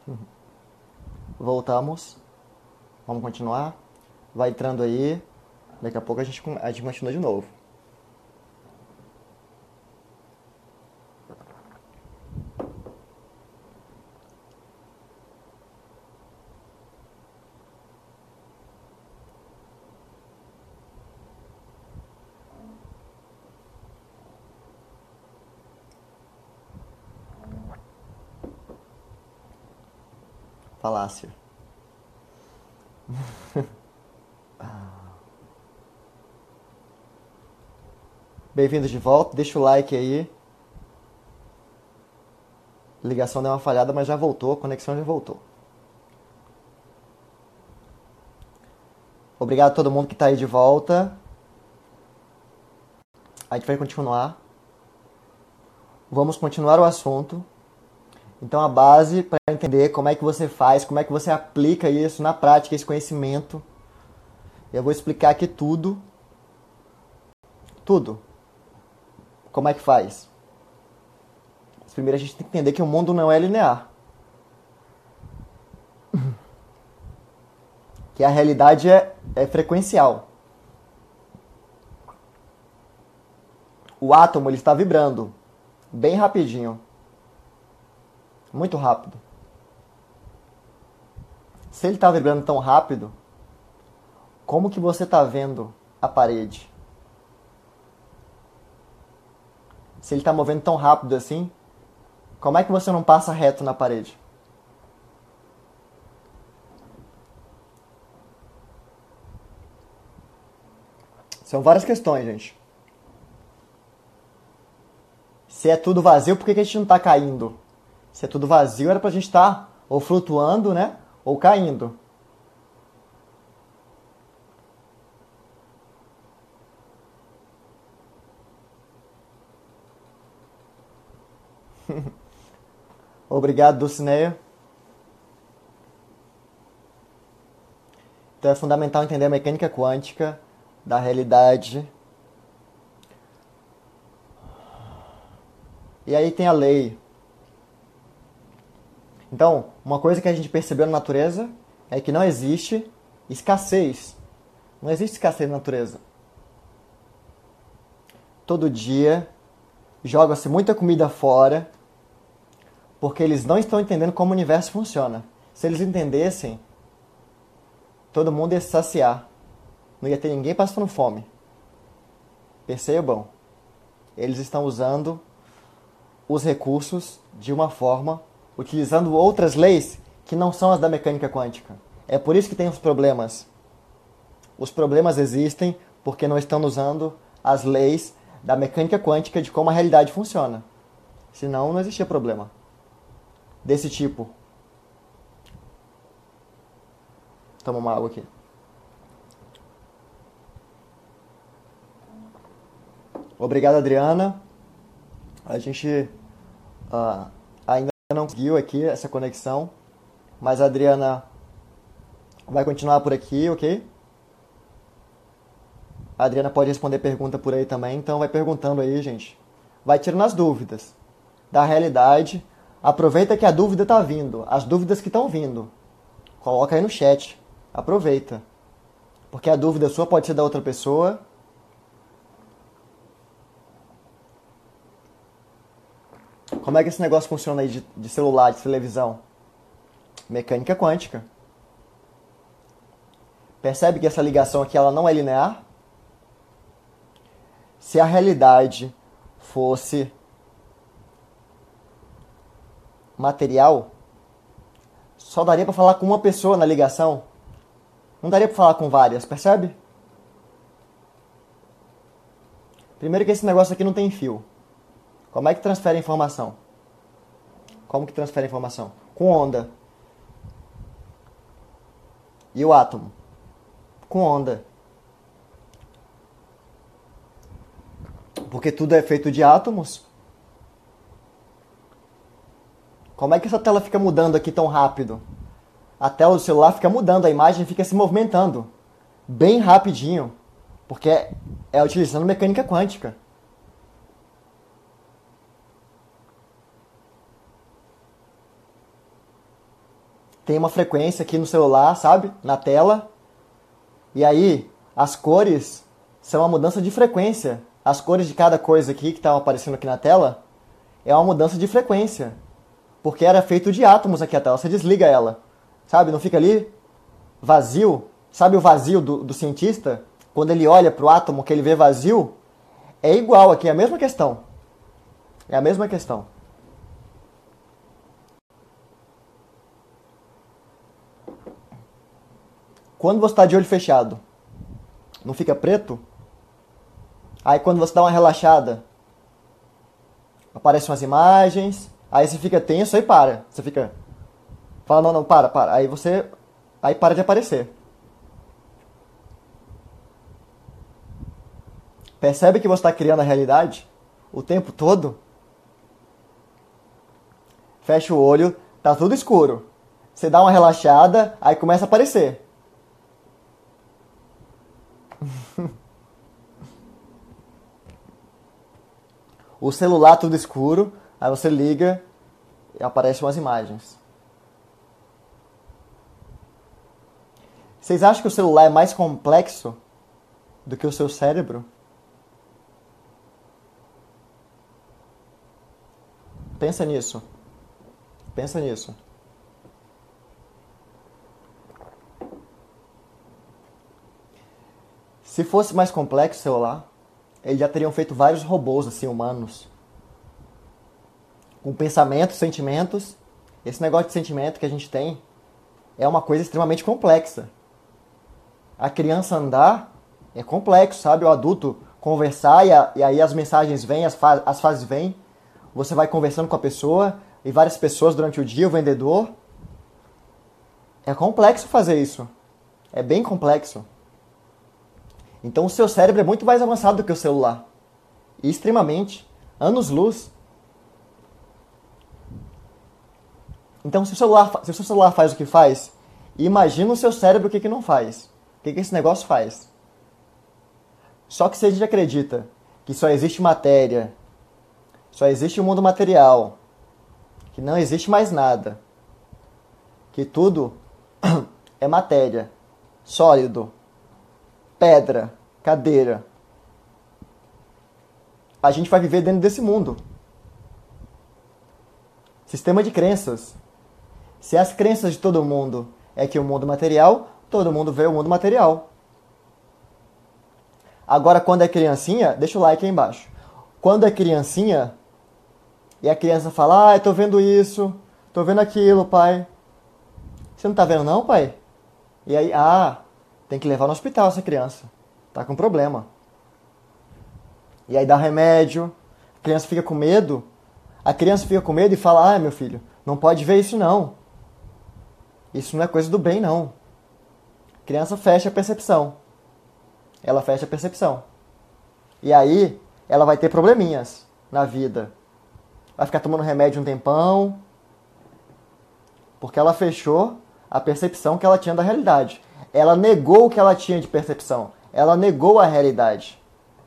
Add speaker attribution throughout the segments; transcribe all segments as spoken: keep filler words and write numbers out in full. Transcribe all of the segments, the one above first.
Speaker 1: Voltamos. Vamos continuar. Vai entrando aí. Daqui a pouco a gente, a gente continua de novo. Falácia. Bem-vindos de volta. Deixa o like aí. A ligação deu uma falhada, mas já voltou. A conexão já voltou. Obrigado a todo mundo que está aí de volta. A gente vai continuar. Vamos continuar o assunto. Então a base para entender como é que você faz, como é que você aplica isso na prática, esse conhecimento. Eu vou explicar aqui tudo. Tudo. Como é que faz? Primeiro a gente tem que entender que o mundo não é linear. Que a realidade é, é frequencial. O átomo ele está vibrando bem rapidinho. Muito rápido. Se ele está vibrando tão rápido, como que você está vendo a parede? Se ele está movendo tão rápido assim, como é que você não passa reto na parede? São várias questões, gente. Se é tudo vazio, por que a gente não está caindo? Se é tudo vazio, era pra gente estar ou flutuando, né? Ou caindo. Obrigado, Dulcineia. Então é fundamental entender a mecânica quântica da realidade. E aí tem a lei. Então, uma coisa que a gente percebeu na natureza é que não existe escassez. Não existe escassez na natureza. Todo dia joga-se muita comida fora porque eles não estão entendendo como o universo funciona. Se eles entendessem, todo mundo ia se saciar. Não ia ter ninguém passando fome. Percebam? Eles estão usando os recursos de uma forma, utilizando outras leis que não são as da mecânica quântica. É por isso que tem os problemas. Os problemas existem porque não estão usando as leis da mecânica quântica de como a realidade funciona. Senão não existia problema desse tipo. Toma uma água aqui. Obrigado, Adriana. A gente uh, ainda não conseguiu aqui essa conexão, mas a Adriana vai continuar por aqui, ok? A Adriana pode responder pergunta por aí também, então vai perguntando aí, gente. Vai tirando as dúvidas da realidade. Aproveita que a dúvida está vindo, as dúvidas que estão vindo. Coloca aí no chat, aproveita. Porque a dúvida sua pode ser da outra pessoa. Como é que esse negócio funciona aí de, de celular, de televisão? Mecânica quântica. Percebe que essa ligação aqui ela não é linear? Se a realidade fosse material, só daria para falar com uma pessoa na ligação. Não daria para falar com várias, percebe? Primeiro que esse negócio aqui não tem fio. Como é que transfere a informação? Como que transfere a informação? Com onda. E o átomo? Com onda. Porque tudo é feito de átomos. Como é que essa tela fica mudando aqui tão rápido? A tela do celular fica mudando, a imagem fica se movimentando. Bem rapidinho. Porque é, é utilizando mecânica quântica. tem uma frequência aqui no celular, sabe? Na tela. E aí, as cores são uma mudança de frequência. As cores de cada coisa aqui que estão aparecendo aqui na tela é uma mudança de frequência. Porque era feito de átomos aqui a tela. Você desliga ela. Sabe? Não fica ali vazio. Sabe o vazio do, do cientista? Quando ele olha para o átomo que ele vê vazio, é igual aqui, é a mesma questão. É a mesma questão. Quando você está de olho fechado, não fica preto? Aí quando você dá uma relaxada, aparecem umas imagens, aí você fica tenso, aí para. Você fica... Fala, não, não, para, para. Aí você... Aí para de aparecer. Percebe que você está criando a realidade o tempo todo? Fecha o olho, tá tudo escuro. Você dá uma relaxada, aí começa a aparecer. O celular tudo escuro, aí você liga e aparecem umas imagens. Vocês acham que o celular é mais complexo do que o seu cérebro? Pensa nisso. Pensa nisso. Se fosse mais complexo o celular, eles já teriam feito vários robôs assim, humanos. Com pensamentos, sentimentos. Esse negócio de sentimento que a gente tem é uma coisa extremamente complexa. A criança andar é complexo, sabe? O adulto conversar e, a, e aí as mensagens vêm, as, fa- as fases vêm. Você vai conversando com a pessoa e várias pessoas durante o dia, o vendedor. É complexo fazer isso. É bem complexo. Então o seu cérebro é muito mais avançado do que o celular. E extremamente. Anos-luz. Então se o, celular, se o seu celular faz o que faz, imagina o seu cérebro o que, que não faz. O que, que esse negócio faz. Só que se a gente acredita que só existe matéria, só existe o mundo material, que não existe mais nada, que tudo é matéria, sólido, pedra, cadeira, a gente vai viver dentro desse mundo. Sistema de crenças. Se as crenças de todo mundo é que o mundo material, todo mundo vê o mundo material. Agora, quando é criancinha, deixa o like aí embaixo. Quando é criancinha, e a criança fala, ah, eu tô vendo isso, tô vendo aquilo, pai. Você não tá vendo não, pai? E aí, ah, tem que levar no hospital essa criança. Tá com problema. E aí dá remédio, a criança fica com medo. A criança fica com medo e fala, ah, meu filho, não pode ver isso não. Isso não é coisa do bem, não. A criança fecha a percepção. Ela fecha a percepção. E aí, ela vai ter probleminhas na vida. Vai ficar tomando remédio um tempão. Porque ela fechou a percepção que ela tinha da realidade. Ela negou o que ela tinha de percepção. Ela negou a realidade.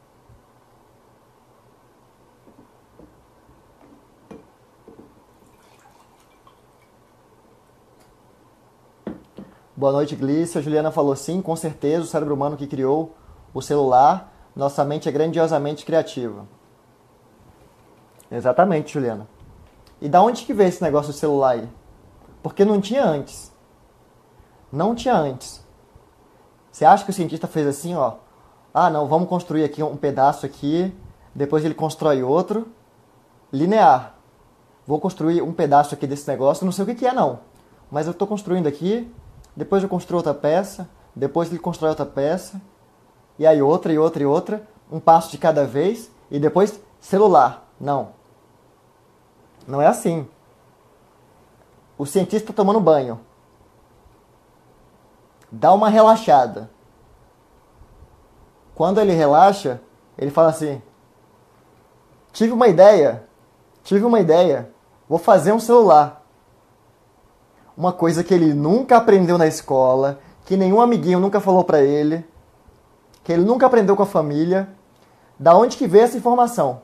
Speaker 1: Boa noite, Glícia. A Juliana falou sim, com certeza, o cérebro humano que criou o celular, nossa mente é grandiosamente criativa. Exatamente, Juliana. E da onde que veio esse negócio do celular aí? Porque não tinha antes. Não tinha antes. Você acha que o cientista fez assim, ó? Ah, não, vamos construir aqui um pedaço aqui, depois ele constrói outro. Linear. Vou construir um pedaço aqui desse negócio, não sei o que que é não. Mas eu estou construindo aqui, depois eu construo outra peça, depois ele constrói outra peça, e aí outra, e outra, e outra, um passo de cada vez, e depois celular. Não. Não é assim. O cientista está tomando banho. Dá uma relaxada. Quando ele relaxa, ele fala assim, tive uma ideia, tive uma ideia, vou fazer um celular. Uma coisa que ele nunca aprendeu na escola, que nenhum amiguinho nunca falou pra ele, que ele nunca aprendeu com a família. Da onde que veio essa informação?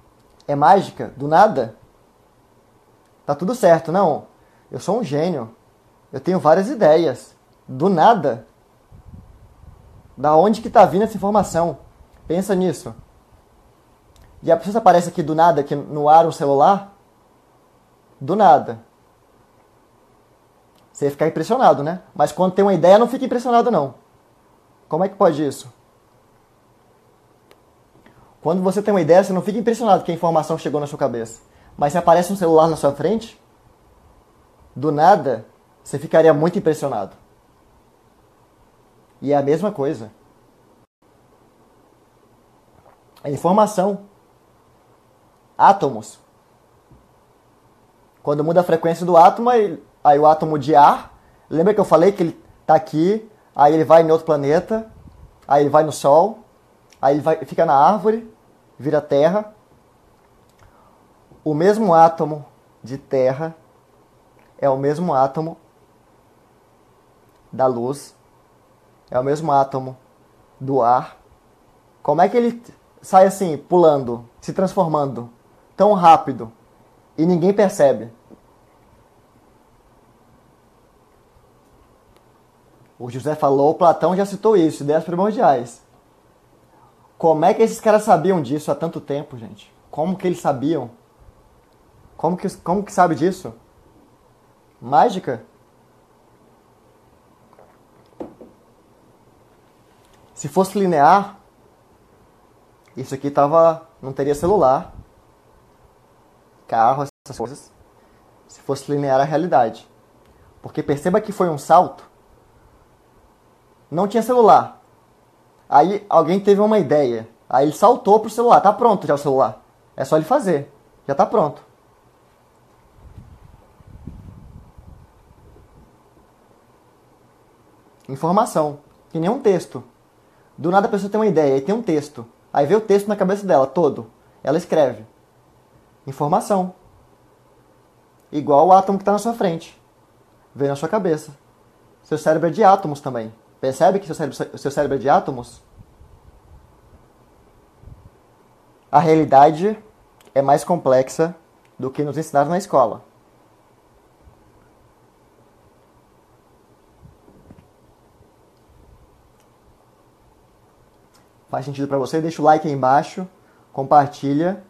Speaker 1: É mágica? Do nada? Tá tudo certo, não? Eu sou um gênio. Eu tenho várias ideias. Do nada. Da onde que tá vindo essa informação? Pensa nisso. E a pessoa aparece aqui do nada, aqui no ar um celular? Do nada. Você ia ficar impressionado, né? Mas quando tem uma ideia, não fica impressionado, não. Como é que pode isso? Quando você tem uma ideia, você não fica impressionado que a informação chegou na sua cabeça. Mas se aparece um celular na sua frente, do nada, você ficaria muito impressionado. E é a mesma coisa. É informação. Átomos. Quando muda a frequência do átomo, aí, aí o átomo de ar, lembra que eu falei que ele está aqui, aí ele vai em outro planeta, aí ele vai no Sol, aí ele vai, fica na árvore, vira terra. O mesmo átomo de terra é o mesmo átomo da luz, é o mesmo átomo do ar. Como é que ele sai assim, pulando, se transformando tão rápido e ninguém percebe? O José falou, o Platão já citou isso, ideias primordiais. Como é que esses caras sabiam disso há tanto tempo, gente? Como que eles sabiam? Como que, como que sabe disso? Mágica? Se fosse linear, isso aqui tava, não teria celular, carro, essas coisas. Se fosse linear a realidade. Porque perceba que foi um salto. Não tinha celular. Aí alguém teve uma ideia. Aí ele saltou pro celular. Tá pronto já o celular. É só ele fazer. Já tá pronto. Informação. Que nem um texto. Do nada a pessoa tem uma ideia e tem um texto. Aí vê o texto na cabeça dela, todo. Ela escreve. Informação. Igual o átomo que está na sua frente. Veio na sua cabeça. Seu cérebro é de átomos também. Percebe que seu cérebro, seu cérebro é de átomos? A realidade é mais complexa do que nos ensinaram na escola. Faz sentido para você? Deixa o like aí embaixo, compartilha.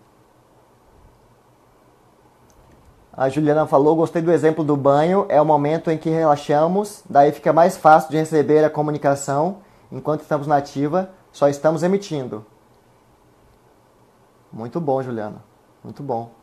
Speaker 1: A Juliana falou, gostei do exemplo do banho, é o momento em que relaxamos, daí fica mais fácil de receber a comunicação, enquanto estamos na ativa, só estamos emitindo. Muito bom, Juliana, muito bom.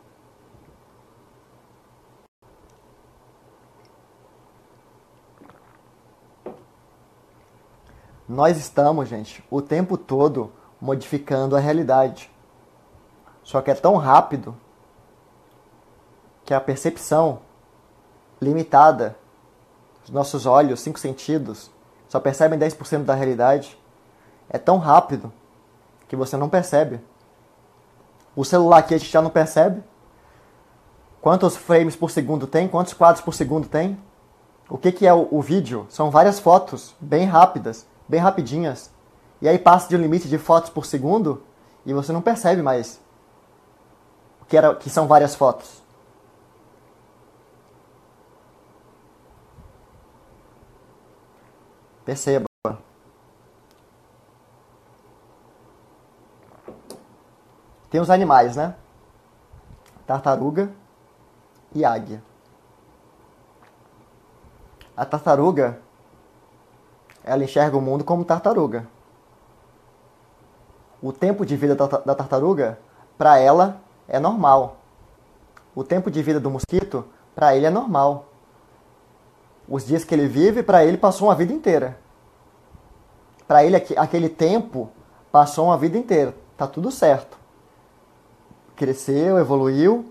Speaker 1: Nós estamos, gente, o tempo todo modificando a realidade. Só que é tão rápido que a percepção limitada, os nossos olhos, cinco sentidos, só percebem dez por cento da realidade. É tão rápido que você não percebe. O celular aqui a gente já não percebe. Quantos frames por segundo tem? Quantos quadros por segundo tem? O que, que é o, o vídeo? São várias fotos, bem rápidas, bem rapidinhas. E aí passa de um limite de fotos por segundo e você não percebe mais que, era, que são várias fotos. Perceba. Tem os animais, né? Tartaruga e águia. A tartaruga, ela enxerga o mundo como tartaruga. O tempo de vida da tartaruga, para ela, é normal. O tempo de vida do mosquito, para ele, é normal. Os dias que ele vive, para ele, passou uma vida inteira. Para ele, aquele tempo passou uma vida inteira. Tá tudo certo. Cresceu, evoluiu.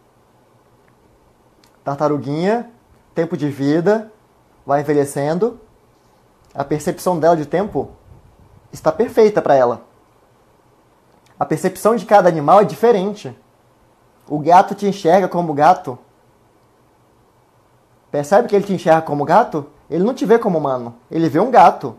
Speaker 1: Tartaruguinha, tempo de vida, vai envelhecendo. A percepção dela de tempo está perfeita para ela. A percepção de cada animal é diferente. O gato te enxerga como gato. Percebe que ele te enxerga como gato? Ele não te vê como humano. Ele vê um gato.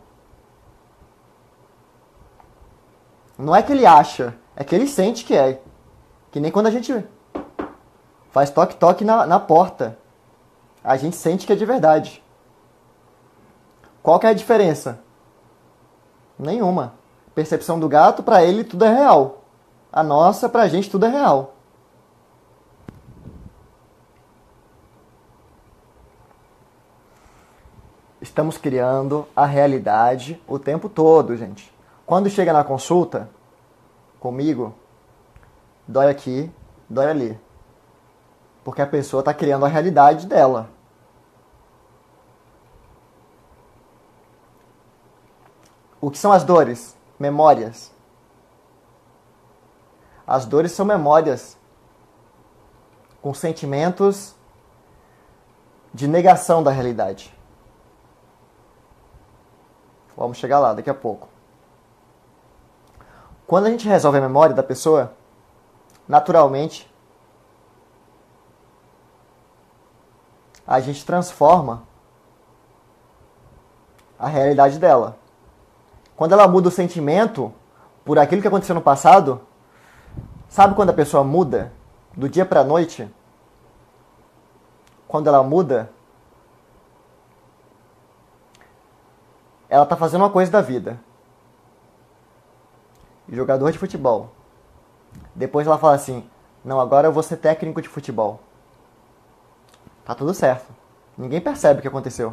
Speaker 1: Não é que ele acha, é que ele sente que é. Que nem quando a gente faz toque-toque na, na porta. A gente sente que é de verdade. Qual que é a diferença? Nenhuma. Percepção do gato, para ele tudo é real. A nossa, pra gente tudo é real. Estamos criando a realidade o tempo todo, gente. Quando chega na consulta, comigo, dói aqui, dói ali. Porque a pessoa está criando a realidade dela. O que são as dores? Memórias. As dores são memórias com sentimentos de negação da realidade. Vamos chegar lá daqui a pouco. Quando a gente resolve a memória da pessoa, naturalmente, a gente transforma a realidade dela. Quando ela muda o sentimento por aquilo que aconteceu no passado, sabe quando a pessoa muda do dia para a noite? Quando ela muda, ela está fazendo uma coisa da vida. Jogador de futebol. Depois ela fala assim, não, agora eu vou ser técnico de futebol. Tá tudo certo. Ninguém percebe o que aconteceu.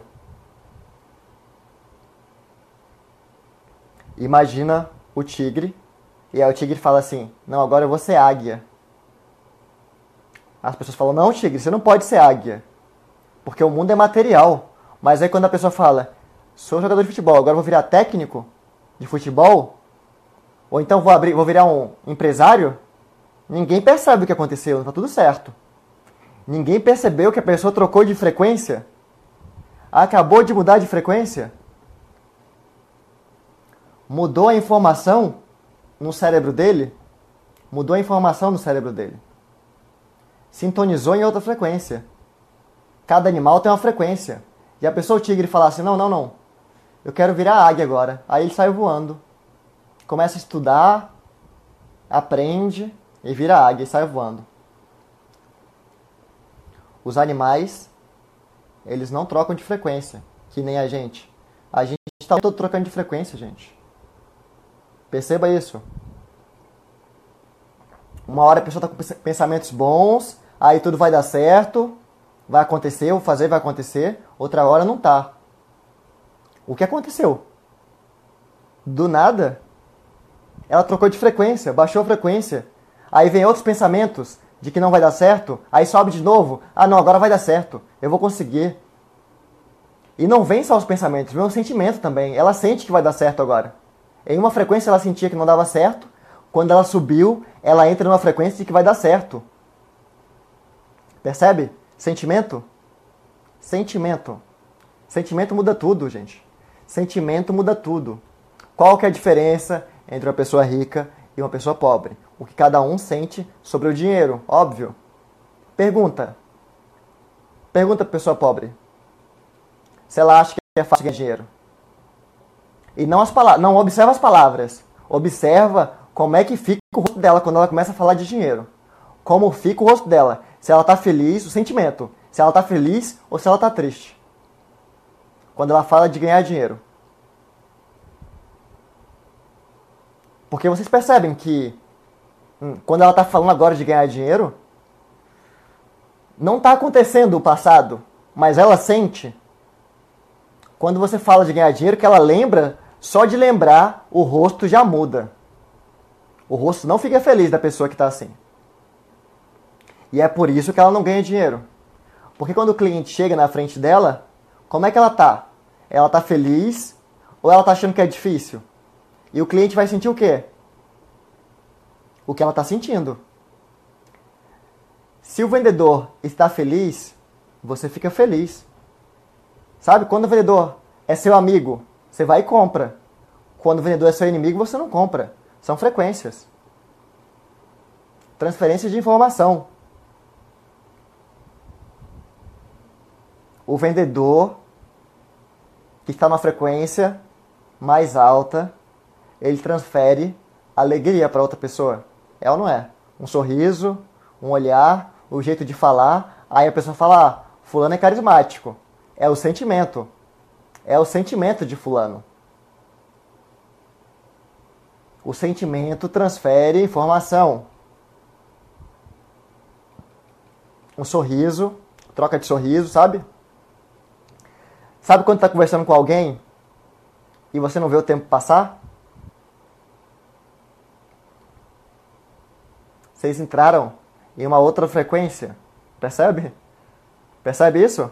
Speaker 1: Imagina o tigre, e aí o tigre fala assim, não, agora eu vou ser águia. As pessoas falam, não, tigre, você não pode ser águia. Porque o mundo é material. Mas aí quando a pessoa fala, sou jogador de futebol, agora eu vou virar técnico de futebol, ou então vou, abrir, vou virar um empresário, ninguém percebe o que aconteceu, tá tudo certo. Ninguém percebeu que a pessoa trocou de frequência, acabou de mudar de frequência, mudou a informação no cérebro dele, mudou a informação no cérebro dele, sintonizou em outra frequência. Cada animal tem uma frequência. E a pessoa, o tigre, fala assim, não, não, não, eu quero virar águia agora. Aí ele sai voando, começa a estudar, aprende e vira águia e sai voando. Os animais, eles não trocam de frequência, que nem a gente. A gente está todo trocando de frequência, gente. Perceba isso. Uma hora a pessoa está com pensamentos bons, aí tudo vai dar certo, vai acontecer, vou fazer, vai acontecer. Outra hora não tá. O que aconteceu? Do nada, ela trocou de frequência, baixou a frequência. Aí vem outros pensamentos de que não vai dar certo, aí sobe de novo. Ah, não, agora vai dar certo, eu vou conseguir. E não vem só os pensamentos, vem o sentimento também. Ela sente que vai dar certo agora. Em uma frequência ela sentia que não dava certo, quando ela subiu, ela entra numa frequência de que vai dar certo. Percebe? Sentimento? Sentimento. Sentimento muda tudo, gente. Sentimento muda tudo. Qual que é a diferença entre uma pessoa rica e uma pessoa pobre? O que cada um sente sobre o dinheiro, óbvio. Pergunta. Pergunta para a pessoa pobre. Se ela acha que é fácil ganhar dinheiro. E não, as palavras, não observa as palavras. Observa como é que fica o rosto dela quando ela começa a falar de dinheiro. Como fica o rosto dela. Se ela está feliz, o sentimento. Se ela está feliz ou se ela está triste. Quando ela fala de ganhar dinheiro. Porque vocês percebem que hum, quando ela está falando agora de ganhar dinheiro, não está acontecendo o passado, mas ela sente. Quando você fala de ganhar dinheiro, que ela lembra, só de lembrar, o rosto já muda. O rosto não fica feliz da pessoa que está assim. E é por isso que ela não ganha dinheiro. Porque quando o cliente chega na frente dela, como é que ela tá? Ela tá feliz ou ela tá achando que é difícil? E o cliente vai sentir o quê? O que ela tá sentindo. Se o vendedor está feliz, você fica feliz. Sabe? Quando o vendedor é seu amigo, você vai e compra. Quando o vendedor é seu inimigo, você não compra. São frequências. Transferência de informação. O vendedor que está numa frequência mais alta, ele transfere alegria para outra pessoa. É ou não é? Um sorriso, um olhar, o jeito de falar. Aí a pessoa fala, ah, fulano é carismático. É o sentimento. É o sentimento de fulano. O sentimento transfere informação. Um sorriso, troca de sorriso, sabe? Sabe quando tá conversando com alguém e você não vê o tempo passar? Vocês entraram em uma outra frequência. Percebe? Percebe isso?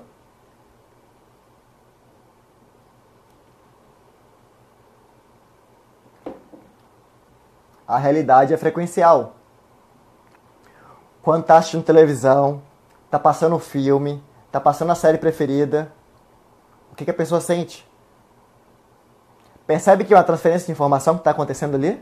Speaker 1: A realidade é frequencial. Quando tá assistindo televisão, tá passando um filme, tá passando a série preferida, o que, que a pessoa sente? Percebe que é uma transferência de informação que está acontecendo ali?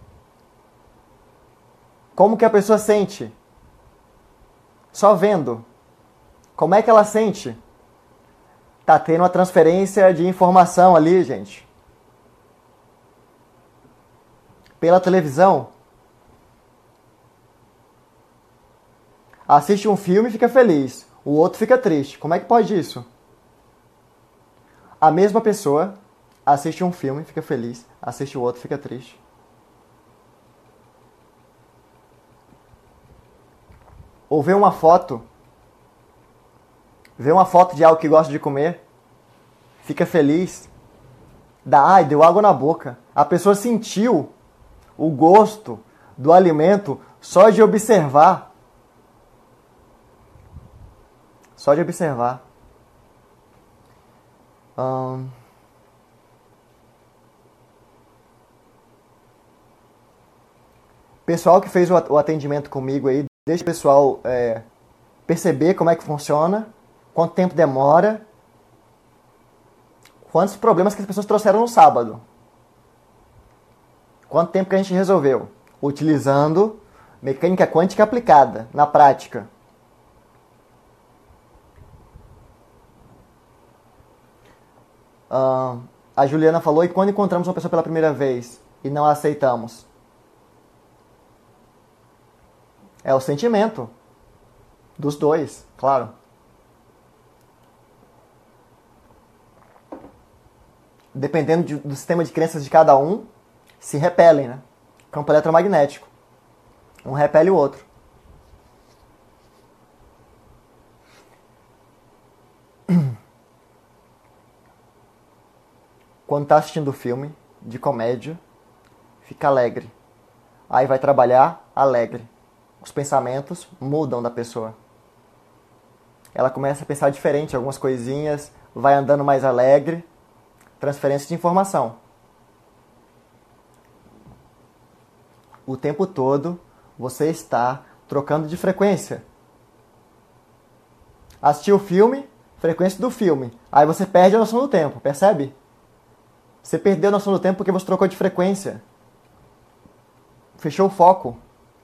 Speaker 1: Como que a pessoa sente? Só vendo. Como é que ela sente? Tá tendo uma transferência de informação ali, gente. Pela televisão. Assiste um filme e fica feliz. O outro fica triste. Como é que pode isso? A mesma pessoa assiste um filme e fica feliz. Assiste o outro e fica triste. Ou vê uma foto. Vê uma foto de algo que gosta de comer. Fica feliz. Dá, ai, deu água na boca. A pessoa sentiu o gosto do alimento só de observar. Só de observar. Hum... Pessoal que fez o atendimento comigo aí, deixa o pessoal é, perceber como é que funciona, quanto tempo demora, quantos problemas que as pessoas trouxeram no sábado. Quanto tempo que a gente resolveu? Utilizando mecânica quântica aplicada na prática. Uh, a Juliana falou, e quando encontramos uma pessoa pela primeira vez e não a aceitamos? É o sentimento dos dois, claro. Dependendo de, do sistema de crenças de cada um, se repelem, né? Campo eletromagnético. Um repele o outro. Quando está assistindo filme de comédia, fica alegre. Aí vai trabalhar alegre. Os pensamentos mudam da pessoa. Ela começa a pensar diferente, algumas coisinhas, vai andando mais alegre. Transferência de informação. O tempo todo você está trocando de frequência. Assistiu o filme, frequência do filme. Aí você perde a noção do tempo, percebe? Você perdeu a noção do tempo porque você trocou de frequência. Fechou o foco.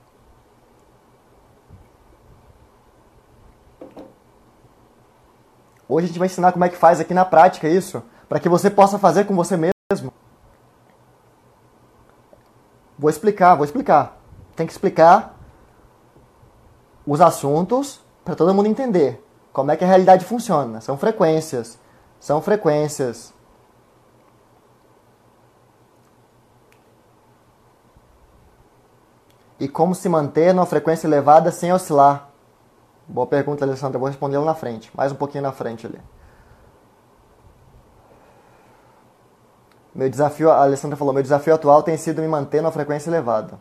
Speaker 1: Hoje a gente vai ensinar como é que faz aqui na prática isso, para que você possa fazer com você mesmo. Vou explicar, vou explicar. Tem que explicar os assuntos para todo mundo entender como é que a realidade funciona. São frequências. São frequências. E como se manter numa frequência elevada sem oscilar? Boa pergunta, Alessandra. Eu vou responder lá na frente. Mais um pouquinho na frente ali. Meu desafio, a Alessandra falou, meu desafio atual tem sido me manter numa frequência elevada.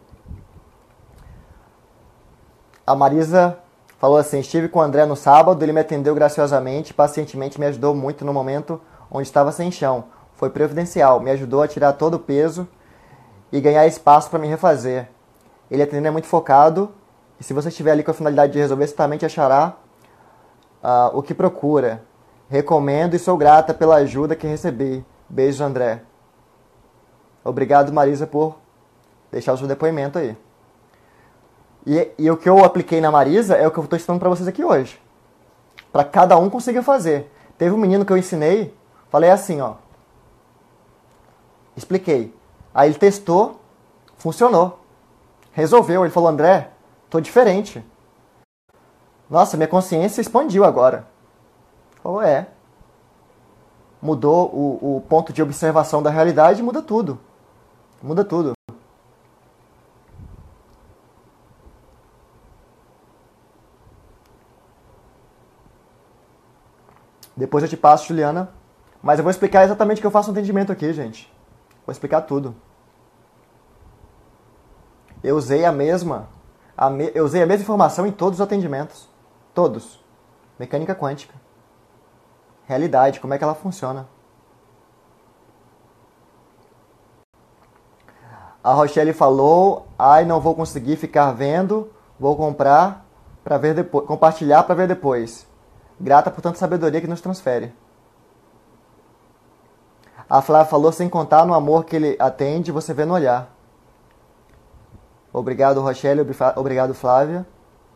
Speaker 1: A Marisa falou assim, estive com o André no sábado, ele me atendeu graciosamente, pacientemente, me ajudou muito no momento onde estava sem chão. Foi providencial, me ajudou a tirar todo o peso e ganhar espaço para me refazer. Ele atendendo é muito focado, e se você estiver ali com a finalidade de resolver, certamente achará uh, o que procura. Recomendo e sou grata pela ajuda que recebi. Beijos, André. Obrigado, Marisa, por deixar o seu depoimento aí. E, e o que eu apliquei na Marisa é o que eu estou ensinando para vocês aqui hoje. Para cada um conseguir fazer. Teve um menino que eu ensinei, falei assim, ó. Expliquei. Aí ele testou, funcionou. Resolveu. Ele falou, André, tô diferente. Nossa, minha consciência expandiu agora. Falou, é. Mudou o, o ponto de observação da realidade, muda tudo. Muda tudo. Depois eu te passo, Juliana. Mas eu vou explicar exatamente o que eu faço no atendimento aqui, gente. Vou explicar tudo. Eu usei a mesma, a me, eu usei a mesma informação em todos os atendimentos. Todos. Mecânica quântica. Realidade, como é que ela funciona. A Rochelle falou, ai, não vou conseguir ficar vendo, vou comprar para ver depois, compartilhar para ver depois. Grata por tanta sabedoria que nos transfere. A Flávia falou, sem contar no amor que ele atende, você vê no olhar. Obrigado, Rochelle, obrigado, Flávia.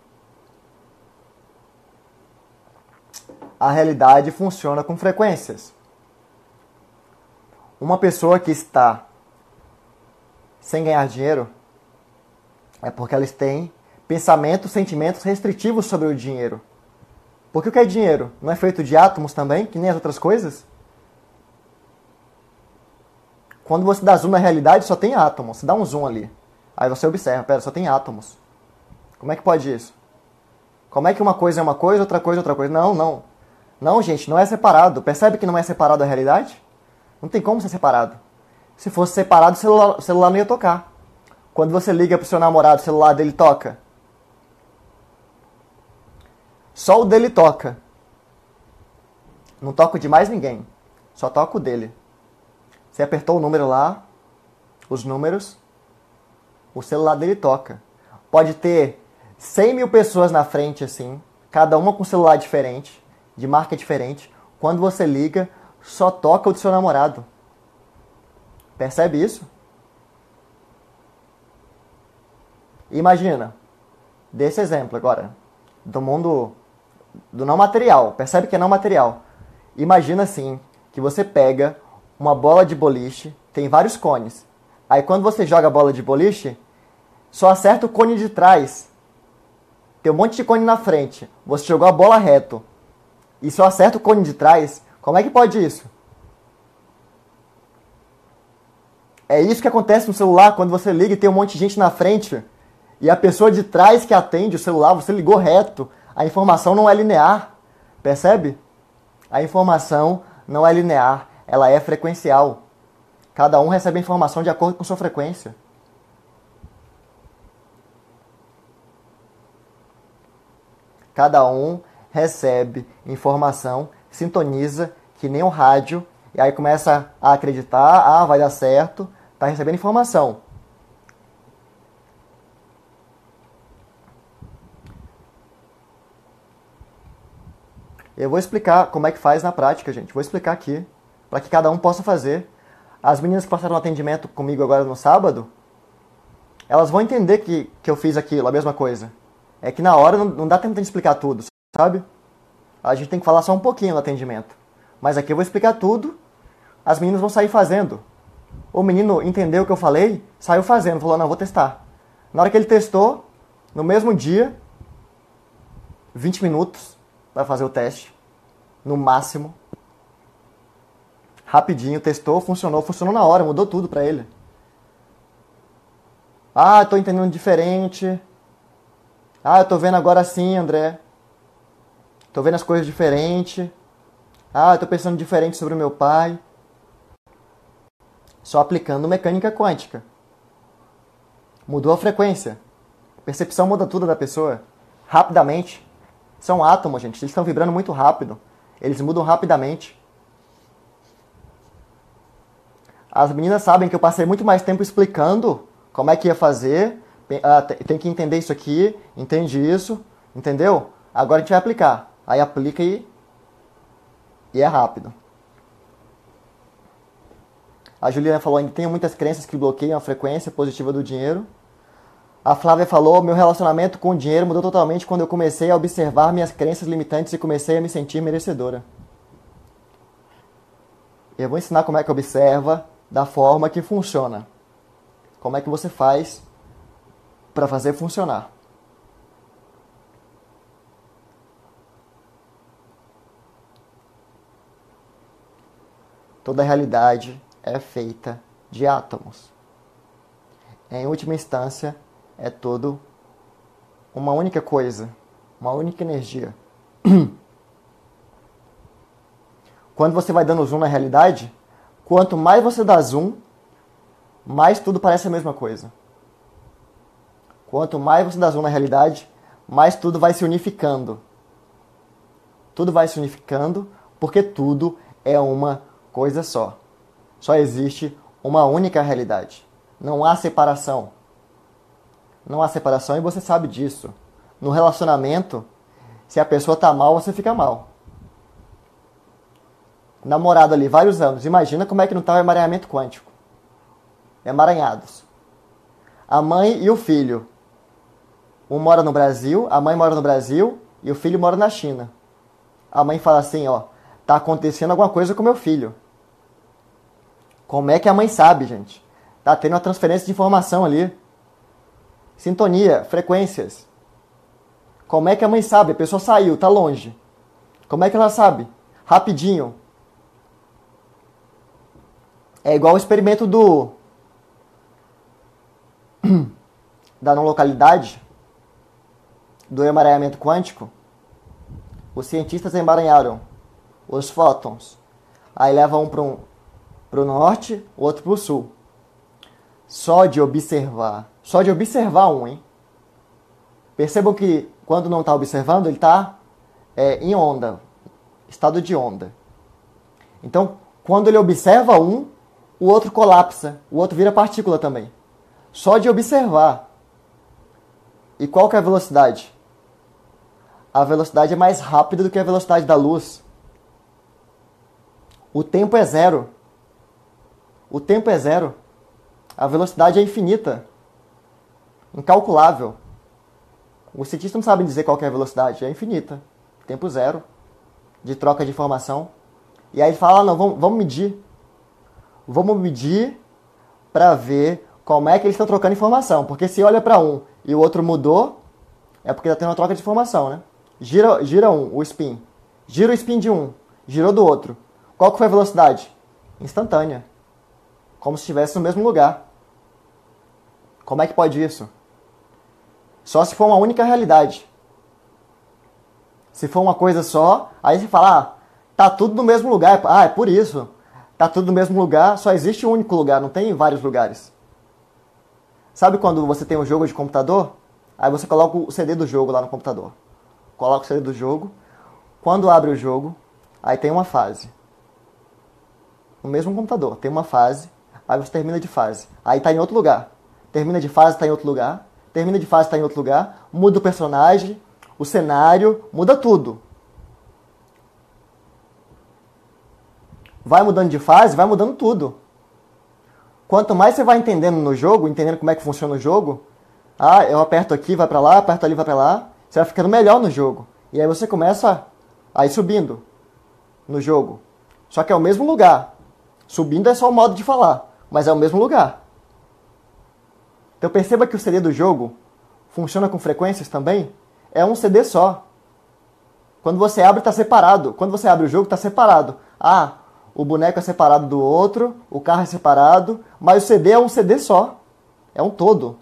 Speaker 1: A realidade funciona com frequências. Uma pessoa que está sem ganhar dinheiro é porque elas têm pensamentos, sentimentos restritivos sobre o dinheiro. Porque o que é dinheiro? Não é feito de átomos também, que nem as outras coisas? Quando você dá zoom na realidade, só tem átomos. Você dá um zoom ali. Aí você observa, pera, só tem átomos. Como é que pode isso? Como é que uma coisa é uma coisa, outra coisa é outra coisa? Não, não. Não, gente, não é separado. Percebe que não é separado a realidade? Não tem como ser separado. Se fosse separado, o celular, o celular não ia tocar. Quando você liga pro seu namorado, o celular dele toca. Só o dele toca. Não toca o de mais ninguém. Só toca o dele. Você apertou o número lá, os números, o celular dele toca. Pode ter cem mil pessoas na frente, assim, cada uma com celular diferente, de marca diferente. Quando você liga, só toca o do seu namorado. Percebe isso? Imagina, desse exemplo agora, do mundo do não material. Percebe que é não material. Imagina assim, que você pega uma bola de boliche, tem vários cones. Aí quando você joga a bola de boliche, só acerta o cone de trás. Tem um monte de cone na frente. Você jogou a bola reto e só acerta o cone de trás. Como é que pode isso? É isso que acontece no celular quando você liga e tem um monte de gente na frente e a pessoa de trás que atende o celular, você ligou reto. A informação não é linear. Percebe? A informação não é linear. Ela é frequencial. Cada um recebe a informação de acordo com sua frequência. Cada um recebe informação, sintoniza, que nem um rádio, e aí começa a acreditar, ah, vai dar certo, está recebendo informação. Eu vou explicar como é que faz na prática, gente. Vou explicar aqui, para que cada um possa fazer. As meninas que passaram um atendimento comigo agora no sábado, elas vão entender que, que eu fiz aquilo, a mesma coisa. É que na hora não, não dá tempo de explicar tudo, sabe? A gente tem que falar só um pouquinho no atendimento. Mas aqui eu vou explicar tudo, as meninas vão sair fazendo. O menino entendeu o que eu falei, saiu fazendo, falou, não, vou testar. Na hora que ele testou, no mesmo dia, vinte minutos para fazer o teste, no máximo. Rapidinho, testou, funcionou, funcionou na hora, mudou tudo para ele. Ah, eu tô entendendo diferente. Ah, eu tô vendo agora sim, André. Tô vendo as coisas diferente. Ah, eu tô pensando diferente sobre o meu pai. Só aplicando mecânica quântica. Mudou a frequência. A percepção muda tudo da pessoa. Rapidamente. São átomos, gente. Eles estão vibrando muito rápido. Eles mudam rapidamente. As meninas sabem que eu passei muito mais tempo explicando como é que ia fazer. Ah, tem que entender isso aqui. Entende isso. Entendeu? Agora a gente vai aplicar. Aí aplica e, e é rápido. A Juliana falou, ainda tenho muitas crenças que bloqueiam a frequência positiva do dinheiro. A Flávia falou, meu relacionamento com o dinheiro mudou totalmente quando eu comecei a observar minhas crenças limitantes e comecei a me sentir merecedora. Eu vou ensinar como é que observa da forma que funciona. Como é que você faz para fazer funcionar. toda a realidade é feita de átomos. Em última instância, é tudo uma única coisa, uma única energia. Quando você vai dando zoom na realidade, quanto mais você dá zoom, mais tudo parece a mesma coisa. Quanto mais você dá zoom na realidade, mais tudo vai se unificando. Tudo vai se unificando porque tudo é uma coisa só. Só existe uma única realidade. Não há separação. Não há separação e você sabe disso. No relacionamento, se a pessoa tá mal, você fica mal. Namorado ali, vários anos. Imagina como é que não tá o emaranhamento quântico. Emaranhados. A mãe e o filho. Um mora no Brasil, a mãe mora no Brasil e o filho mora na China. A mãe fala assim, ó, tá acontecendo alguma coisa com meu filho. Como é que a mãe sabe, gente? Tá tendo uma transferência de informação ali. Sintonia, frequências. Como é que a mãe sabe? A pessoa saiu, tá longe. Como é que ela sabe? Rapidinho. É igual o experimento do da não localidade, do emaranhamento quântico. Os cientistas emaranharam os fótons. Aí levam um para um, o norte, o outro para o sul. Só de observar. Só de observar um, hein? Percebam que quando não está observando, ele está é, em onda. Estado de onda. Então, quando ele observa um, o outro colapsa. O outro vira partícula também. Só de observar. E qual que é a velocidade? A velocidade é mais rápida do que a velocidade da luz. O tempo é zero. O tempo é zero. A velocidade é infinita. Incalculável. Os cientistas não sabem dizer qual que é a velocidade. É infinita. Tempo zero. De troca de informação. E aí ele fala, ah, não, vamos, vamos medir. Vamos medir para ver como é que eles estão trocando informação. Porque se olha para um e o outro mudou, é porque está tendo uma troca de informação, né? Gira, gira um, o spin. Gira o spin de um. Girou do outro. Qual que foi a velocidade? Instantânea. Como se estivesse no mesmo lugar. Como é que pode isso? Só se for uma única realidade. Se for uma coisa só, aí você fala, ah, tá tudo no mesmo lugar. Ah, é por isso. Tá tudo no mesmo lugar, só existe um único lugar, não tem vários lugares. Sabe quando você tem um jogo de computador? Aí você coloca o C D do jogo lá no computador. Coloca o C D do jogo. Quando abre o jogo, aí tem uma fase. No mesmo computador, tem uma fase. Aí você termina de fase. Aí tá em outro lugar. Termina de fase, tá em outro lugar. Termina de fase, tá em outro lugar. Muda o personagem, o cenário, muda tudo. Vai mudando de fase, vai mudando tudo. Quanto mais você vai entendendo no jogo, entendendo como é que funciona o jogo, ah, eu aperto aqui, vai pra lá, aperto ali, vai pra lá, você vai ficando melhor no jogo. E aí você começa a ir subindo no jogo. Só que é o mesmo lugar. Subindo é só o modo de falar, mas é o mesmo lugar. Então perceba que o C D do jogo funciona com frequências também. É um C D só. Quando você abre, está separado. Quando você abre o jogo, está separado. Ah, o boneco é separado do outro, o carro é separado, mas o C D é um C D só. É um todo.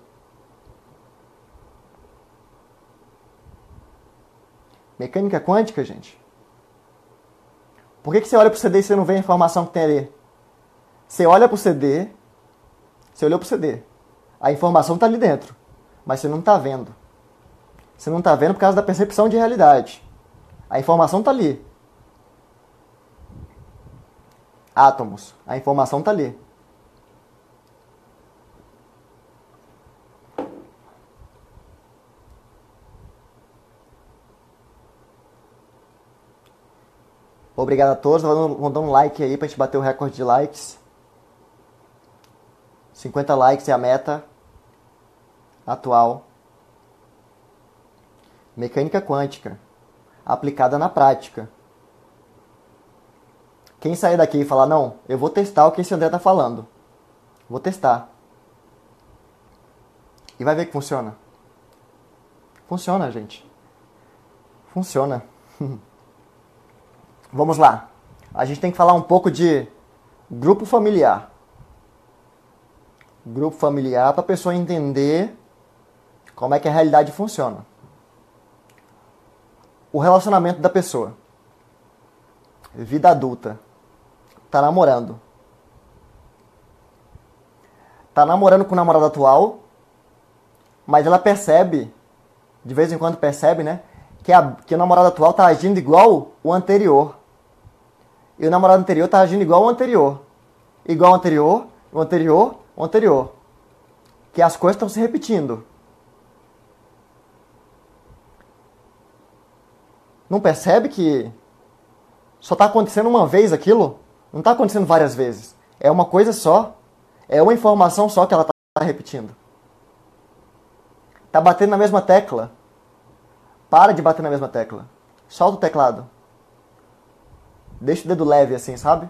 Speaker 1: Mecânica quântica, gente. Por que que você olha para o C D e você não vê a informação que tem ali? Você olha para o C D, você olhou para o C D, a informação está ali dentro, mas você não está vendo. Você não está vendo por causa da percepção de realidade. A informação está ali. Átomos, a informação está ali. Obrigado a todos, vão dando um like aí pra gente bater o recorde de likes. cinquenta likes é a meta atual. Mecânica quântica, aplicada na prática. Quem sair daqui e falar, não, eu vou testar o que esse André tá falando. Vou testar. E vai ver que funciona. Funciona, gente. Funciona. Vamos lá. A gente tem que falar um pouco de Grupo familiar. Grupo familiar para a pessoa entender como é que a realidade funciona. O relacionamento da pessoa. Vida adulta. Tá namorando. Tá namorando com o namorado atual, mas ela percebe, de vez em quando percebe, né, que, a, que o namorado atual tá agindo igual o anterior. E o namorado anterior tá agindo igual o anterior. Igual o anterior, o anterior, o anterior. Que as coisas estão se repetindo. Não percebe que só está acontecendo uma vez aquilo? Não está acontecendo várias vezes. É uma coisa só. É uma informação só que ela está repetindo. Está batendo na mesma tecla. Para de bater na mesma tecla. Solta o teclado. Deixa o dedo leve assim, sabe?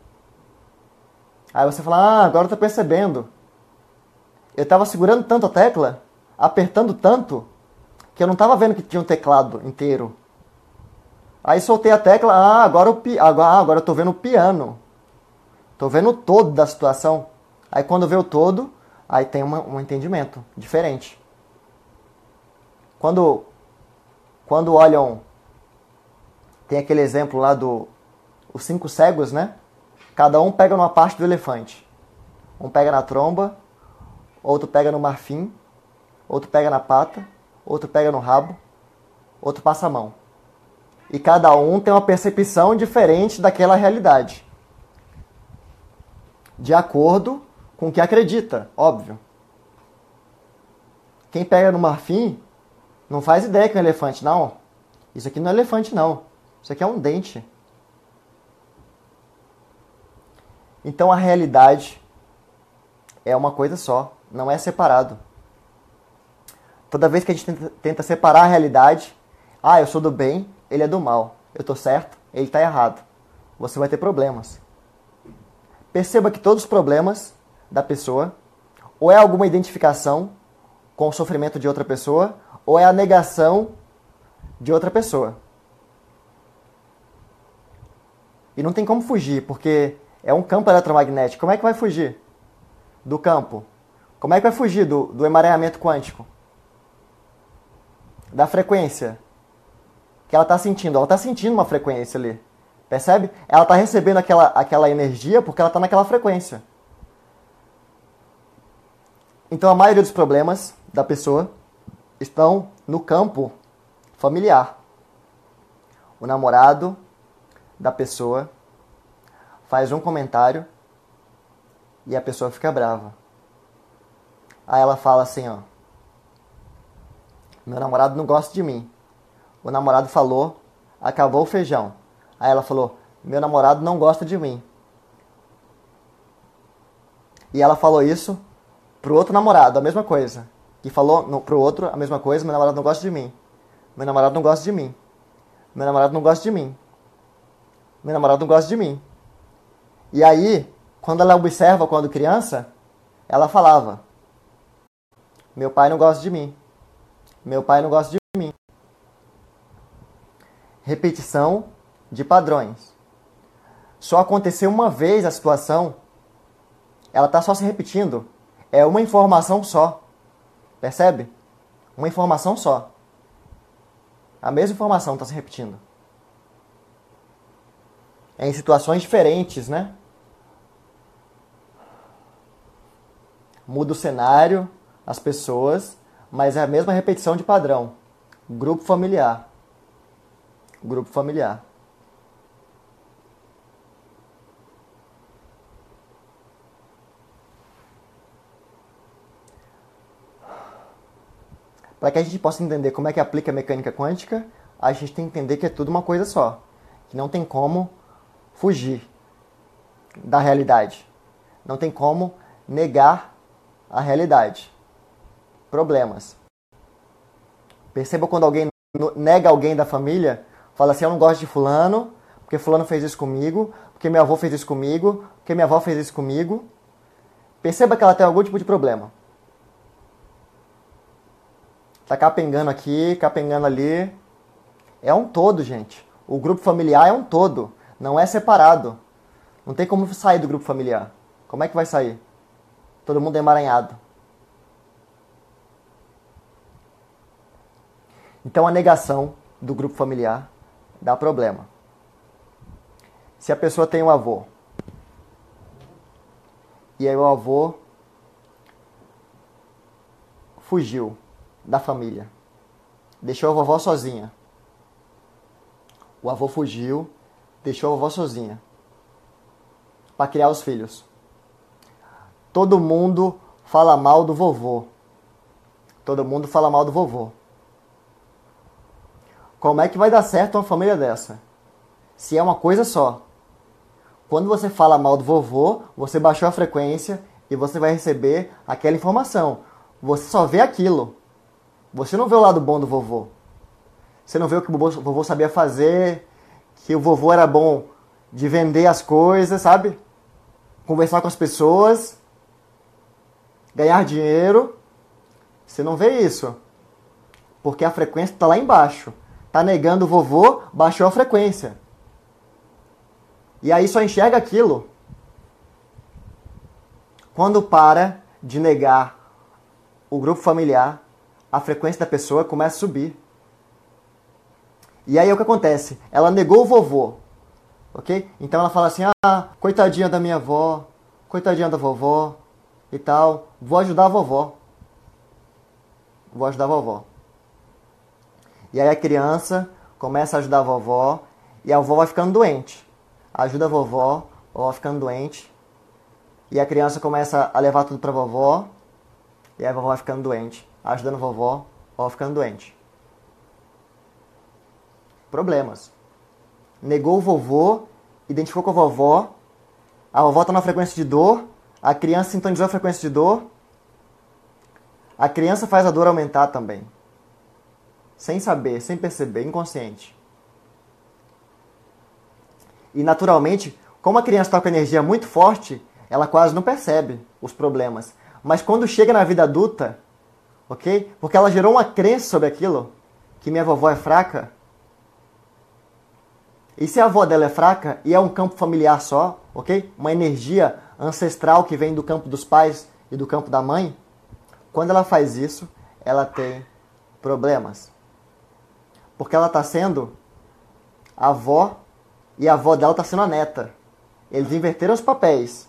Speaker 1: Aí você fala, ah, agora eu tô percebendo. Eu estava segurando tanto a tecla, apertando tanto, que eu não estava vendo que tinha um teclado inteiro. Aí soltei a tecla, ah, agora, o pi... agora, agora eu tô vendo o piano. Tô vendo o todo da situação. Aí quando vê o todo, aí tem uma, um entendimento diferente. Quando, quando olham, tem aquele exemplo lá do os cinco cegos, né? Cada um pega numa parte do elefante. Um pega na tromba, outro pega no marfim, outro pega na pata, outro pega no rabo, outro passa a mão. E cada um tem uma percepção diferente daquela realidade. De acordo com o que acredita, óbvio. Quem pega no marfim não faz ideia que é um elefante, não. Isso aqui não é elefante, não. Isso aqui é um dente. Então a realidade é uma coisa só, não é separado. Toda vez que a gente tenta, tenta separar a realidade, ah, eu sou do bem, ele é do mal. Eu tô certo, ele tá errado. Você vai ter problemas. Perceba que todos os problemas da pessoa ou é alguma identificação com o sofrimento de outra pessoa ou é a negação de outra pessoa. E não tem como fugir, porque é um campo eletromagnético. Como é que vai fugir do campo? Como é que vai fugir do, do emaranhamento quântico? Da frequência que ela está sentindo. Ela está sentindo uma frequência ali. Percebe? Ela está recebendo aquela, aquela energia porque ela está naquela frequência. Então a maioria dos problemas da pessoa estão no campo familiar. O namorado da pessoa faz um comentário e a pessoa fica brava. Aí ela fala assim, ó: meu namorado não gosta de mim. O namorado falou, acabou o feijão. Aí ela falou, meu namorado não gosta de mim. E ela falou isso pro outro namorado, a mesma coisa. E falou no, pro outro a mesma coisa, meu namorado não gosta de mim. Meu namorado não gosta de mim. Meu namorado não gosta de mim. Meu namorado não gosta de mim. E aí, quando ela observa quando criança, ela falava, meu pai não gosta de mim. Meu pai não gosta de mim. Repetição de padrões. Só aconteceu uma vez a situação, ela está só se repetindo. É uma informação só. Percebe? Uma informação só. A mesma informação está se repetindo. É em situações diferentes, né? Muda o cenário, as pessoas, mas é a mesma repetição de padrão. Grupo familiar. Grupo familiar. Para que a gente possa entender como é que aplica a mecânica quântica, a gente tem que entender que é tudo uma coisa só. Que não tem como fugir da realidade. Não tem como negar a realidade. Problemas. Perceba quando alguém nega alguém da família, fala assim, eu não gosto de fulano, porque fulano fez isso comigo, porque meu avô fez isso comigo, porque minha avó fez isso comigo. Perceba que ela tem algum tipo de problema. Tá capengando aqui, capengando ali. É um todo, gente. O grupo familiar é um todo, não é separado. Não tem como sair do grupo familiar. Como é que vai sair? Todo mundo é emaranhado. Então a negação do grupo familiar dá problema. Se a pessoa tem um avô, e aí o avô fugiu da família, deixou a vovó sozinha. O avô fugiu, deixou a vovó sozinha para criar os filhos. Todo mundo fala mal do vovô. Todo mundo fala mal do vovô. Como é que vai dar certo uma família dessa? Se é uma coisa só. Quando você fala mal do vovô, você baixou a frequência e você vai receber aquela informação. Você só vê aquilo. Você não vê o lado bom do vovô. Você não vê o que o vovô sabia fazer, que o vovô era bom de vender as coisas, sabe? Conversar com as pessoas, ganhar dinheiro. Você não vê isso. Porque a frequência está lá embaixo. Está negando o vovô, baixou a frequência. E aí só enxerga aquilo quando para de negar o grupo familiar, a frequência da pessoa começa a subir. E aí é o que acontece? Ela negou o vovô, ok? Então ela fala assim, ah, coitadinha da minha avó, coitadinha da vovó e tal, vou ajudar a vovó. Vou ajudar a vovó. E aí a criança começa a ajudar a vovó e a vovó vai ficando doente. Ajuda a vovó, a vovó ficando doente. E a criança começa a levar tudo pra vovó. E aí a vovó vai ficando doente. Ajudando a vovó, a vovó ficando doente. Problemas. Negou o vovô, identificou com a vovó. A vovó está na frequência de dor. A criança sintonizou a frequência de dor. A criança faz a dor aumentar também. Sem saber, sem perceber, inconsciente. E naturalmente, como a criança está com energia muito forte, ela quase não percebe os problemas. Mas quando chega na vida adulta, ok? Porque ela gerou uma crença sobre aquilo, que minha vovó é fraca. E se a avó dela é fraca e é um campo familiar só, ok? Uma energia ancestral que vem do campo dos pais e do campo da mãe, quando ela faz isso, ela tem problemas. Porque ela está sendo a avó e a avó dela está sendo a neta. Eles inverteram os papéis.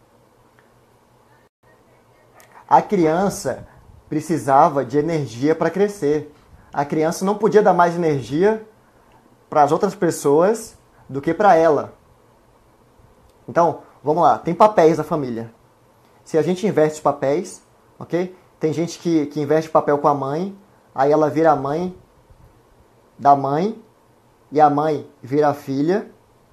Speaker 1: A criança precisava de energia para crescer. A criança não podia dar mais energia para as outras pessoas do que para ela. Então, vamos lá. Tem papéis da família. Se a gente inverte os papéis, ok? Tem gente que, que inverte papel com a mãe, aí ela vira a mãe da mãe, e a mãe vira a filha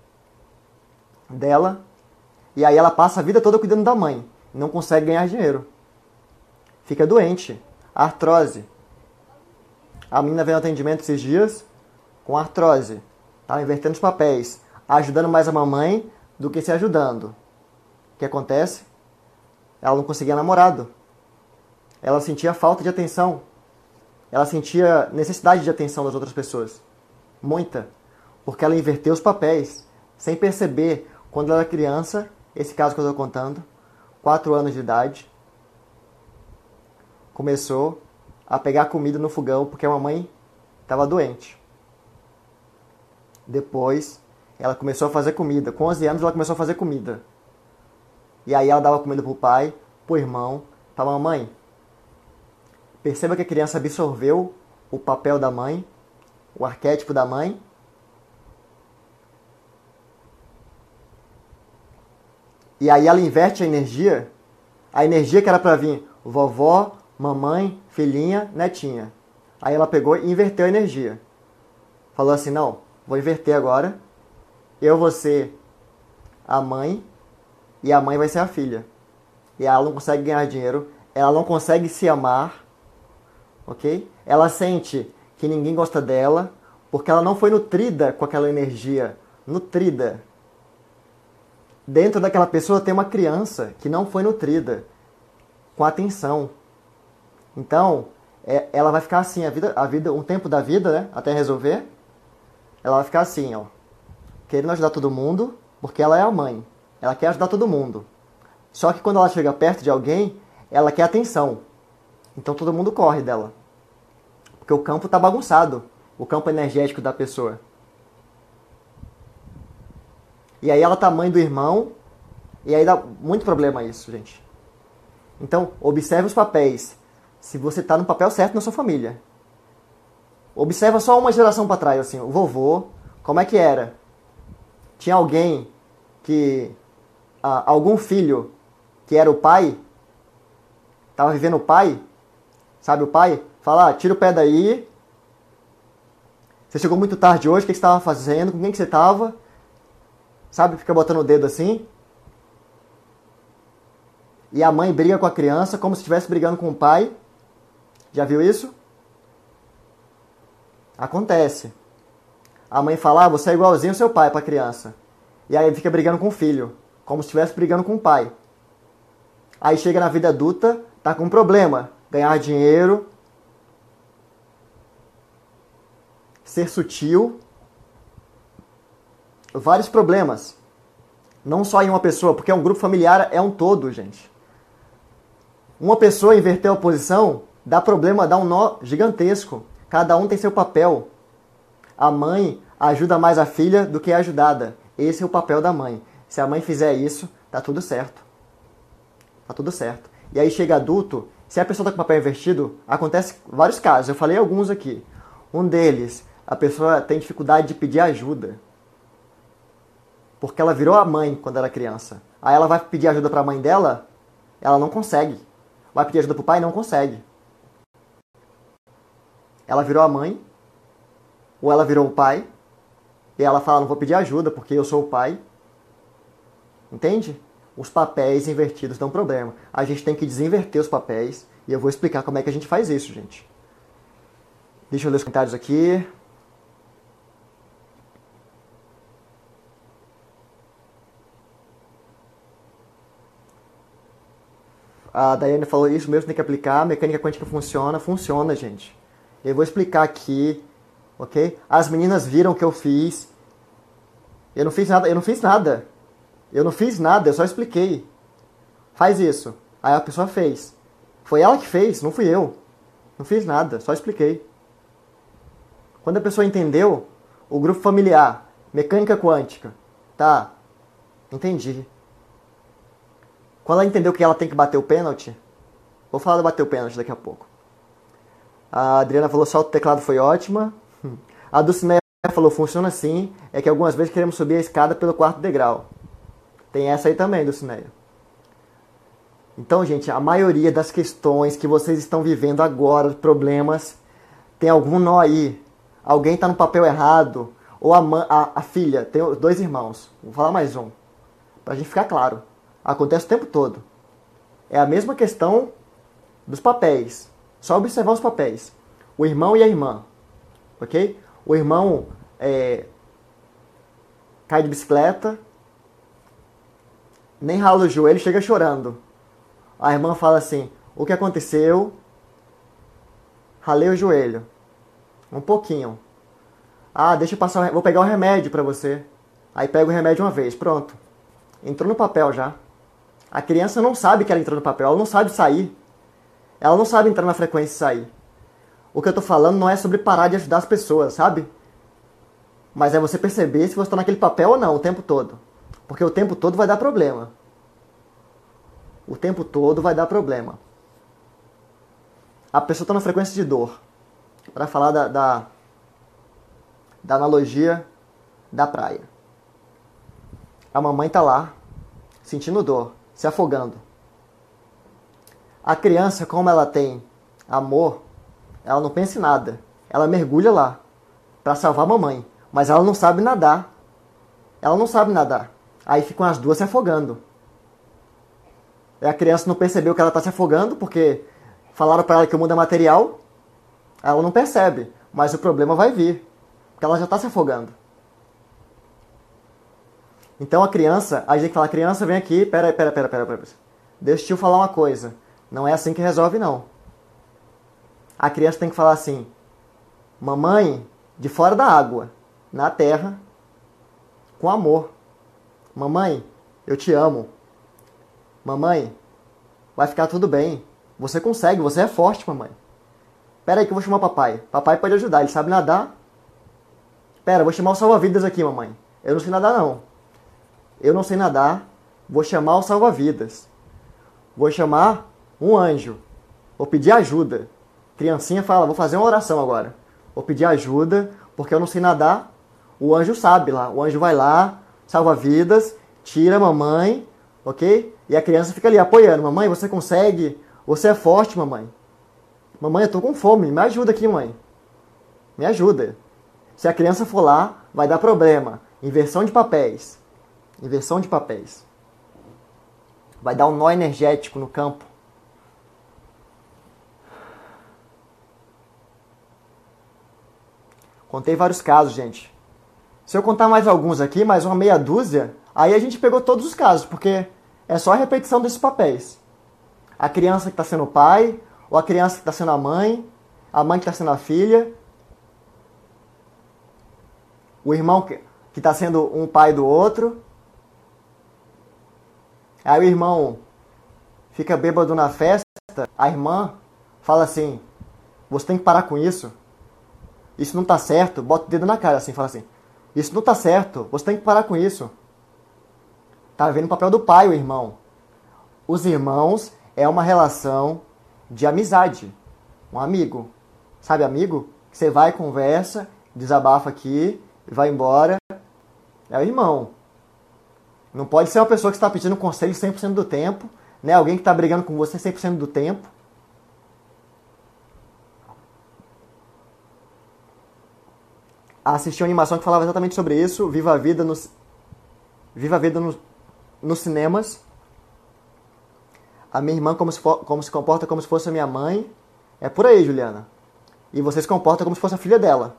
Speaker 1: dela, e aí ela passa a vida toda cuidando da mãe, não consegue ganhar dinheiro. Fica doente, artrose. A menina veio no atendimento esses dias com artrose, tá invertendo os papéis, ajudando mais a mamãe do que se ajudando. O que acontece? Ela não conseguia namorado. Ela sentia falta de atenção. Ela sentia necessidade de atenção das outras pessoas. Muita. Porque ela inverteu os papéis, sem perceber. Quando ela era criança, esse caso que eu estou contando, quatro anos de idade, começou a pegar comida no fogão porque a mamãe estava doente. Depois, ela começou a fazer comida. Com onze anos, ela começou a fazer comida. E aí ela dava comida pro pai, pro irmão, pra mamãe. Perceba que a criança absorveu o papel da mãe, o arquétipo da mãe. E aí ela inverte a energia, a energia que era para vir vovó, mamãe, filhinha, netinha. Aí ela pegou e inverteu a energia. Falou assim, não, vou inverter agora. Eu vou ser a mãe e a mãe vai ser a filha. E ela não consegue ganhar dinheiro, ela não consegue se amar, ok? Ela sente que ninguém gosta dela, porque ela não foi nutrida com aquela energia, nutrida. Dentro daquela pessoa tem uma criança que não foi nutrida com atenção. Então, é, ela vai ficar assim, a vida, a vida, um tempo da vida, né, até resolver, ela vai ficar assim, ó, querendo ajudar todo mundo, porque ela é a mãe. Ela quer ajudar todo mundo. Só que quando ela chega perto de alguém, ela quer atenção. Então todo mundo corre dela. Porque o campo está bagunçado. O campo energético da pessoa. E aí ela tá mãe do irmão. E aí dá muito problema isso, gente. Então, observe os papéis. Se você está no papel certo na sua família. Observa só uma geração para trás, assim. O vovô, como é que era? Tinha alguém que... Ah, algum filho que era o pai, estava vivendo o pai, sabe o pai? Fala, ah, tira o pé daí. Você chegou muito tarde hoje, o que você estava fazendo? Com quem que você estava? Sabe, fica botando o dedo assim. E a mãe briga com a criança como se estivesse brigando com o pai. Já viu isso? Acontece. A mãe fala, ah, você é igualzinho ao seu pai para a criança. E aí fica brigando com o filho, como se estivesse brigando com o pai. Aí chega na vida adulta, tá com um problema. Ganhar dinheiro, ser sutil, vários problemas. Não só em uma pessoa, porque um grupo familiar é um todo, gente. Uma pessoa inverter a posição, dá problema, dá um nó gigantesco. Cada um tem seu papel. A mãe ajuda mais a filha do que a ajudada. Esse é o papel da mãe. Se a mãe fizer isso, tá tudo certo. Tá tudo certo. E aí chega adulto, se a pessoa tá com o papel invertido, acontece vários casos. Eu falei alguns aqui. Um deles, a pessoa tem dificuldade de pedir ajuda. Porque ela virou a mãe quando era criança. Aí ela vai pedir ajuda para a mãe dela, ela não consegue. Vai pedir ajuda para o pai, não consegue. Ela virou a mãe, ou ela virou o pai, e ela fala, não vou pedir ajuda porque eu sou o pai. Entende? Os papéis invertidos dão problema. A gente tem que desinverter os papéis, e eu vou explicar como é que a gente faz isso, gente. Deixa eu ler os comentários aqui. A Daiane falou isso mesmo, tem que aplicar. A mecânica quântica funciona? Funciona, gente. Eu vou explicar aqui, ok? As meninas viram o que eu fiz. Eu não fiz nada, eu não fiz nada. Eu não fiz nada, eu só expliquei. Faz isso. Aí a pessoa fez. Foi ela que fez, não fui eu. Não fiz nada, só expliquei. Quando a pessoa entendeu, o grupo familiar, mecânica quântica, tá, entendi. Quando ela entendeu que ela tem que bater o pênalti, vou falar de bater o pênalti daqui a pouco. A Adriana falou, só o teclado foi ótima. A Dulcineia falou, funciona assim, é que algumas vezes queremos subir a escada pelo quarto degrau. Tem essa aí também, Dulcineia. Então, gente, a maioria das questões que vocês estão vivendo agora, problemas, tem algum nó aí. Alguém está no papel errado, ou a, a, a filha, tem dois irmãos. Vou falar mais um, pra gente ficar claro. Acontece o tempo todo. É a mesma questão dos papéis. Só observar os papéis. O irmão e a irmã. Ok? O irmão é, cai de bicicleta, nem rala o joelho, chega chorando. A irmã fala assim, o que aconteceu? Ralei o joelho. Um pouquinho. Ah, deixa eu passar, o... vou pegar um remédio pra você. Aí pega o remédio uma vez, pronto. Entrou no papel já. A criança não sabe que ela entrou no papel, ela não sabe sair. Ela não sabe entrar na frequência e sair. O que eu tô falando não é sobre parar de ajudar as pessoas, sabe? Mas é você perceber se você está naquele papel ou não o tempo todo. Porque o tempo todo vai dar problema. O tempo todo vai dar problema. A pessoa está na frequência de dor. Para falar da, da, da analogia da praia. A mamãe está lá, sentindo dor, se afogando. A criança, como ela tem amor, ela não pensa em nada. Ela mergulha lá para salvar a mamãe. Mas ela não sabe nadar. Ela não sabe nadar. Aí ficam as duas se afogando. E a criança não percebeu que ela está se afogando, porque falaram para ela que o mundo é material. Ela não percebe. Mas o problema vai vir. Porque ela já está se afogando. Então a criança, a gente fala, criança, vem aqui, pera, pera, pera, pera, pera. Deixa o tio falar uma coisa. Não é assim que resolve, não. A criança tem que falar assim, mamãe, de fora da água, na terra, com amor. Mamãe, Eu te amo. Mamãe, vai ficar tudo bem. Você consegue, você é forte, mamãe. Pera aí que eu vou chamar o papai. Papai pode ajudar, ele sabe nadar. Pera, eu vou chamar o salva-vidas aqui, mamãe. Eu não sei nadar, não. Eu não sei nadar. Vou chamar o salva-vidas. Vou chamar um anjo. Vou pedir ajuda. Criancinha fala, vou fazer uma oração agora. Vou pedir ajuda, porque eu não sei nadar. O anjo sabe lá. O anjo vai lá, salva-vidas, tira a mamãe, ok? E a criança fica ali apoiando. Mamãe, você consegue? Você é forte, mamãe. Mamãe, eu tô com fome. Me ajuda aqui, mãe. Me ajuda. Se a criança for lá, vai dar problema. Inversão de papéis. Inversão de papéis. Vai dar um nó energético no campo. Contei vários casos, gente. Se eu contar mais alguns aqui, mais uma meia dúzia, aí a gente pegou todos os casos, porque é só a repetição desses papéis. A criança que está sendo o pai, ou a criança que está sendo a mãe, a mãe que está sendo a filha, o irmão que está sendo um pai do outro. Aí o irmão fica bêbado na festa, a irmã fala assim, você tem que parar com isso. Isso não tá certo. Bota o dedo na cara assim, fala assim, isso não tá certo, você tem que parar com isso. Tá vendo o papel do pai, o irmão. Os irmãos é uma relação de amizade. Um amigo. Sabe amigo? Você vai, conversa, desabafa aqui, vai embora. É o irmão. Não pode ser uma pessoa que está pedindo conselho cem por cento do tempo, né? Alguém que está brigando com você cem por cento do tempo. Assisti uma animação que falava exatamente sobre isso, Viva a Vida nos, Viva a Vida nos, nos cinemas. A minha irmã como se, for, como se comporta como se fosse a minha mãe. É por aí, Juliana. E você se comporta como se fosse a filha dela.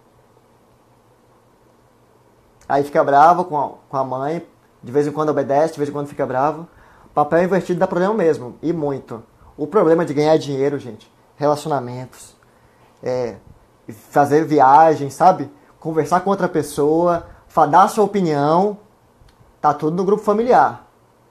Speaker 1: Aí fica brava com a, com a mãe, de vez em quando obedece, de vez em quando fica bravo. Papel invertido dá problema mesmo, e muito. O problema de ganhar dinheiro, gente, relacionamentos, é, fazer viagem, sabe? Conversar com outra pessoa, dar a sua opinião, tá tudo no grupo familiar.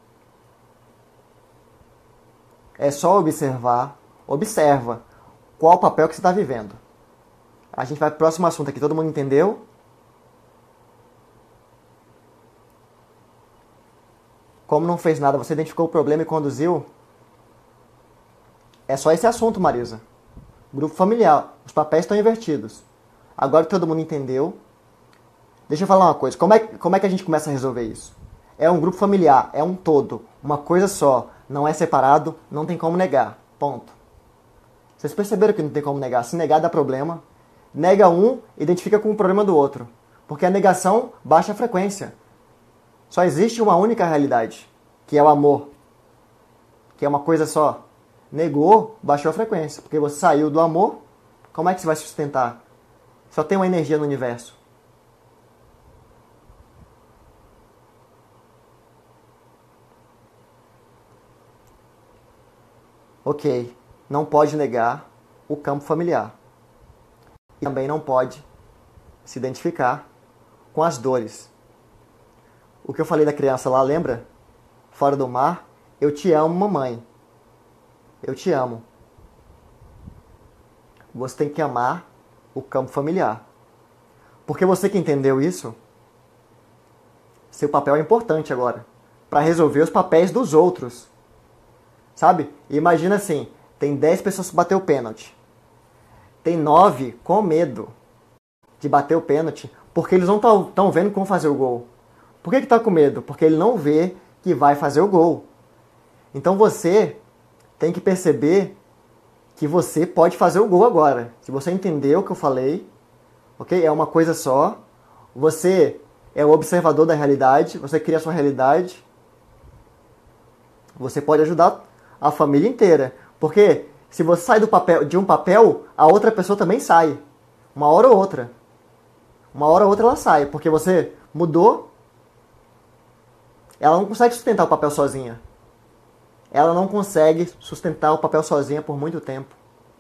Speaker 1: É só observar, observa qual o papel que você está vivendo. A gente vai pro próximo assunto aqui, todo mundo entendeu? Como não fez nada, você identificou o problema e conduziu? É só esse assunto, Marisa. Grupo familiar. Os papéis estão invertidos. Agora que todo mundo entendeu, deixa eu falar uma coisa. Como é, como é que a gente começa a resolver isso? É um grupo familiar, é um todo, uma coisa só. Não é separado, não tem como negar. Ponto. Vocês perceberam que não tem como negar. Se negar dá problema. Nega um, identifica com o problema do outro. Porque a negação baixa a frequência. Só existe uma única realidade, que é o amor. Que é uma coisa só. Negou, baixou a frequência. Porque você saiu do amor, como é que você vai se sustentar? Só tem uma energia no universo. Ok, não pode negar o campo familiar. E também não pode se identificar com as dores. O que eu falei da criança lá, lembra? Fora do mar, eu te amo, mamãe. Eu te amo. Você tem que amar o campo familiar. Porque você que entendeu isso, seu papel é importante agora, para resolver os papéis dos outros. Sabe? Imagina assim, tem dez pessoas que bater o pênalti. Tem nove com medo de bater o pênalti, porque eles não estão vendo como fazer o gol. Por que que tá com medo? Porque ele não vê que vai fazer o gol. Então você tem que perceber que você pode fazer o gol agora. Se você entendeu o que eu falei, ok? É uma coisa só. Você é o observador da realidade, você cria a sua realidade. Você pode ajudar a família inteira. Porque se você sai do papel, de um papel, a outra pessoa também sai. Uma hora ou outra. Uma hora ou outra ela sai. Porque você mudou. Ela não consegue sustentar o papel sozinha. Ela não consegue sustentar o papel sozinha por muito tempo.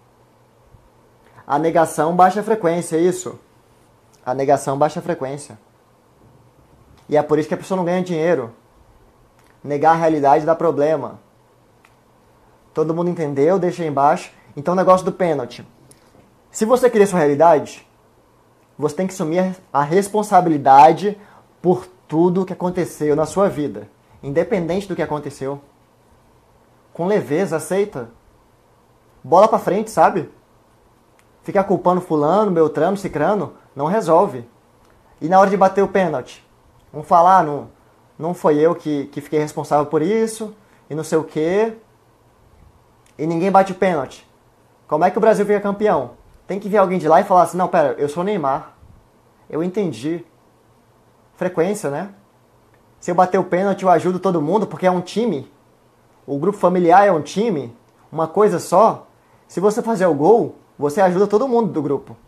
Speaker 1: A negação baixa a frequência, é isso. A negação baixa a frequência. E é por isso que a pessoa não ganha dinheiro. Negar a realidade dá problema. Todo mundo entendeu? Deixa aí embaixo. Então, o negócio do pênalti. Se você querer sua realidade, você tem que assumir a responsabilidade por tudo que aconteceu na sua vida. Independente do que aconteceu. Com leveza, aceita. Bola pra frente, sabe? Ficar culpando fulano, beltrano, cicrano, não resolve. E na hora de bater o pênalti, vamos falar, não, não foi eu que, que fiquei responsável por isso, e não sei o quê, e ninguém bate o pênalti. Como é que o Brasil fica campeão? Tem que vir alguém de lá e falar assim, não, pera, eu sou o Neymar. Eu entendi. Frequência, né? Se eu bater o pênalti, eu ajudo todo mundo, porque é um time. O grupo familiar é um time, uma coisa só. Se você fazer o gol, você ajuda todo mundo do grupo.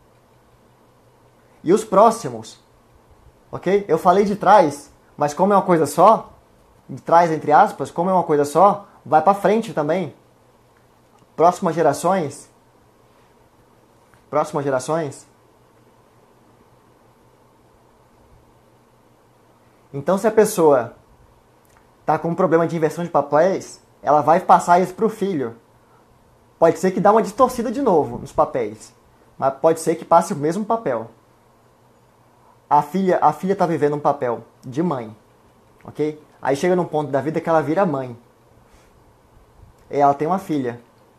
Speaker 1: E os próximos, ok? Eu falei de trás, mas como é uma coisa só, de trás entre aspas, como é uma coisa só, vai pra frente também. Próximas gerações, próximas gerações. Então, se a pessoa tá com um problema de inversão de papéis, ela vai passar isso pro filho. Pode ser que dá uma distorcida de novo nos papéis, mas pode ser que passe o mesmo papel. A filha, a filha tá vivendo um papel de mãe, ok? Aí chega num ponto da vida que ela vira mãe. E ela tem uma filha.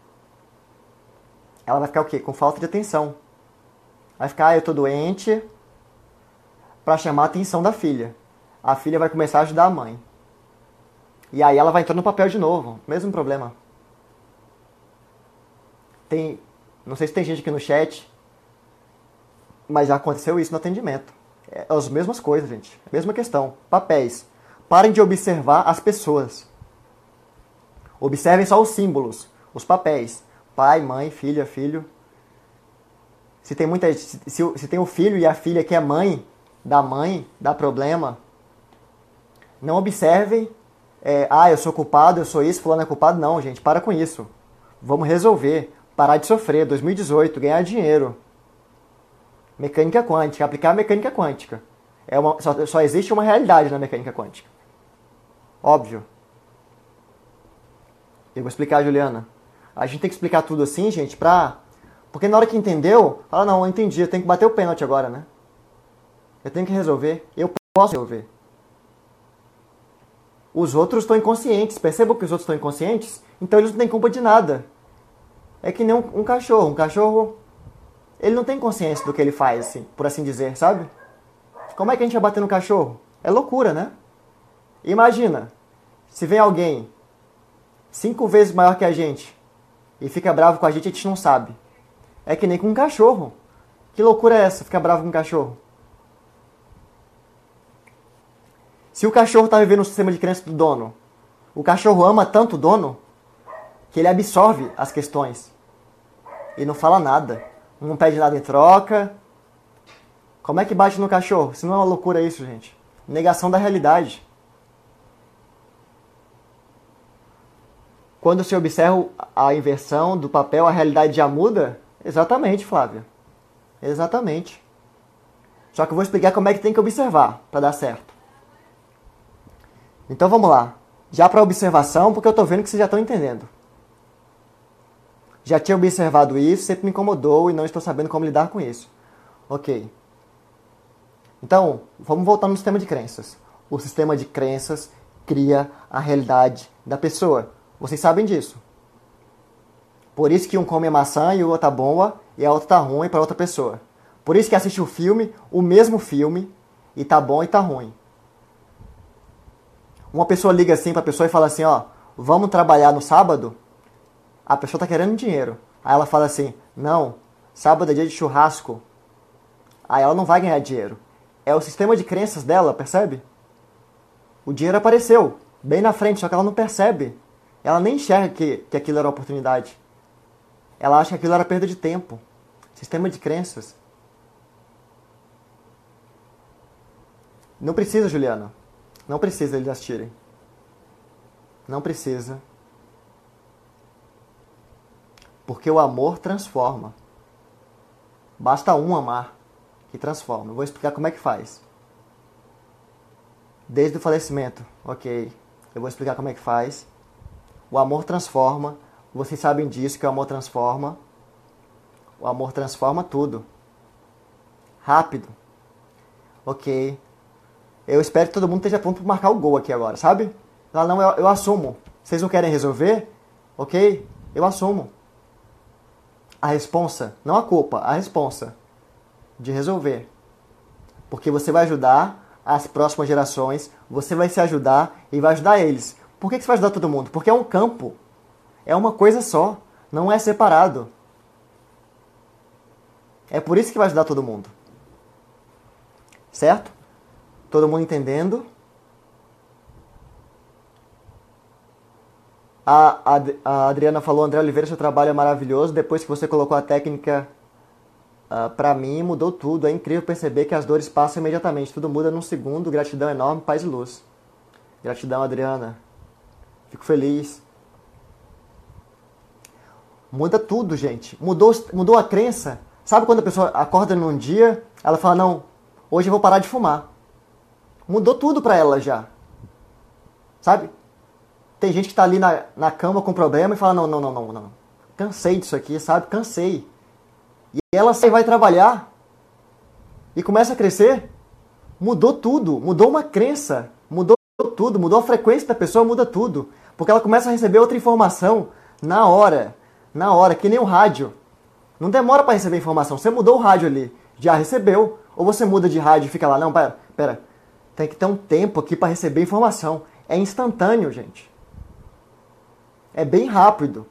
Speaker 1: Ela vai ficar o quê? Com falta de atenção. Vai ficar, ah, eu tô doente, pra chamar a atenção da filha. A filha vai começar a ajudar a mãe. E aí ela vai entrar no papel de novo. Mesmo problema. Tem, não sei se tem gente aqui no chat, mas já aconteceu isso no atendimento. É as mesmas coisas, gente. Mesma questão. Papéis. Parem de observar as pessoas. Observem só os símbolos, os papéis. Pai, mãe, filha, filho. Se tem muita, se, se, se tem o filho e a filha que é mãe da mãe, dá problema. Não observem, é, ah, eu sou culpado, eu sou isso, fulano é culpado. Não, gente, para com isso. Vamos resolver. Parar de sofrer. dois mil e dezoito, ganhar dinheiro. Mecânica quântica, aplicar a mecânica quântica. É uma, só, só existe uma realidade na mecânica quântica. Óbvio. Eu vou explicar, Juliana. A gente tem que explicar tudo assim, gente, pra... Porque na hora que entendeu, fala, não, eu entendi, eu tenho que bater o pênalti agora, né? Eu tenho que resolver. Eu posso resolver. Os outros estão inconscientes. Percebam que os outros estão inconscientes? Então eles não têm culpa de nada. É que nem um, um cachorro. Um cachorro, ele não tem consciência do que ele faz, assim, por assim dizer, sabe? Como é que a gente vai bater no cachorro? É loucura, né? Imagina, se vem alguém cinco vezes maior que a gente e fica bravo com a gente, a gente não sabe. É que nem com um cachorro. Que loucura é essa, ficar bravo com um cachorro? Se o cachorro está vivendo no sistema de crença do dono, o cachorro ama tanto o dono que ele absorve as questões e não fala nada. Não pede nada em troca. Como é que bate no cachorro? Se não é uma loucura isso, gente. Negação da realidade. Quando se observa a inversão do papel, a realidade já muda? Exatamente, Flávia. Exatamente. Só que eu vou explicar como é que tem que observar para dar certo. Então vamos lá. Já para observação, porque eu estou vendo que vocês já estão entendendo. Já tinha observado isso, sempre me incomodou e não estou sabendo como lidar com isso. Ok. Então, vamos voltar no sistema de crenças. O sistema de crenças cria a realidade da pessoa. Vocês sabem disso. Por isso que um come a maçã e o outro tá boa e a outra tá ruim para outra pessoa. Por isso que assiste o filme, o mesmo filme, e tá bom e tá ruim. Uma pessoa liga assim pra pessoa e fala assim, ó, vamos trabalhar no sábado? A pessoa tá querendo dinheiro. Aí ela fala assim, não, sábado é dia de churrasco. Aí ela não vai ganhar dinheiro. É o sistema de crenças dela, percebe? O dinheiro apareceu, bem na frente, só que ela não percebe. Ela nem enxerga que, que aquilo era oportunidade. Ela acha que aquilo era perda de tempo. Sistema de crenças. Não precisa, Juliana. Não precisa eles assistirem. Não precisa. Porque o amor transforma. Basta um amar que transforma. Eu vou explicar como é que faz. Desde o falecimento, ok. Eu vou explicar como é que faz. O amor transforma. Vocês sabem disso, que o amor transforma. O amor transforma tudo. Rápido. Ok. Eu espero que todo mundo esteja pronto para marcar o gol aqui agora, sabe? Lá não, eu, eu assumo. Vocês não querem resolver? Ok? Eu assumo. A responsa, não a culpa, a responsa de resolver. Porque você vai ajudar as próximas gerações, você vai se ajudar e vai ajudar eles. Por que você vai ajudar todo mundo? Porque é um campo. É uma coisa só. Não é separado. É por isso que vai ajudar todo mundo. Certo? Todo mundo entendendo? A, a, a Adriana falou, André Oliveira, seu trabalho é maravilhoso. Depois que você colocou a técnica uh, pra mim, mudou tudo. É incrível perceber que as dores passam imediatamente. Tudo muda num segundo. Gratidão enorme, paz e luz. Gratidão, Adriana. Fico feliz. Muda tudo, gente. Mudou, mudou a crença. Sabe quando a pessoa acorda num dia, ela fala, não, hoje eu vou parar de fumar. Mudou tudo pra ela já. Sabe? Tem gente que tá ali na, na cama com problema e fala, não, não, não, não, não. Cansei disso aqui, sabe? Cansei. E ela sai, vai trabalhar e começa a crescer. Mudou tudo. Mudou uma crença. Mudou tudo. Mudou a frequência da pessoa, muda tudo. Porque ela começa a receber outra informação na hora. Na hora, que nem o rádio. Não demora para receber informação. Você mudou o rádio ali. Já recebeu. Ou você muda de rádio e fica lá, não, pera, pera. Tem que ter um tempo aqui para receber informação. É instantâneo, gente. É bem rápido.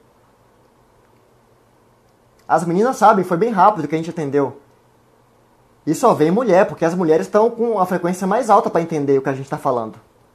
Speaker 1: As meninas sabem, foi bem rápido que a gente atendeu. E só vem mulher, porque as mulheres estão com a frequência mais alta para entender o que a gente está falando.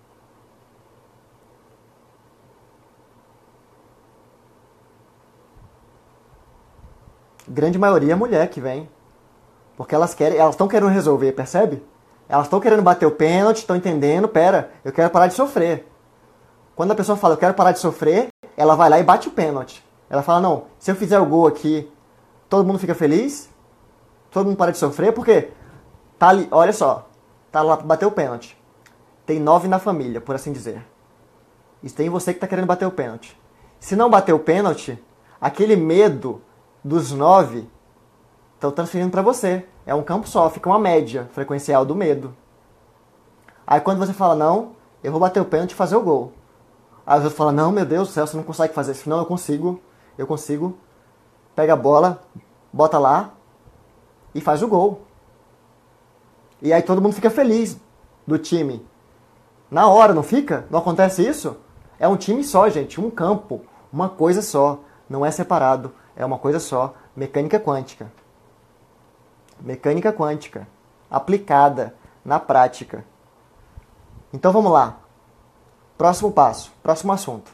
Speaker 1: Grande maioria é mulher que vem. Porque elas querem, elas estão querendo resolver, percebe? Elas estão querendo bater o pênalti, estão entendendo, pera, eu quero parar de sofrer. Quando a pessoa fala, eu quero parar de sofrer, ela vai lá e bate o pênalti. Ela fala, não, se eu fizer o gol aqui, todo mundo fica feliz? Todo mundo para de sofrer? Porque tá ali, olha só, tá lá para bater o pênalti. Tem nove na família, por assim dizer. E tem você que tá querendo bater o pênalti. Se não bater o pênalti, aquele medo dos nove estão transferindo para você. É um campo só, fica uma média frequencial do medo. Aí quando você fala, não, eu vou bater o pênalti e fazer o gol. Aí os outros falam, não, meu Deus do céu, você não consegue fazer isso. Não, eu consigo, eu consigo. Pega a bola, bota lá e faz o gol. E aí todo mundo fica feliz do time. Na hora, não fica? Não acontece isso? É um time só, gente, um campo, uma coisa só. Não é separado, é uma coisa só. Mecânica quântica. Mecânica quântica. Aplicada na prática. Então vamos lá. Próximo passo, próximo assunto.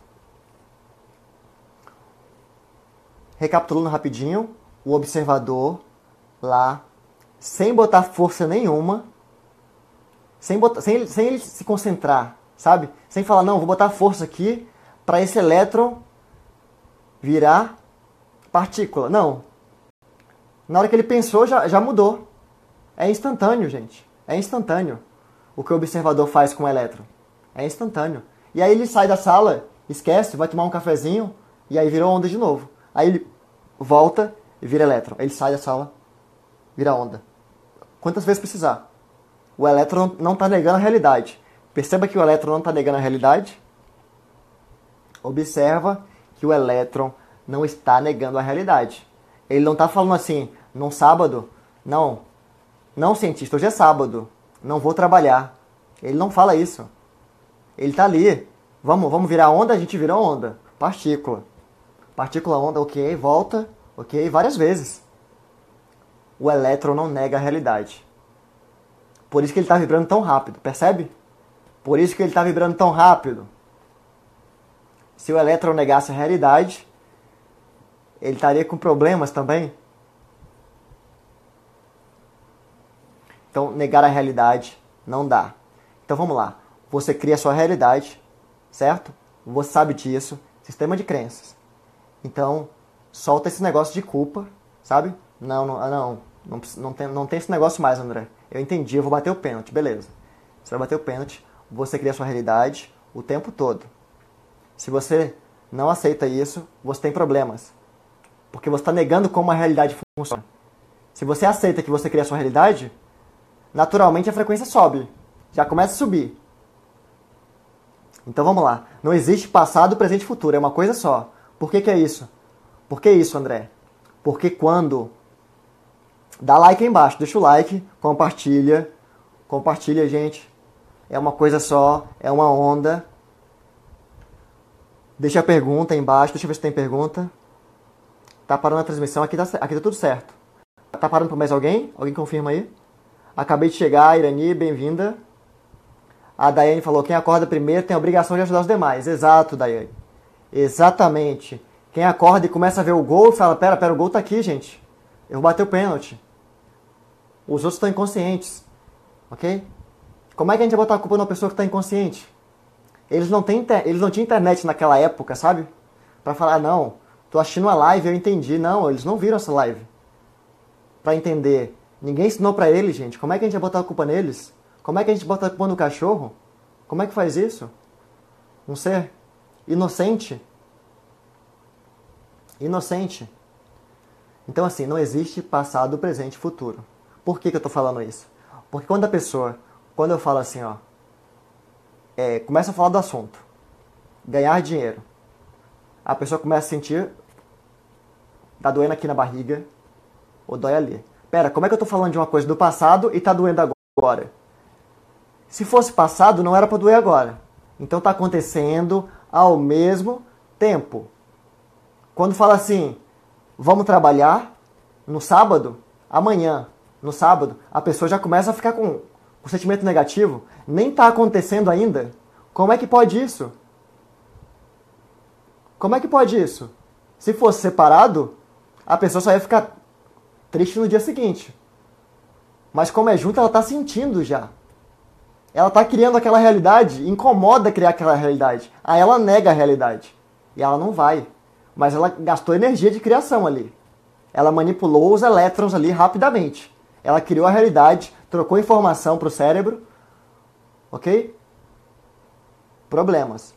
Speaker 1: Recapitulando rapidinho, o observador lá, sem botar força nenhuma, sem, botar, sem, ele, sem ele se concentrar, sabe? Sem falar, não, vou botar força aqui para esse elétron virar partícula. Não. Na hora que ele pensou, já, já mudou. É instantâneo, gente. É instantâneo o que o observador faz com o elétron. É instantâneo. E aí ele sai da sala, esquece, vai tomar um cafezinho, e aí virou onda de novo. Aí ele volta e vira elétron. Ele sai da sala, vira onda. Quantas vezes precisar. O elétron não está negando a realidade. Perceba que o elétron não está negando a realidade. Observa que o elétron não está negando a realidade. Ele não está falando assim, num sábado, não, não cientista, hoje é sábado, não vou trabalhar. Ele não fala isso. Ele está ali. Vamos, vamos virar onda? A gente virou onda. Partícula. Partícula, onda, ok, volta, ok, várias vezes. O elétron não nega a realidade. Por isso que ele está vibrando tão rápido, percebe? Por isso que ele está vibrando tão rápido. Se o elétron negasse a realidade, ele estaria com problemas também. Então, negar a realidade não dá. Então, vamos lá. Você cria a sua realidade, certo? Você sabe disso. Sistema de crenças. Então, solta esse negócio de culpa, sabe? Não, não, não, não, não, tem, não tem esse negócio mais, André. Eu entendi, eu vou bater o pênalti, beleza. Você vai bater o pênalti, você cria a sua realidade, O tempo todo. Se você não aceita isso, você tem problemas. Porque você está negando como a realidade funciona. Se você aceita que você cria a sua realidade, naturalmente a frequência sobe. Já começa a subir. Então vamos lá. Não existe passado, presente e futuro. É uma coisa só. Por que que é isso? Por que isso, André? Porque quando... Dá like aí embaixo. Deixa o like. Compartilha. Compartilha, gente. É uma coisa só. É uma onda. Deixa a pergunta aí embaixo. Deixa eu ver se tem pergunta. Tá parando a transmissão. Aqui tá, aqui tá tudo certo. Tá parando para mais alguém? Alguém confirma aí? Acabei de chegar. Irani, bem-vinda. A Daiane falou, quem acorda primeiro tem a obrigação de ajudar os demais. Exato, Daiane. Exatamente. Quem acorda e começa a ver o gol, fala, pera, pera, o gol tá aqui, gente. Eu vou bater o pênalti. Os outros estão inconscientes. Ok? Como é que a gente vai botar a culpa numa pessoa que está inconsciente? Eles não, têm inter... eles não tinham internet naquela época, sabe? Pra falar, não, tô assistindo uma live, eu entendi. Não, eles não viram essa live. Pra entender. Ninguém ensinou pra eles, gente. Como é que a gente vai botar a culpa neles? Como é que a gente bota a culpa no cachorro? Como é que faz isso? Um ser inocente. Inocente. Então, assim, não existe passado, presente e futuro. Por que que eu tô falando isso? Porque quando a pessoa, quando eu falo assim, ó, é, começa a falar do assunto, ganhar dinheiro, a pessoa começa a sentir, tá doendo aqui na barriga, ou dói ali. Pera, como é que eu tô falando de uma coisa do passado e tá doendo agora? Se fosse passado, não era para doer agora. Então está acontecendo ao mesmo tempo. Quando fala assim, vamos trabalhar no sábado, amanhã, no sábado, a pessoa já começa a ficar com o sentimento negativo. Nem está acontecendo ainda. Como é que pode isso? Como é que pode isso? Se fosse separado, a pessoa só ia ficar triste no dia seguinte. Mas como é junto, ela está sentindo já. Ela está criando aquela realidade, incomoda criar aquela realidade. Aí ela nega a realidade. E ela não vai. Mas ela gastou energia de criação ali. Ela manipulou os elétrons ali rapidamente. Ela criou a realidade, trocou informação para o cérebro. Ok? Problemas.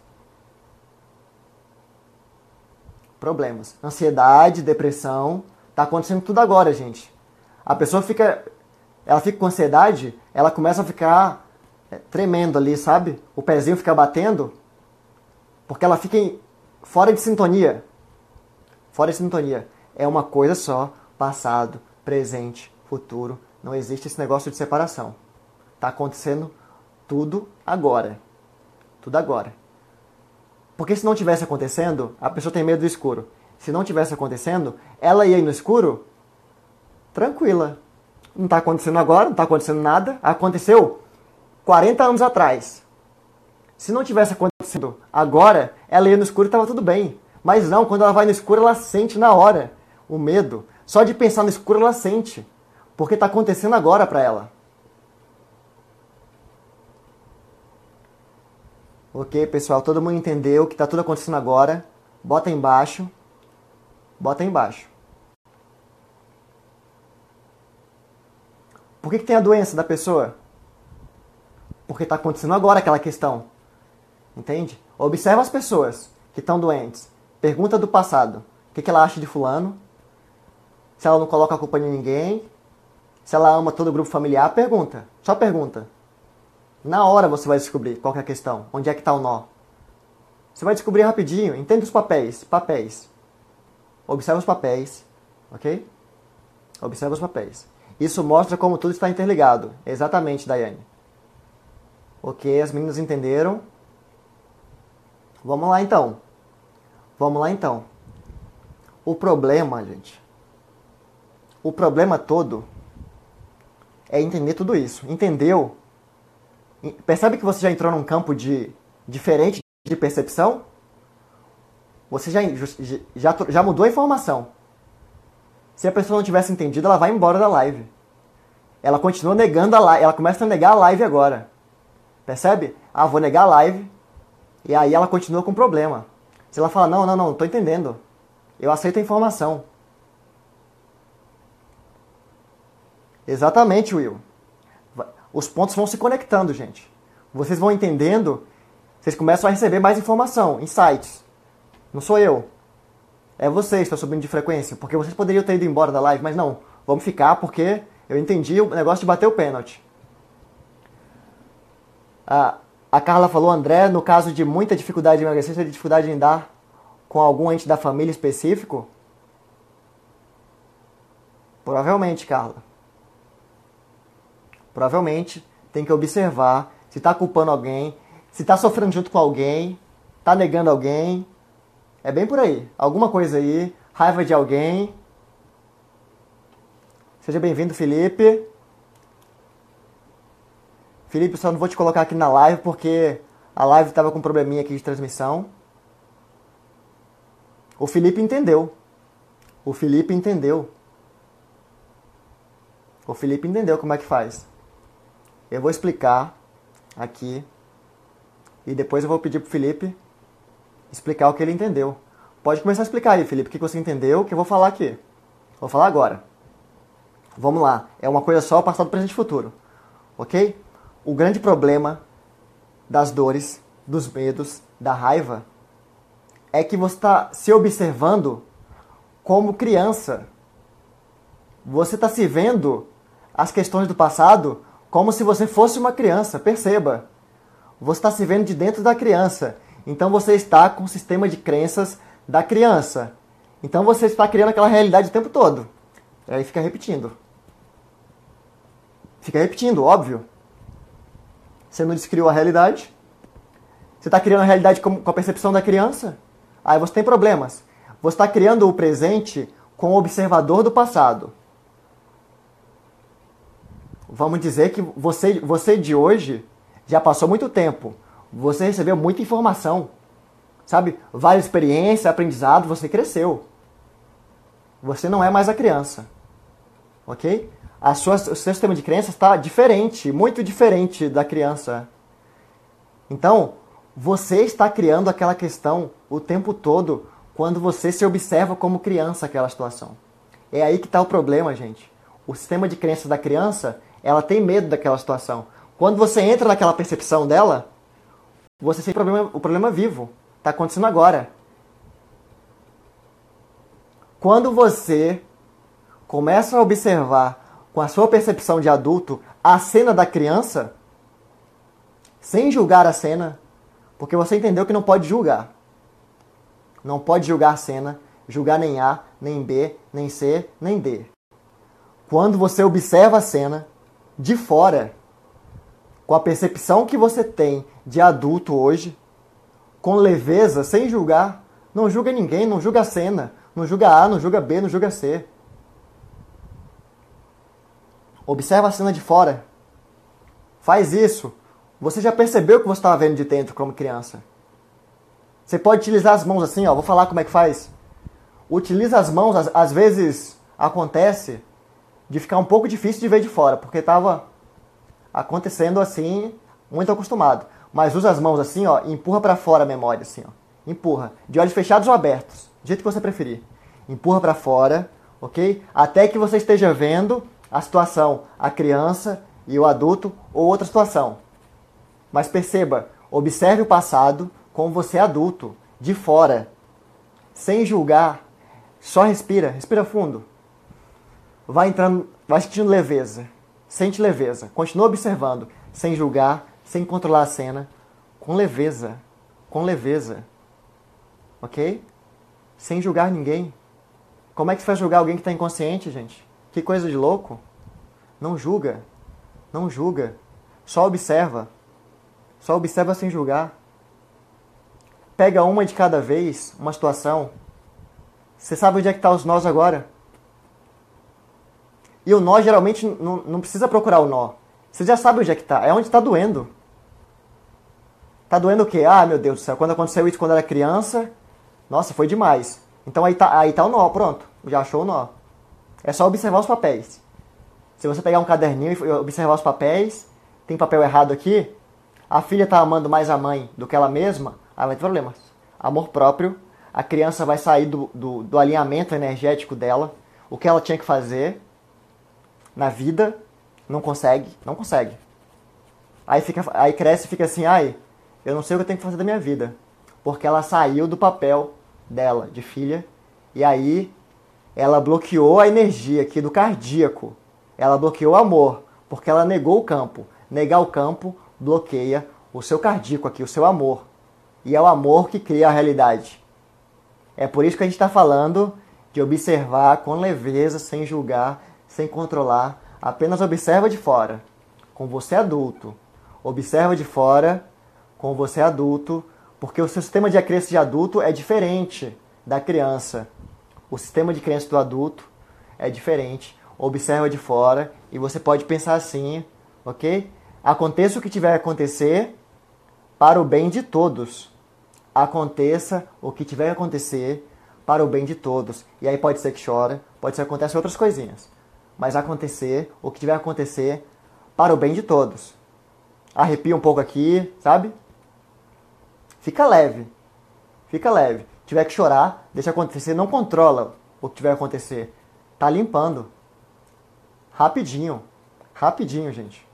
Speaker 1: Problemas. Ansiedade, depressão. Está acontecendo tudo agora, gente. A pessoa fica... Ela fica com ansiedade, ela começa a ficar... tremendo ali, sabe? O pezinho fica batendo, porque ela fica em... fora de sintonia. Fora de sintonia. É uma coisa só, passado, presente, futuro. Não existe esse negócio de separação. Tá acontecendo tudo agora. Tudo agora. Porque se não tivesse acontecendo, a pessoa tem medo do escuro. Se não tivesse acontecendo, ela ia ir no escuro tranquila. Não tá acontecendo agora, não tá acontecendo nada. Aconteceu quarenta anos atrás. Se não tivesse acontecido agora, ela ia no escuro e estava tudo bem. Mas não, quando ela vai no escuro, ela sente na hora o medo. Só de pensar no escuro, ela sente. Porque está acontecendo agora para ela. Ok, pessoal, todo mundo entendeu que está tudo acontecendo agora. Bota aí embaixo. Bota aí embaixo. Por que que tem a doença da pessoa? Porque está acontecendo agora aquela questão. Entende? Observa as pessoas que estão doentes. Pergunta do passado. O que que ela acha de fulano? Se ela não coloca a culpa em ninguém. Se ela ama todo o grupo familiar, pergunta. Só pergunta. Na hora você vai descobrir qual que é a questão. Onde é que está o nó. Você vai descobrir rapidinho. Entende os papéis. Papéis. Observa os papéis. Ok? Observa os papéis. Isso mostra como tudo está interligado. Exatamente, Daiane. Ok, as meninas entenderam. Vamos lá então. Vamos lá então. O problema, gente. O problema todo é entender tudo isso. Entendeu? Percebe que você já entrou num campo de diferente de percepção? Você já, já, já mudou a informação. Se a pessoa não tivesse entendido, ela vai embora da live. Ela continua negando a live. Ela começa a negar a live agora. Percebe? Ah, vou negar a live. E aí ela continua com problema. Se ela fala, não, não, não, não tô entendendo. Eu aceito a informação. Exatamente, Will. Os pontos vão se conectando, gente. Vocês vão entendendo. Vocês começam a receber mais informação, insights. Não sou eu. É vocês que estão subindo de frequência. Porque vocês poderiam ter ido embora da live, mas não. Vamos ficar porque eu entendi o negócio de bater o pênalti. A, a Carla falou, André, no caso de muita dificuldade em emagrecer, você tem dificuldade em dar com algum ente da família específico? Provavelmente, Carla. Provavelmente tem que observar se está culpando alguém, se está sofrendo junto com alguém, está negando alguém. É bem por aí. Alguma coisa aí, raiva de alguém. Seja bem-vindo, Felipe. Felipe, só não vou te colocar aqui na live porque a live estava com um probleminha aqui de transmissão. O Felipe entendeu. O Felipe entendeu. O Felipe entendeu como é que faz. Eu vou explicar aqui e depois eu vou pedir pro Felipe explicar o que ele entendeu. Pode começar a explicar aí, Felipe, o que você entendeu, que eu vou falar aqui. Vou falar agora. Vamos lá. É uma coisa só, passado, presente e futuro. Ok? O grande problema das dores, dos medos, da raiva é que você está se observando como criança. Você está se vendo as questões do passado como se você fosse uma criança. Perceba. Você está se vendo de dentro da criança. Então você está com o sistema de crenças da criança. Então você está criando aquela realidade o tempo todo. Aí fica repetindo. Fica repetindo, óbvio. Você não descriou a realidade. Você está criando a realidade com a percepção da criança. Aí você tem problemas. Você está criando o presente com o observador do passado. Vamos dizer que você, você de hoje já passou muito tempo. Você recebeu muita informação. Sabe? Várias experiências, aprendizado, você cresceu. Você não é mais a criança. Ok? A sua, o seu sistema de crenças está diferente, muito diferente da criança. Então, você está criando aquela questão o tempo todo quando você se observa como criança aquela situação. É aí que está o problema, gente. O sistema de crenças da criança, ela tem medo daquela situação. Quando você entra naquela percepção dela, você tem o problema, o problema vivo. Está acontecendo agora. Quando você começa a observar com a sua percepção de adulto a cena da criança, sem julgar a cena, porque você entendeu que não pode julgar. Não pode julgar a cena, julgar nem A, nem B, nem C, nem D. Quando você observa a cena de fora, com a percepção que você tem de adulto hoje, com leveza, sem julgar, não julga ninguém, não julga a cena, não julga A, não julga B, não julga C. Observa a cena de fora. Faz isso. Você já percebeu o que você estava vendo de dentro como criança. Você pode utilizar as mãos assim, ó. Vou falar como é que faz. Utiliza as mãos, às, às vezes acontece de ficar um pouco difícil de ver de fora, porque estava acontecendo assim, muito acostumado. Mas usa as mãos assim, ó, e empurra para fora a memória, assim, ó. Empurra. De olhos fechados ou abertos, do jeito que você preferir. Empurra para fora, ok? Até que você esteja vendo a situação, a criança e o adulto ou outra situação. Mas perceba, observe o passado como você é adulto, de fora, sem julgar, só respira, respira fundo. Vai entrando, vai sentindo leveza, sente leveza, continua observando, sem julgar, sem controlar a cena, com leveza, com leveza, ok? Sem julgar ninguém. Como é que você vai julgar alguém que está inconsciente, gente? Que coisa de louco. Não julga. Não julga. Só observa. Só observa sem julgar. Pega uma de cada vez, uma situação. Você sabe onde é que estão os nós agora? E o nó geralmente não, não precisa procurar o nó. Você já sabe onde é que está. É onde está doendo. Está doendo o quê? Ah, meu Deus do céu. Quando aconteceu isso quando eu era criança, nossa, foi demais. Então aí está aí tá o nó, pronto. Já achou o nó. É só observar os papéis. Se você pegar um caderninho e observar os papéis, tem papel errado aqui, a filha está amando mais a mãe do que ela mesma, aí vai ter problemas. Amor próprio, a criança vai sair do, do, do alinhamento energético dela, o que ela tinha que fazer na vida, não consegue, não consegue. Aí, fica, aí cresce e fica assim, ai, eu não sei o que eu tenho que fazer da minha vida. Porque ela saiu do papel dela, de filha, e aí ela bloqueou a energia aqui do cardíaco. Ela bloqueou o amor, porque ela negou o campo. Negar o campo bloqueia o seu cardíaco aqui, o seu amor. E é o amor que cria a realidade. É por isso que a gente está falando de observar com leveza, sem julgar, sem controlar. Apenas observa de fora, com você adulto. Observa de fora, com você adulto, porque o seu sistema de crença de adulto é diferente da criança. O sistema de crença do adulto é diferente. Observa de fora e você pode pensar assim, ok? Aconteça o que tiver a acontecer para o bem de todos. Aconteça o que tiver a acontecer para o bem de todos. E aí pode ser que chora, pode ser que aconteça outras coisinhas. Mas acontecer o que tiver a acontecer para o bem de todos. Arrepia um pouco aqui, sabe? Fica leve. Fica leve. Se tiver que chorar, deixa acontecer. Não controla o que tiver a acontecer. Tá limpando. Rapidinho. Rapidinho, gente.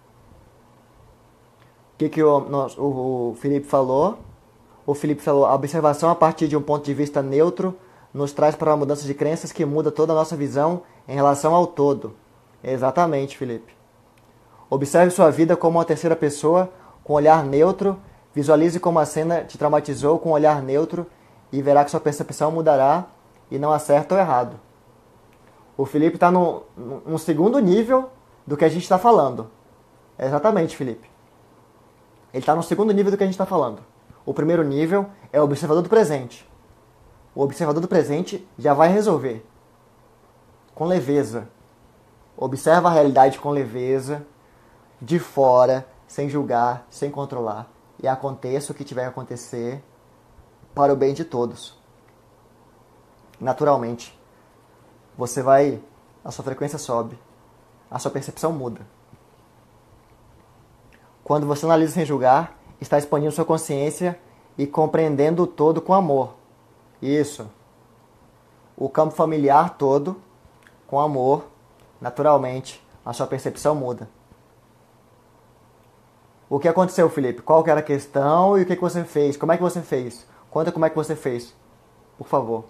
Speaker 1: O que, que o, o, o Felipe falou? O Felipe falou, a observação a partir de um ponto de vista neutro nos traz para uma mudança de crenças que muda toda a nossa visão em relação ao todo. Exatamente, Felipe. Observe sua vida como uma terceira pessoa, com um olhar neutro. Visualize como a cena te traumatizou com um olhar neutro e verá que sua percepção mudará e não há certo ou errado. O Felipe está no, no segundo nível do que a gente está falando. Exatamente, Felipe. Ele está no segundo nível do que a gente está falando. O primeiro nível é o observador do presente. O observador do presente já vai resolver. Com leveza. Observa a realidade com leveza, de fora, sem julgar, sem controlar. E aconteça o que tiver a acontecer para o bem de todos. Naturalmente. Você vai... A sua frequência sobe. A sua percepção muda. Quando você analisa sem julgar, está expandindo sua consciência e compreendendo o todo com amor. Isso. O campo familiar todo, com amor, naturalmente, a sua percepção muda. O que aconteceu, Felipe? Qual que era a questão e o que, que você fez? Como é que você fez? Conta como é que você fez, por favor.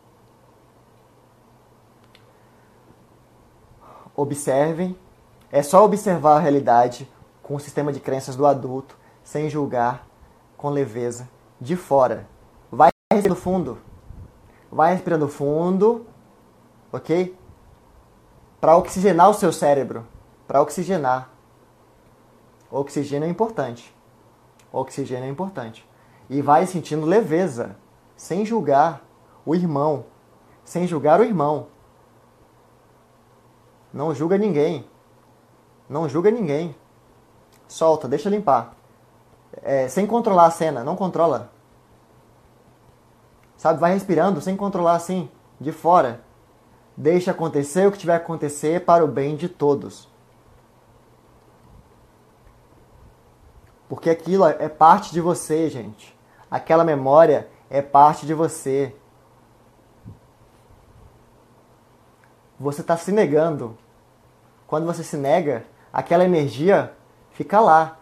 Speaker 1: Observem. É só observar a realidade com o sistema de crenças do adulto, sem julgar, com leveza, de fora. Vai respirando fundo. Vai respirando fundo, ok? Para oxigenar o seu cérebro. Para oxigenar. Oxigênio é importante. Oxigênio é importante. E vai sentindo leveza, sem julgar o irmão. Sem julgar o irmão. Não julga ninguém. Não julga ninguém. Solta, deixa limpar. É, sem controlar a cena, não controla. Sabe, vai respirando sem controlar assim, de fora. Deixa acontecer o que tiver que acontecer para o bem de todos. Porque aquilo é parte de você, gente. Aquela memória é parte de você. Você está se negando. Quando você se nega, aquela energia fica lá.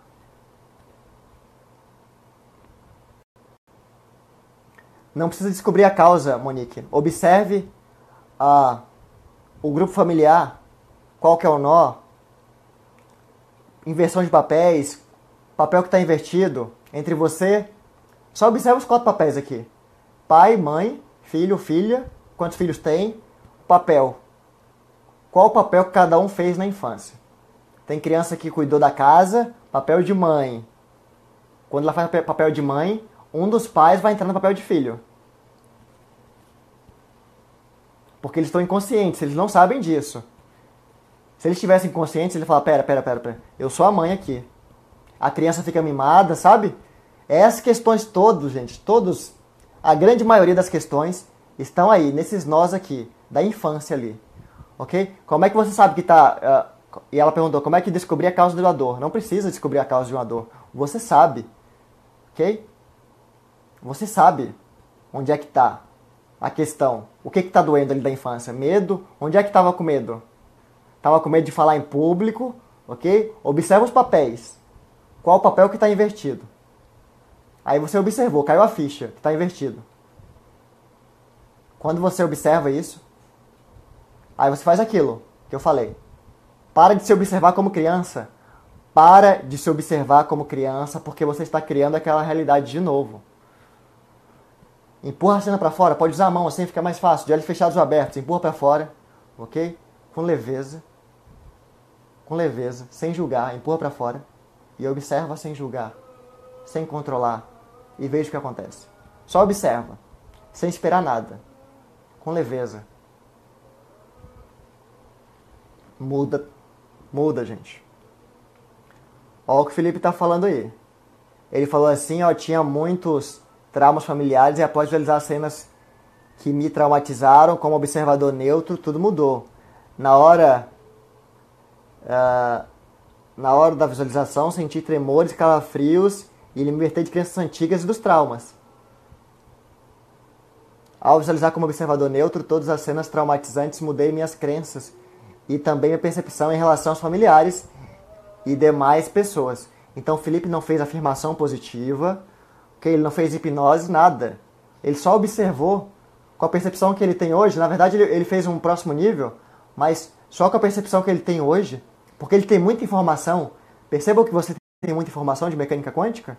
Speaker 1: Não precisa descobrir a causa, Monique. Observe a, o grupo familiar, qual que é o nó, inversão de papéis, papel que está invertido entre você. Só observa os quatro papéis aqui. Pai, mãe, filho, filha, quantos filhos tem, papel. Qual o papel que cada um fez na infância? Tem criança que cuidou da casa, papel de mãe. Quando ela faz papel de mãe, um dos pais vai entrar no papel de filho. Porque eles estão inconscientes, eles não sabem disso. Se eles estivessem conscientes, ele fala, pera, pera, pera, pera, eu sou a mãe aqui. A criança fica mimada, sabe? Essas questões todas, gente, todos, a grande maioria das questões estão aí, nesses nós aqui, da infância ali. Ok? Como é que você sabe que está... Uh, e ela perguntou, como é que descobrir a causa de uma dor? Não precisa descobrir a causa de uma dor. Você sabe. Ok? Você sabe onde é que está a questão. O que está doendo ali da infância? Medo? Onde é que estava com medo? Estava com medo de falar em público. Ok? Observa os papéis. Qual o papel que está invertido? Aí você observou, caiu a ficha, que está invertido. Quando você observa isso, aí você faz aquilo que eu falei. Para de se observar como criança. Para de se observar como criança, porque você está criando aquela realidade de novo. Empurra a cena para fora, pode usar a mão assim, fica mais fácil. De olhos fechados ou abertos, empurra para fora, ok? Com leveza. Com leveza, sem julgar, empurra para fora. E observa sem julgar, sem controlar. E veja o que acontece. Só observa, sem esperar nada. Com leveza. Muda, muda, gente. Olha o que o Felipe está falando aí. Ele falou assim, ó, tinha muitos traumas familiares e após visualizar cenas que me traumatizaram como observador neutro, tudo mudou. Na hora, uh, na hora da visualização, senti tremores, calafrios e me libertei de crenças antigas e dos traumas. Ao visualizar como observador neutro todas as cenas traumatizantes, mudei minhas crenças e também minha percepção em relação aos familiares e demais pessoas. Então, Felipe não fez afirmação positiva, okay? Ele não fez hipnose, nada. Ele só observou com a percepção que ele tem hoje. Na verdade, ele, ele fez um próximo nível, mas só com a percepção que ele tem hoje, porque ele tem muita informação. Percebam que você tem muita informação de mecânica quântica.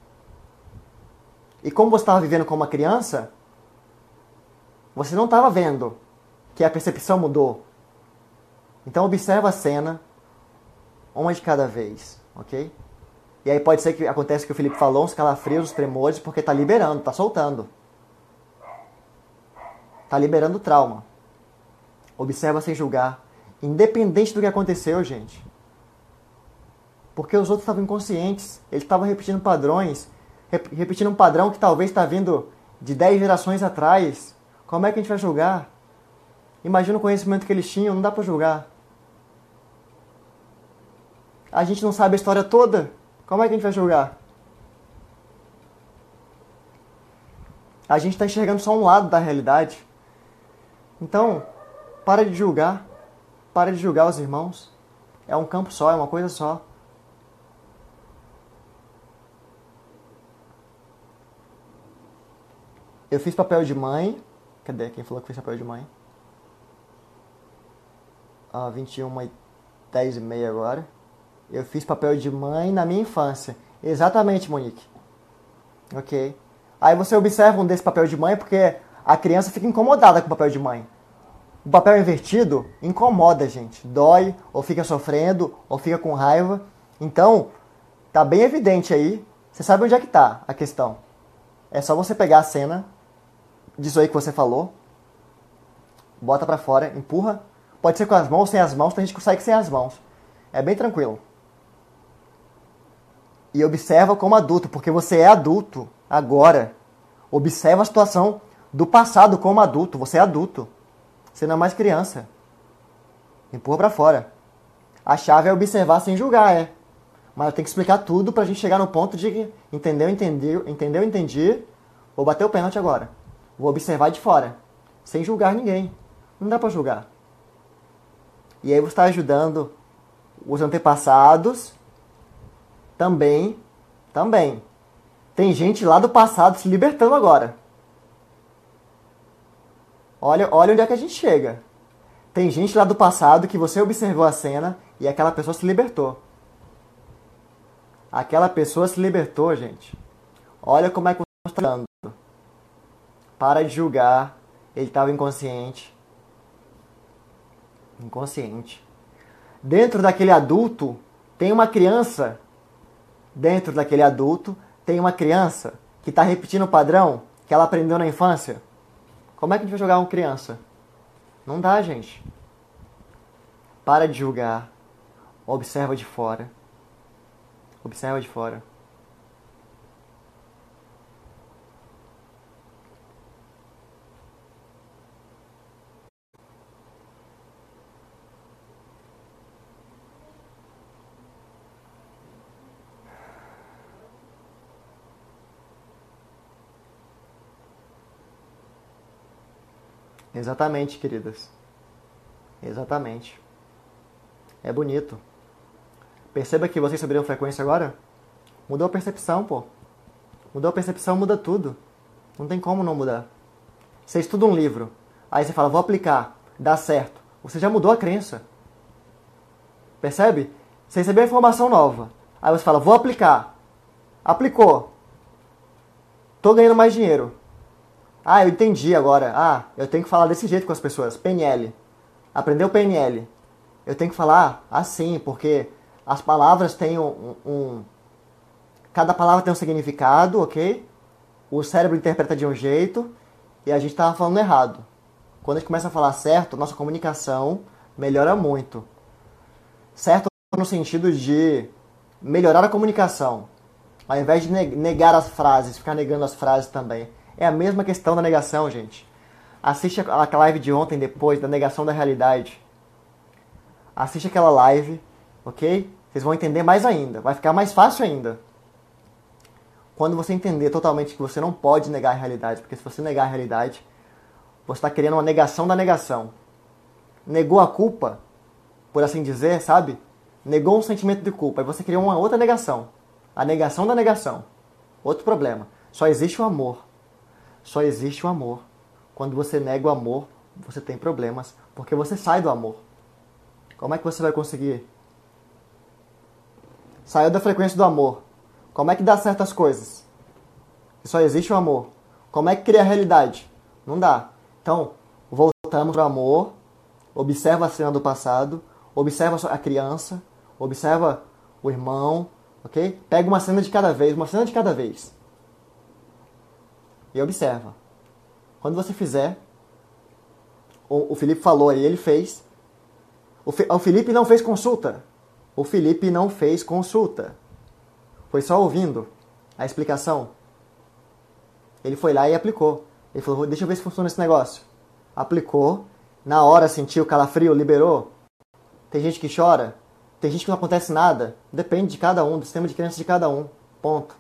Speaker 1: E como você estava vivendo como uma criança, você não estava vendo que a percepção mudou. Então, observa a cena, uma de cada vez, ok? E aí pode ser que aconteça o que o Felipe falou, uns calafrios, uns tremores, porque está liberando, está soltando. Está liberando o trauma. Observa sem julgar. Independente do que aconteceu, gente. Porque os outros estavam inconscientes. Eles estavam repetindo padrões. Rep- repetindo um padrão que talvez está vindo de dez gerações atrás. Como é que a gente vai julgar? Imagina o conhecimento que eles tinham, não dá para julgar. A gente não sabe a história toda. Como é que a gente vai julgar? A gente está enxergando só um lado da realidade. Então, para de julgar. Para de julgar os irmãos. É um campo só, é uma coisa só. Eu fiz papel de mãe. Cadê? Quem falou que fez papel de mãe? Ah, vinte e uma e dez e meia agora. Eu fiz papel de mãe na minha infância. Exatamente, Monique. Ok. Aí você observa um desse papel de mãe porque a criança fica incomodada com o papel de mãe. O papel invertido incomoda, gente. Dói, ou fica sofrendo, ou fica com raiva. Então, tá bem evidente aí. Você sabe onde é que tá a questão. É só você pegar a cena disso aí que você falou. Bota pra fora, empurra. Pode ser com as mãos, sem as mãos. Tem gente que consegue sem as mãos. É bem tranquilo. E observa como adulto, porque você é adulto agora. Observa a situação do passado como adulto. Você é adulto. Você não é mais criança. Empurra pra fora. A chave é observar sem julgar, é. Mas eu tenho que explicar tudo pra gente chegar no ponto de que entendeu, entendeu, entendeu, entendi. Vou bater o pênalti agora. Vou observar de fora. Sem julgar ninguém. Não dá pra julgar. E aí você está ajudando os antepassados. Também, também. Tem gente lá do passado se libertando agora. Olha, olha onde é que a gente chega. Tem gente lá do passado que você observou a cena e aquela pessoa se libertou. Aquela pessoa se libertou, gente. Olha como é que você está dando. Para de julgar. Ele estava inconsciente. Inconsciente. Dentro daquele adulto, tem uma criança. Dentro daquele adulto, tem uma criança que está repetindo o padrão que ela aprendeu na infância. Como é que a gente vai julgar uma criança? Não dá, gente. Para de julgar. Observa de fora. Observa de fora. Exatamente, queridas. Exatamente. É bonito. Perceba que vocês subiram frequência agora? Mudou a percepção, pô. Mudou a percepção, muda tudo. Não tem como não mudar. Você estuda um livro, aí você fala, vou aplicar, dá certo. Você já mudou a crença. Percebe? Você recebeu a informação nova. Aí você fala, vou aplicar. Aplicou. Tô ganhando mais dinheiro. Ah, eu entendi agora. Ah, eu tenho que falar desse jeito com as pessoas. P N L. Aprendeu P N L. Eu tenho que falar assim, porque as palavras têm um, um... Cada palavra tem um significado, ok? O cérebro interpreta de um jeito e a gente estava falando errado. Quando a gente começa a falar certo, nossa comunicação melhora muito. Certo no sentido de melhorar a comunicação. Ao invés de negar as frases, ficar negando as frases também. É a mesma questão da negação, gente. Assiste a live de ontem depois, da negação da realidade. Assiste aquela live, ok? Vocês vão entender mais ainda. Vai ficar mais fácil ainda. Quando você entender totalmente que você não pode negar a realidade, porque se você negar a realidade, você está querendo uma negação da negação. Negou a culpa, por assim dizer, sabe? Negou um sentimento de culpa, e você criou uma outra negação. A negação da negação. Outro problema. Só existe o amor. Só existe o amor. Quando você nega o amor, você tem problemas, porque você sai do amor. Como é que você vai conseguir? Saiu da frequência do amor. Como é que dá certas coisas? Se só existe o amor. Como é que cria a realidade? Não dá. Então, voltamos para o amor, observa a cena do passado, observa a criança, observa o irmão, ok? Pega uma cena de cada vez, uma cena de cada vez. E observa. Quando você fizer, o, o Felipe falou aí, ele fez. O, o Felipe não fez consulta. O Felipe não fez consulta. Foi só ouvindo a explicação. Ele foi lá e aplicou. Ele falou, deixa eu ver se funciona esse negócio. Aplicou. Na hora sentiu calafrio, liberou. Tem gente que chora. Tem gente que não acontece nada. Depende de cada um, do sistema de crença de cada um. Ponto.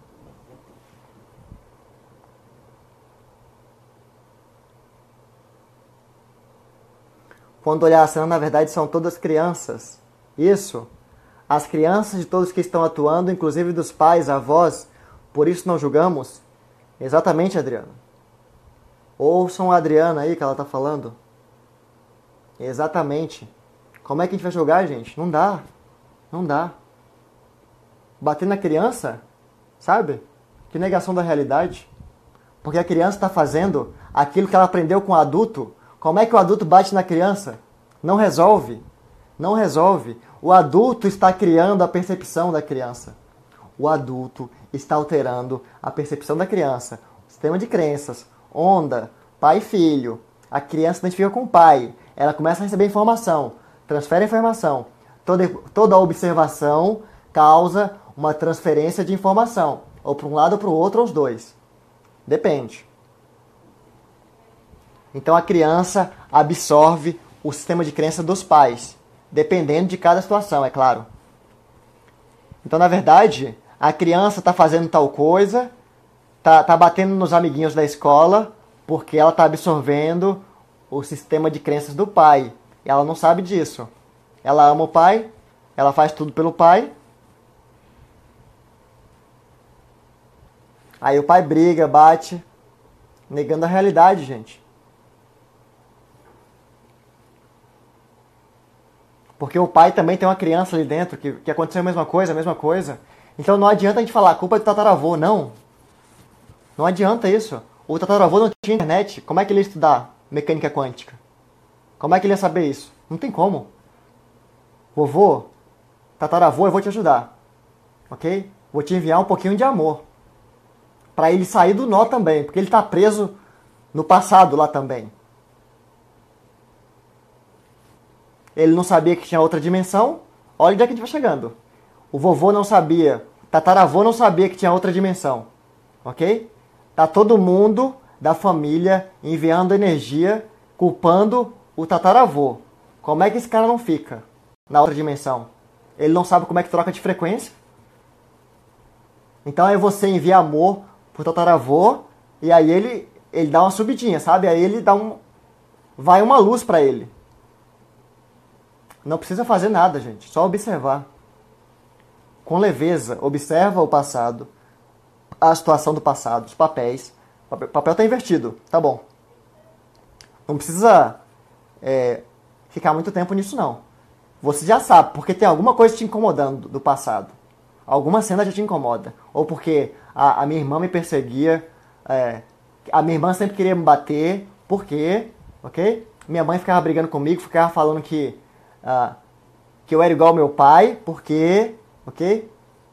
Speaker 1: Quando olhar a cena, na verdade, são todas crianças. Isso. As crianças de todos que estão atuando, inclusive dos pais, avós, por isso não julgamos? Exatamente, Adriana. Ouçam a Adriana aí que ela está falando. Exatamente. Como é que a gente vai julgar, gente? Não dá. Não dá. Bater na criança, sabe? Que negação da realidade. Porque a criança está fazendo aquilo que ela aprendeu com o adulto. Como é que o adulto bate na criança? Não resolve. Não resolve. O adulto está criando a percepção da criança. O adulto está alterando a percepção da criança. Sistema de crenças, onda, pai e filho. A criança se identifica com o pai. Ela começa a receber informação, transfere a informação. Toda, toda observação causa uma transferência de informação. Ou para um lado ou para o outro, ou os dois. Depende. Então a criança absorve o sistema de crença dos pais. Dependendo de cada situação, é claro. Então, na verdade, a criança está fazendo tal coisa, está tá batendo nos amiguinhos da escola, porque ela está absorvendo o sistema de crenças do pai. E ela não sabe disso. Ela ama o pai, ela faz tudo pelo pai. Aí o pai briga, bate, negando a realidade, gente. Porque o pai também tem uma criança ali dentro, que, que aconteceu a mesma coisa, a mesma coisa. Então não adianta a gente falar, a culpa é do tataravô, não. Não adianta isso. O tataravô não tinha internet, como é que ele ia estudar mecânica quântica? Como é que ele ia saber isso? Não tem como. Vovô, tataravô, eu vou te ajudar. Ok? Vou te enviar um pouquinho de amor. Para ele sair do nó também, porque ele está preso no passado lá também. Ele não sabia que tinha outra dimensão. Olha onde é que a gente vai chegando. O vovô não sabia. Tataravô não sabia que tinha outra dimensão. Ok? Tá todo mundo da família enviando energia, culpando o tataravô. Como é que esse cara não fica na outra dimensão? Ele não sabe como é que troca de frequência? Então aí você envia amor pro tataravô e aí ele, ele dá uma subidinha, sabe? Aí ele dá um... vai uma luz para ele. Não precisa fazer nada, gente. Só observar. Com leveza, observa o passado. a situação do passado, os papéis. O papel está invertido, tá bom. Não precisa é, ficar muito tempo nisso, não. Você já sabe, porque tem alguma coisa te incomodando do passado. Alguma cena já te incomoda. Ou porque a, a minha irmã me perseguia, é, a minha irmã sempre queria me bater, por quê? Ok? Minha mãe ficava brigando comigo, ficava falando que, uh, que eu era igual ao meu pai, por quê? Ok?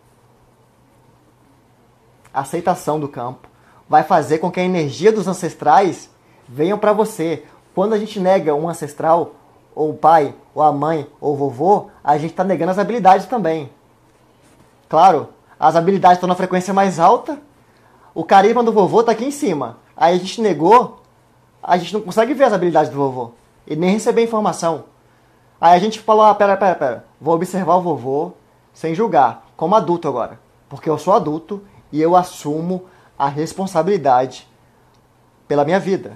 Speaker 1: A aceitação do campo vai fazer com que a energia dos ancestrais venham para você. Quando a gente nega um ancestral, ou o pai, ou a mãe, ou o vovô, a gente está negando as habilidades também. Claro, as habilidades estão na frequência mais alta, o carisma do vovô está aqui em cima. Aí a gente negou, a gente não consegue ver as habilidades do vovô e nem receber informação. Aí a gente falou, ah, pera, pera, pera, vou observar o vovô sem julgar, como adulto agora. Porque eu sou adulto e eu assumo a responsabilidade pela minha vida.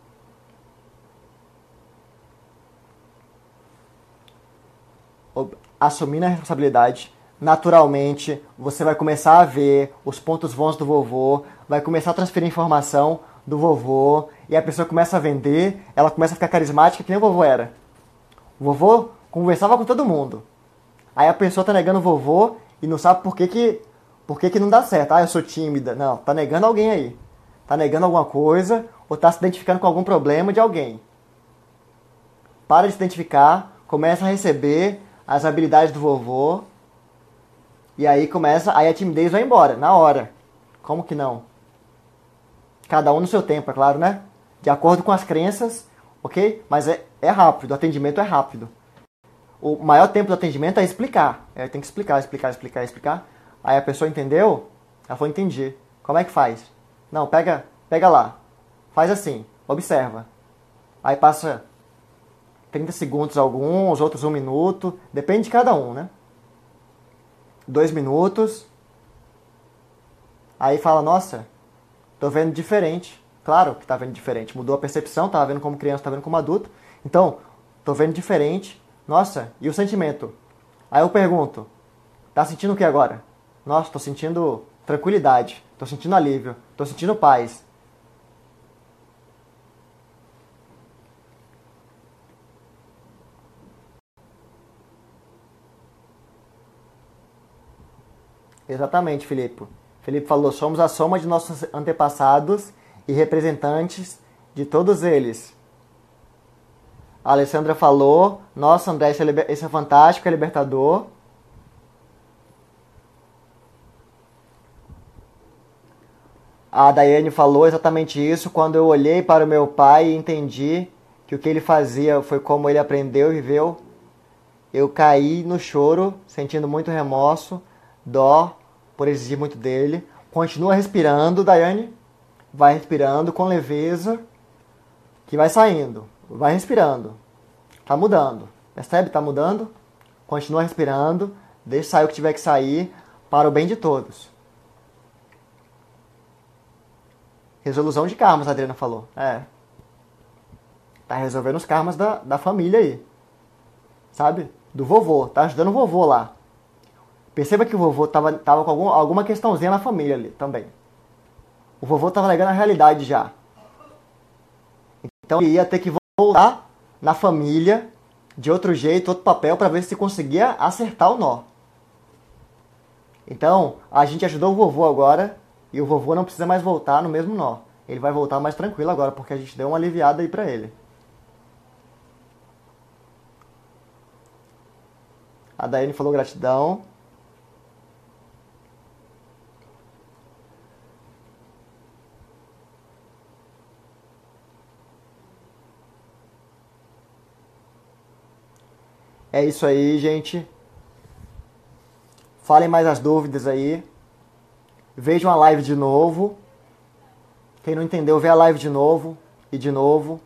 Speaker 1: Assumindo a responsabilidade, naturalmente você vai começar a ver os pontos bons do vovô, vai começar a transferir informação do vovô, e a pessoa começa a vender, ela começa a ficar carismática que nem o vovô era. O vovô conversava com todo mundo. Aí a pessoa tá negando o vovô e não sabe por que que, por que que não dá certo. Ah, eu sou tímida. Não, tá negando alguém aí. Tá negando alguma coisa ou tá se identificando com algum problema de alguém. Para de se identificar, começa a receber as habilidades do vovô e aí começa, aí a timidez vai embora, na hora. Como que não? Cada um no seu tempo, é claro, né? De acordo com as crenças, ok? Mas é, é rápido, o atendimento é rápido. O maior tempo do atendimento é explicar. É, tem que explicar, explicar, explicar, explicar. Aí a pessoa entendeu? Ela falou, entendi. Como é que faz? Não, pega, pega lá. Faz assim, observa. Aí passa trinta segundos alguns, outros um minuto. Depende de cada um, né? Dois minutos. Aí fala, nossa, tô vendo diferente. Claro que tá vendo diferente. Mudou a percepção, tava vendo como criança, tá vendo como adulto. Então, tô vendo diferente. Nossa, e o sentimento? Aí eu pergunto, tá sentindo o que agora? Nossa, tô sentindo tranquilidade, tô sentindo alívio, tô sentindo paz. Exatamente, Filipe. Felipe falou, somos a soma de nossos antepassados e representantes de todos eles. A Alessandra falou, nossa, André, esse é, liber... esse é fantástico, é libertador. A Daiane falou exatamente isso, quando eu olhei para o meu pai e entendi que o que ele fazia foi como ele aprendeu e viveu, eu caí no choro, sentindo muito remorso, dó, por exigir muito dele. Continua respirando, Daiane. Vai respirando com leveza, que vai saindo. Vai respirando. Tá mudando. Percebe? Tá mudando. Continua respirando. Deixa sair o que tiver que sair para o bem de todos. Resolução de karmas, a Adriana falou. É. Tá resolvendo os karmas da, da família aí. Sabe? Do vovô. Tá ajudando o vovô lá. Perceba que o vovô tava, tava com algum, alguma questãozinha na família ali também. O vovô tava negando a realidade já. Então ele ia ter que voltar na família de outro jeito, outro papel, para ver se conseguia acertar o nó. Então, a gente ajudou o vovô agora e o vovô não precisa mais voltar no mesmo nó. Ele vai voltar mais tranquilo agora, porque a gente deu uma aliviada aí pra ele. A Daiane falou gratidão. É isso aí, gente. Falem mais as dúvidas aí. Vejam a live de novo. Quem não entendeu, vê a live de novo e de novo.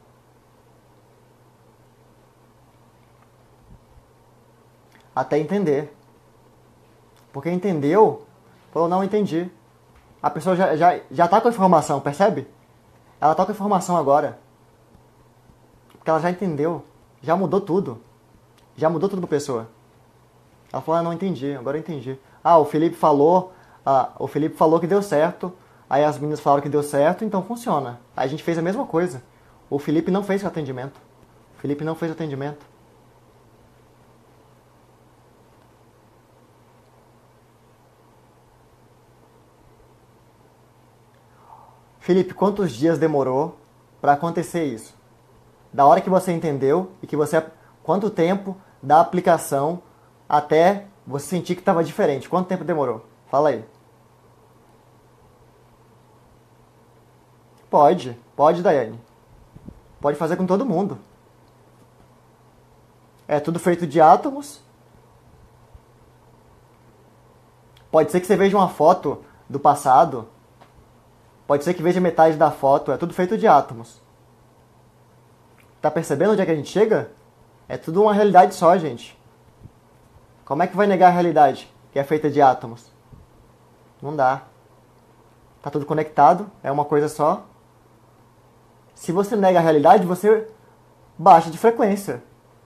Speaker 1: Até entender. Porque entendeu, falou, não entendi. A pessoa já, já, já tá com a informação, percebe? Ela tá com a informação agora. Porque ela já entendeu. Já mudou tudo. Já mudou tudo pra pessoa. Ela falou, ah, não entendi, agora eu entendi. Ah, o Felipe falou Ah, o Felipe falou que deu certo, aí as meninas falaram que deu certo, então funciona. Aí a gente fez a mesma coisa. O Felipe não fez o atendimento. O Felipe não fez o atendimento. Felipe, quantos dias demorou para acontecer isso? Da hora que você entendeu e que você... Quanto tempo da aplicação até você sentir que estava diferente? Quanto tempo demorou? Fala aí. Pode, pode, Daiane. Pode fazer com todo mundo. É tudo feito de átomos. Pode ser que você veja uma foto do passado. Pode ser que veja metade da foto. É tudo feito de átomos. Tá percebendo onde é que a gente chega? É tudo uma realidade só, gente. Como é que vai negar a realidade que é feita de átomos? Não dá. Tá tudo conectado, é uma coisa só. Se você nega a realidade, você baixa de frequência.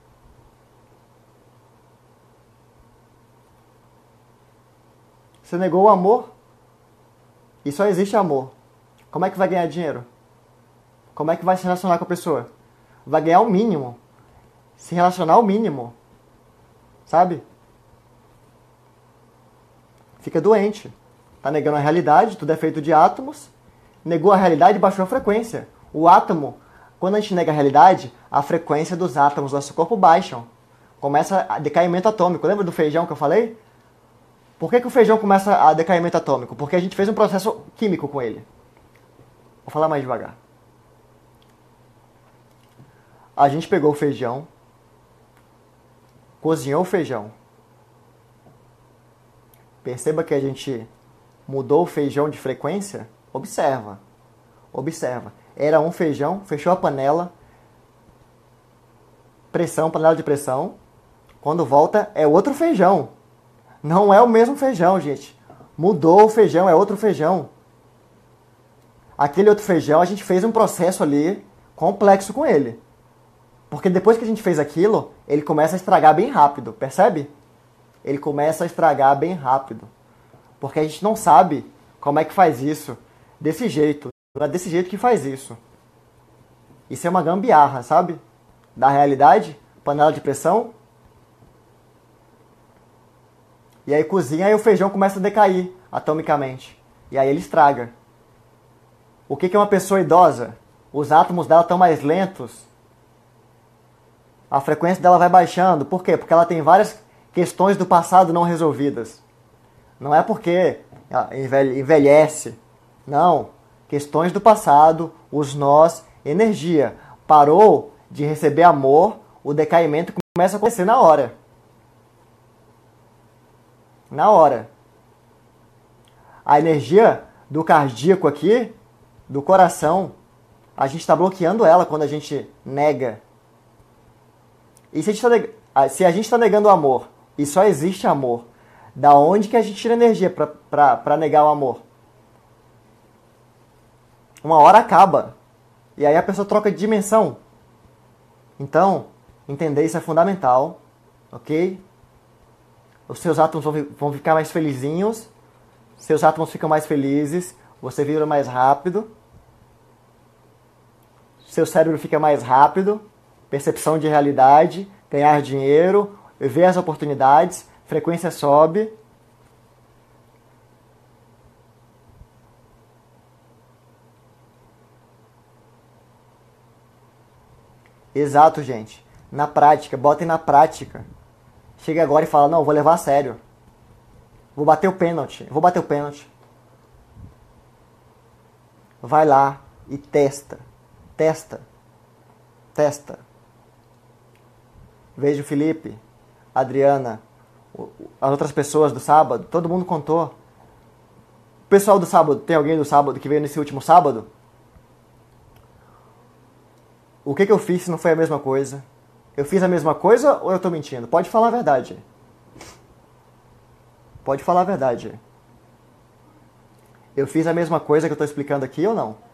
Speaker 1: Você negou o amor e só existe amor. Como é que vai ganhar dinheiro? Como é que vai se relacionar com a pessoa? Vai ganhar o mínimo. Se relacionar ao mínimo. Sabe? Fica doente. Tá negando a realidade, tudo é feito de átomos. Negou a realidade e baixou a frequência. O átomo, quando a gente nega a realidade, a frequência dos átomos do nosso corpo baixam. Começa a decaimento atômico. Lembra do feijão que eu falei? Por que, que o feijão começa a decaimento atômico? Porque a gente fez um processo químico com ele. Vou falar mais devagar. A gente pegou o feijão, cozinhou o feijão. Perceba que a gente mudou o feijão de frequência. Observa. Observa. Era um feijão, fechou a panela. Pressão, panela de pressão. Quando volta, é outro feijão. Não é o mesmo feijão, gente. Mudou o feijão, é outro feijão. Aquele outro feijão, a gente fez um processo ali complexo com ele. Porque depois que a gente fez aquilo, ele começa a estragar bem rápido, percebe? Ele começa a estragar bem rápido. Porque a gente não sabe como é que faz isso desse jeito. Não é desse jeito que faz isso. Isso é uma gambiarra, sabe? Da realidade, panela de pressão. E aí cozinha e o feijão começa a decair atomicamente. E aí ele estraga. O que é uma pessoa idosa? Os átomos dela estão mais lentos. A frequência dela vai baixando. Por quê? Porque ela tem várias questões do passado não resolvidas. Não é porque ela envelhece. Não. Questões do passado, os nós, energia. Parou de receber amor, o decaimento começa a acontecer na hora. Na hora. A energia do cardíaco aqui, do coração, a gente está bloqueando ela quando a gente nega. E se a gente está se a gente está negando o amor e só existe amor, da onde que a gente tira energia para negar o amor? Uma hora acaba. E aí a pessoa troca de dimensão. Então, entender isso é fundamental. Ok? Os seus átomos vão, vão ficar mais felizinhos. Seus átomos ficam mais felizes. Você vibra mais rápido. Seu cérebro fica mais rápido. Percepção de realidade. Ganhar dinheiro. Ver as oportunidades. Frequência sobe. Exato, gente. Na prática. Botem na prática. Chega agora e fala, não, vou levar a sério. Vou bater o pênalti. Vou bater o pênalti. Vai lá e testa. Testa. Testa. Veja o Felipe, a Adriana, as outras pessoas do sábado. Todo mundo contou. O pessoal do sábado, tem alguém do sábado que veio nesse último sábado? O que, que eu fiz se não foi a mesma coisa? Eu fiz a mesma coisa ou eu tô mentindo? Pode falar a verdade. Pode falar a verdade. Eu fiz a mesma coisa que eu tô explicando aqui ou não?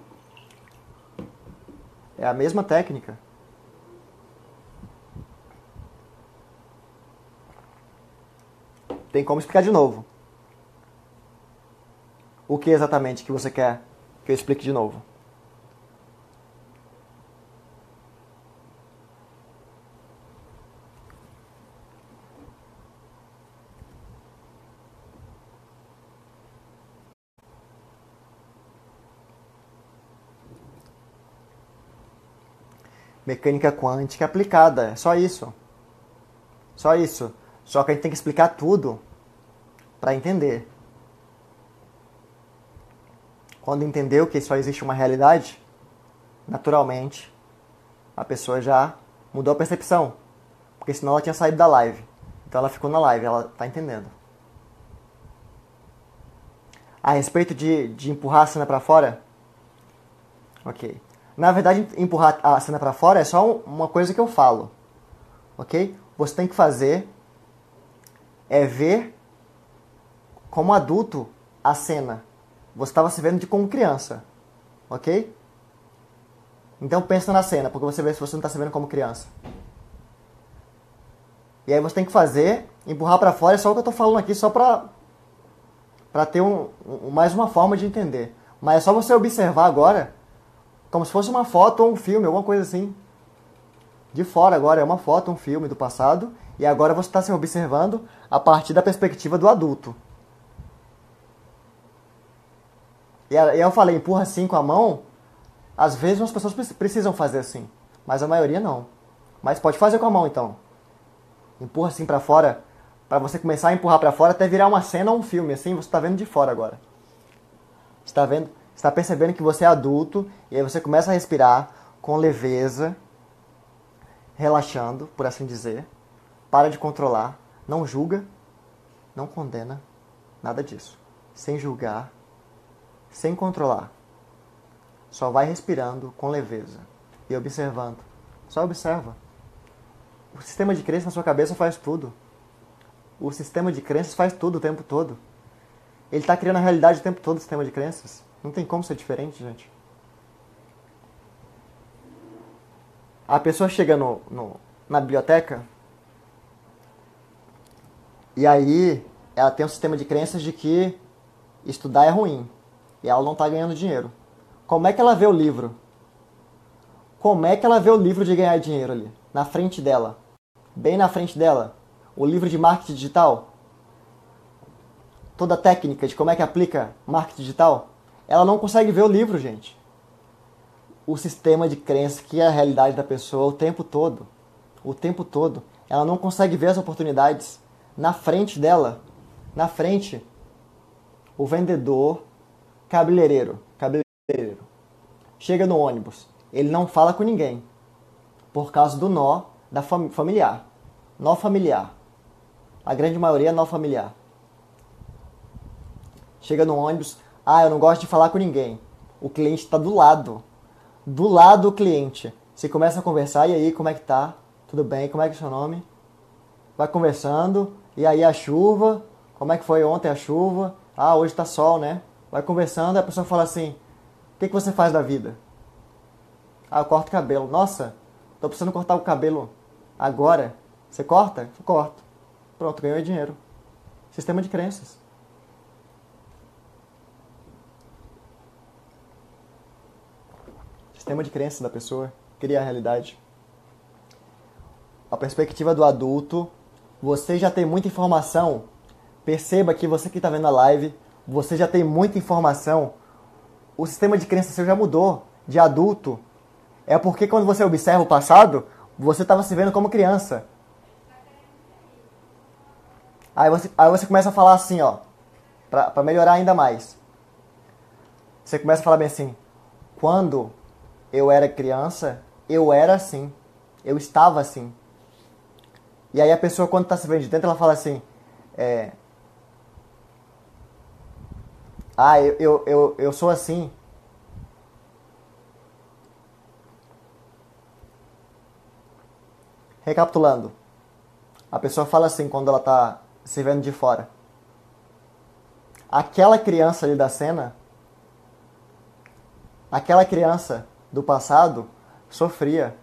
Speaker 1: É a mesma técnica. tem como explicar de novo. O que exatamente que você quer que eu explique de novo? Mecânica quântica aplicada, é só isso. Só isso. Só que a gente tem que explicar tudo para entender. Quando entendeu que só existe uma realidade, naturalmente, a pessoa já mudou a percepção. Porque senão ela tinha saído da live. Então ela ficou na live, ela está entendendo. A respeito de, de empurrar a cena para fora? Ok. Na verdade, empurrar a cena para fora é só uma coisa que eu falo. Ok? Você tem que fazer é ver como adulto a cena. Você estava se vendo de como criança. Ok? Então pensa na cena, porque você vê se você não está se vendo como criança. E aí você tem que fazer, empurrar para fora, é só o que eu estou falando aqui, só para para ter um, um, mais uma forma de entender. Mas é só você observar agora, como se fosse uma foto ou um filme, alguma coisa assim. De fora agora, é uma foto, um filme do passado, e agora você está se observando a partir da perspectiva do adulto. E aí eu falei, empurra assim com a mão, às vezes umas pessoas precisam fazer assim, mas a maioria não. Mas pode fazer com a mão então. Empurra assim pra fora, pra você começar a empurrar pra fora até virar uma cena ou um filme, assim você tá vendo de fora agora. Você tá vendo, você tá percebendo que você é adulto, e aí você começa a respirar com leveza, relaxando, por assim dizer. Para de controlar, não julga, não condena, nada disso. Sem julgar, sem controlar. Só vai respirando com leveza e observando. Só observa. O sistema de crença na sua cabeça faz tudo. O sistema de crenças faz tudo o tempo todo. Ele está criando a realidade o tempo todo, o sistema de crenças. Não tem como ser diferente, gente. A pessoa chega no, no, na biblioteca e aí ela tem um sistema de crenças de que estudar é ruim e ela não está ganhando dinheiro. Como é que ela vê o livro? Como é que ela vê o livro de ganhar dinheiro ali? Na frente dela. Bem na frente dela. O livro de marketing digital. Toda a técnica de como é que aplica marketing digital. Ela não consegue ver o livro, gente. O sistema de crença que é a realidade da pessoa o tempo todo. O tempo todo. Ela não consegue ver as oportunidades. Na frente dela. Na frente. O vendedor cabeleireiro. Cabeleireiro. Chega no ônibus. Ele não fala com ninguém. Por causa do nó da fam- familiar. Nó familiar. A grande maioria é nó familiar. Chega no ônibus. Ah, eu não gosto de falar com ninguém. O cliente está do lado. Do lado do cliente. Você começa a conversar. E aí, como é que tá? Tudo bem? Como é que é o seu nome? Vai conversando. E aí, a chuva. Como é que foi ontem a chuva? Ah, hoje tá sol, né? Vai conversando. E a pessoa fala assim: o que, que você faz da vida? Ah, eu corto cabelo. Nossa, tô precisando cortar o cabelo agora. Você corta? Eu corto. Pronto, ganhou dinheiro. Sistema de crenças. Sistema de crenças da pessoa. Cria a realidade. A perspectiva do adulto. Você já tem muita informação. Perceba que você que está vendo a live, você já tem muita informação. O sistema de crenças seu já mudou. De adulto. É porque quando você observa o passado, você estava se vendo como criança. Aí você, aí você começa a falar assim, ó, pra, pra melhorar ainda mais. Você começa a falar bem assim: quando eu era criança, eu era assim. Eu estava assim. E aí a pessoa, quando está se vendo de dentro, ela fala assim: é, ah, eu, eu, eu, eu sou assim. Recapitulando. A pessoa fala assim quando ela está se vendo de fora: aquela criança ali da cena, aquela criança do passado, sofria.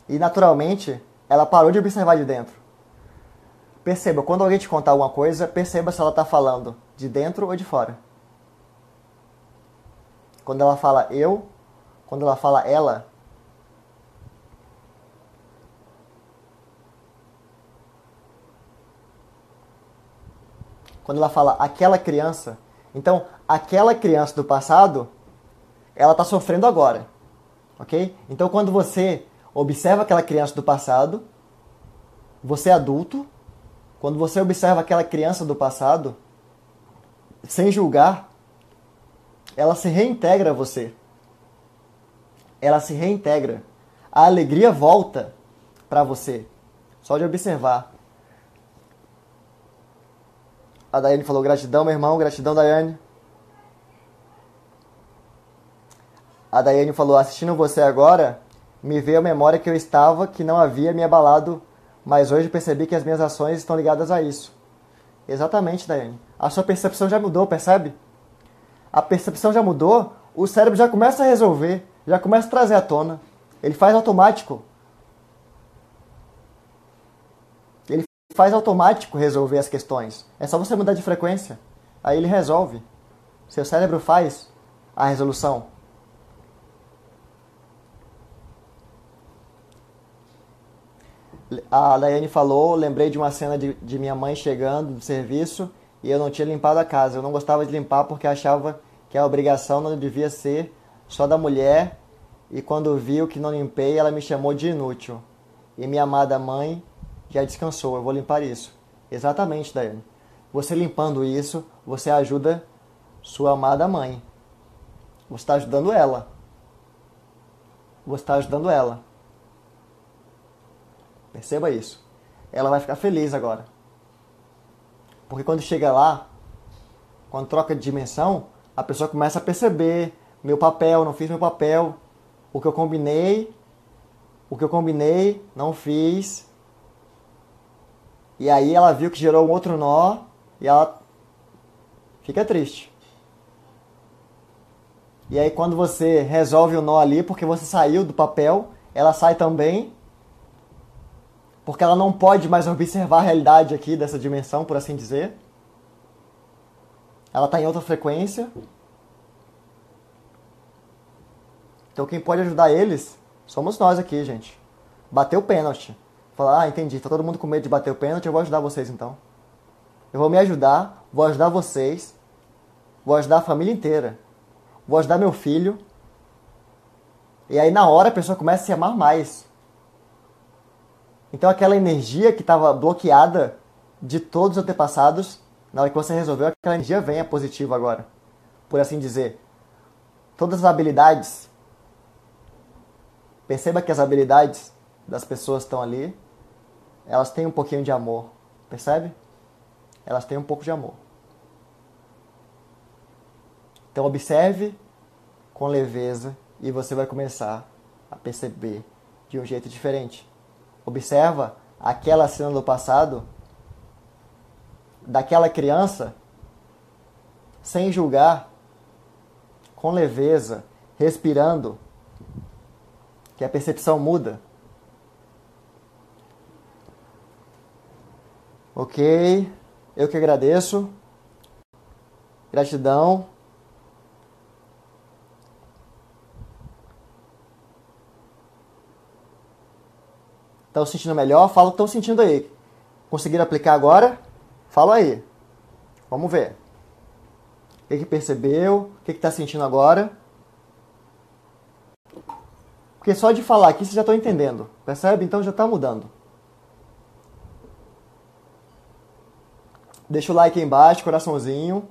Speaker 1: E naturalmente, ela parou de observar de dentro. Perceba, quando alguém te contar alguma coisa, perceba se ela está falando de dentro ou de fora. Quando ela fala eu, quando ela fala ela, quando ela fala aquela criança, então aquela criança do passado, ela está sofrendo agora, ok? Então quando você observa aquela criança do passado, você é adulto, quando você observa aquela criança do passado, sem julgar, ela se reintegra a você. Ela se reintegra. A alegria volta para você. Só de observar. A Daiane falou gratidão, meu irmão. Gratidão, Daiane. A Daiane falou, assistindo você agora, me veio a memória que eu estava, que não havia me abalado, mas hoje percebi que as minhas ações estão ligadas a isso. Exatamente, Daiane. A sua percepção já mudou, percebe? A percepção já mudou, o cérebro já começa a resolver, já começa a trazer à tona. Ele faz automático. Ele faz automático resolver as questões. É só você mudar de frequência. Aí ele resolve. Seu cérebro faz a resolução. A Daiane falou, lembrei de uma cena de, de minha mãe chegando do serviço e eu não tinha limpado a casa. Eu não gostava de limpar porque achava que a obrigação não devia ser só da mulher, e quando viu que não limpei, ela me chamou de inútil. E minha amada mãe já descansou, eu vou limpar isso. Exatamente, Daiane. Você limpando isso, você ajuda sua amada mãe. Você está ajudando ela. Você está ajudando ela. Perceba isso. Ela vai ficar feliz agora. Porque quando chega lá, quando troca de dimensão, a pessoa começa a perceber meu papel, não fiz meu papel, o que eu combinei, o que eu combinei, não fiz. E aí ela viu que gerou um outro nó e ela fica triste. E aí quando você resolve o nó ali, porque você saiu do papel, ela sai também, porque ela não pode mais observar a realidade aqui dessa dimensão, por assim dizer. Ela está em outra frequência. Então quem pode ajudar eles somos nós aqui, gente. Bater o pênalti. Falar, ah, entendi, tá todo mundo com medo de bater o pênalti, eu vou ajudar vocês então. Eu vou me ajudar, vou ajudar vocês, vou ajudar a família inteira. Vou ajudar meu filho. E aí na hora a pessoa começa a se amar mais. Então aquela energia que estava bloqueada de todos os antepassados, na hora que você resolveu, aquela energia vem a positiva agora. Por assim dizer. Todas as habilidades. Perceba que as habilidades das pessoas que estão ali, elas têm um pouquinho de amor. Percebe? Elas têm um pouco de amor. Então observe com leveza e você vai começar a perceber de um jeito diferente. Observa aquela cena do passado, daquela criança, sem julgar, com leveza, respirando, que a percepção muda. Ok, eu que agradeço. Gratidão. Estão sentindo melhor? Fala o que estão sentindo aí. Conseguiram aplicar agora? Fala aí. Vamos ver. O que, que percebeu? O que está sentindo agora? Porque só de falar aqui vocês já estão entendendo. Percebe? Então já está mudando. Deixa o like aí embaixo, coraçãozinho.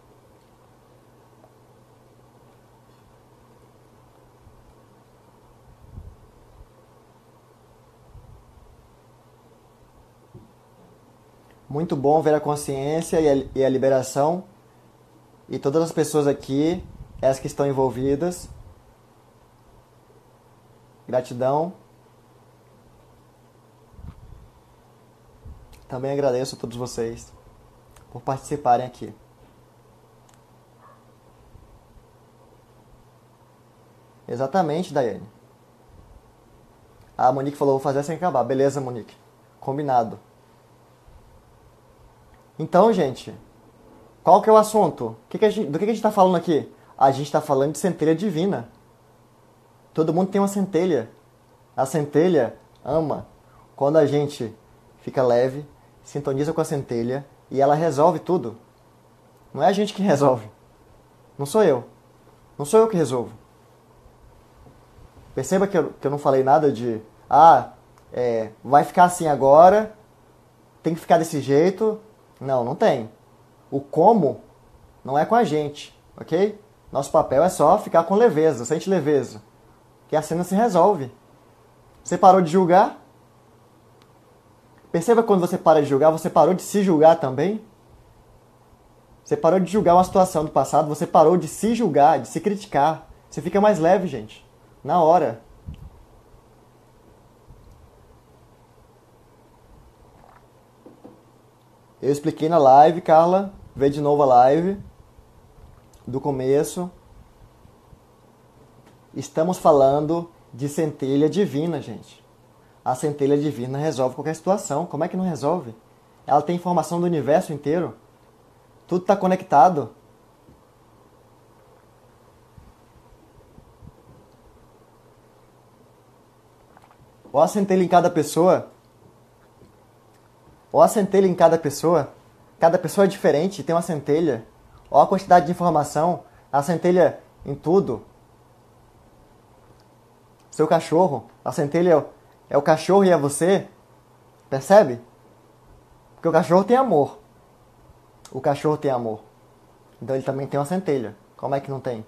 Speaker 1: Muito bom ver a consciência e a, e a liberação. E todas as pessoas aqui, as que estão envolvidas. Gratidão. Também agradeço a todos vocês por participarem aqui. Exatamente, Daiane. A Monique falou, vou fazer sem acabar. Beleza, Monique. Combinado. Então, gente, qual que é o assunto? Que que a gente, do que, que a gente está falando aqui? A gente está falando de centelha divina. Todo mundo tem uma centelha. A centelha ama quando a gente fica leve, sintoniza com a centelha e ela resolve tudo. Não é a gente que resolve. Não sou eu. Não sou eu que resolvo. Perceba que eu, que eu não falei nada de ah, é, vai ficar assim agora, tem que ficar desse jeito. Não, não tem. O como não é com a gente, ok? Nosso papel é só ficar com leveza, sente leveza. Que a cena se resolve. Você parou de julgar? Perceba quando você para de julgar, você parou de se julgar também? Você parou de julgar uma situação do passado, você parou de se julgar, de se criticar. Você fica mais leve, gente. Na hora. Eu expliquei na live, Carla. Vê de novo a live. Do começo. Estamos falando de centelha divina, gente. A centelha divina resolve qualquer situação. Como é que não resolve? Ela tem informação do universo inteiro. Tudo está conectado. Ou a centelha em cada pessoa. Ou a centelha em cada pessoa. Cada pessoa é diferente, tem uma centelha. Ou a quantidade de informação. A centelha em tudo. Seu cachorro. A centelha é o, é o cachorro e é você. Percebe? Porque o cachorro tem amor. O cachorro tem amor. Então ele também tem uma centelha. Como é que não tem?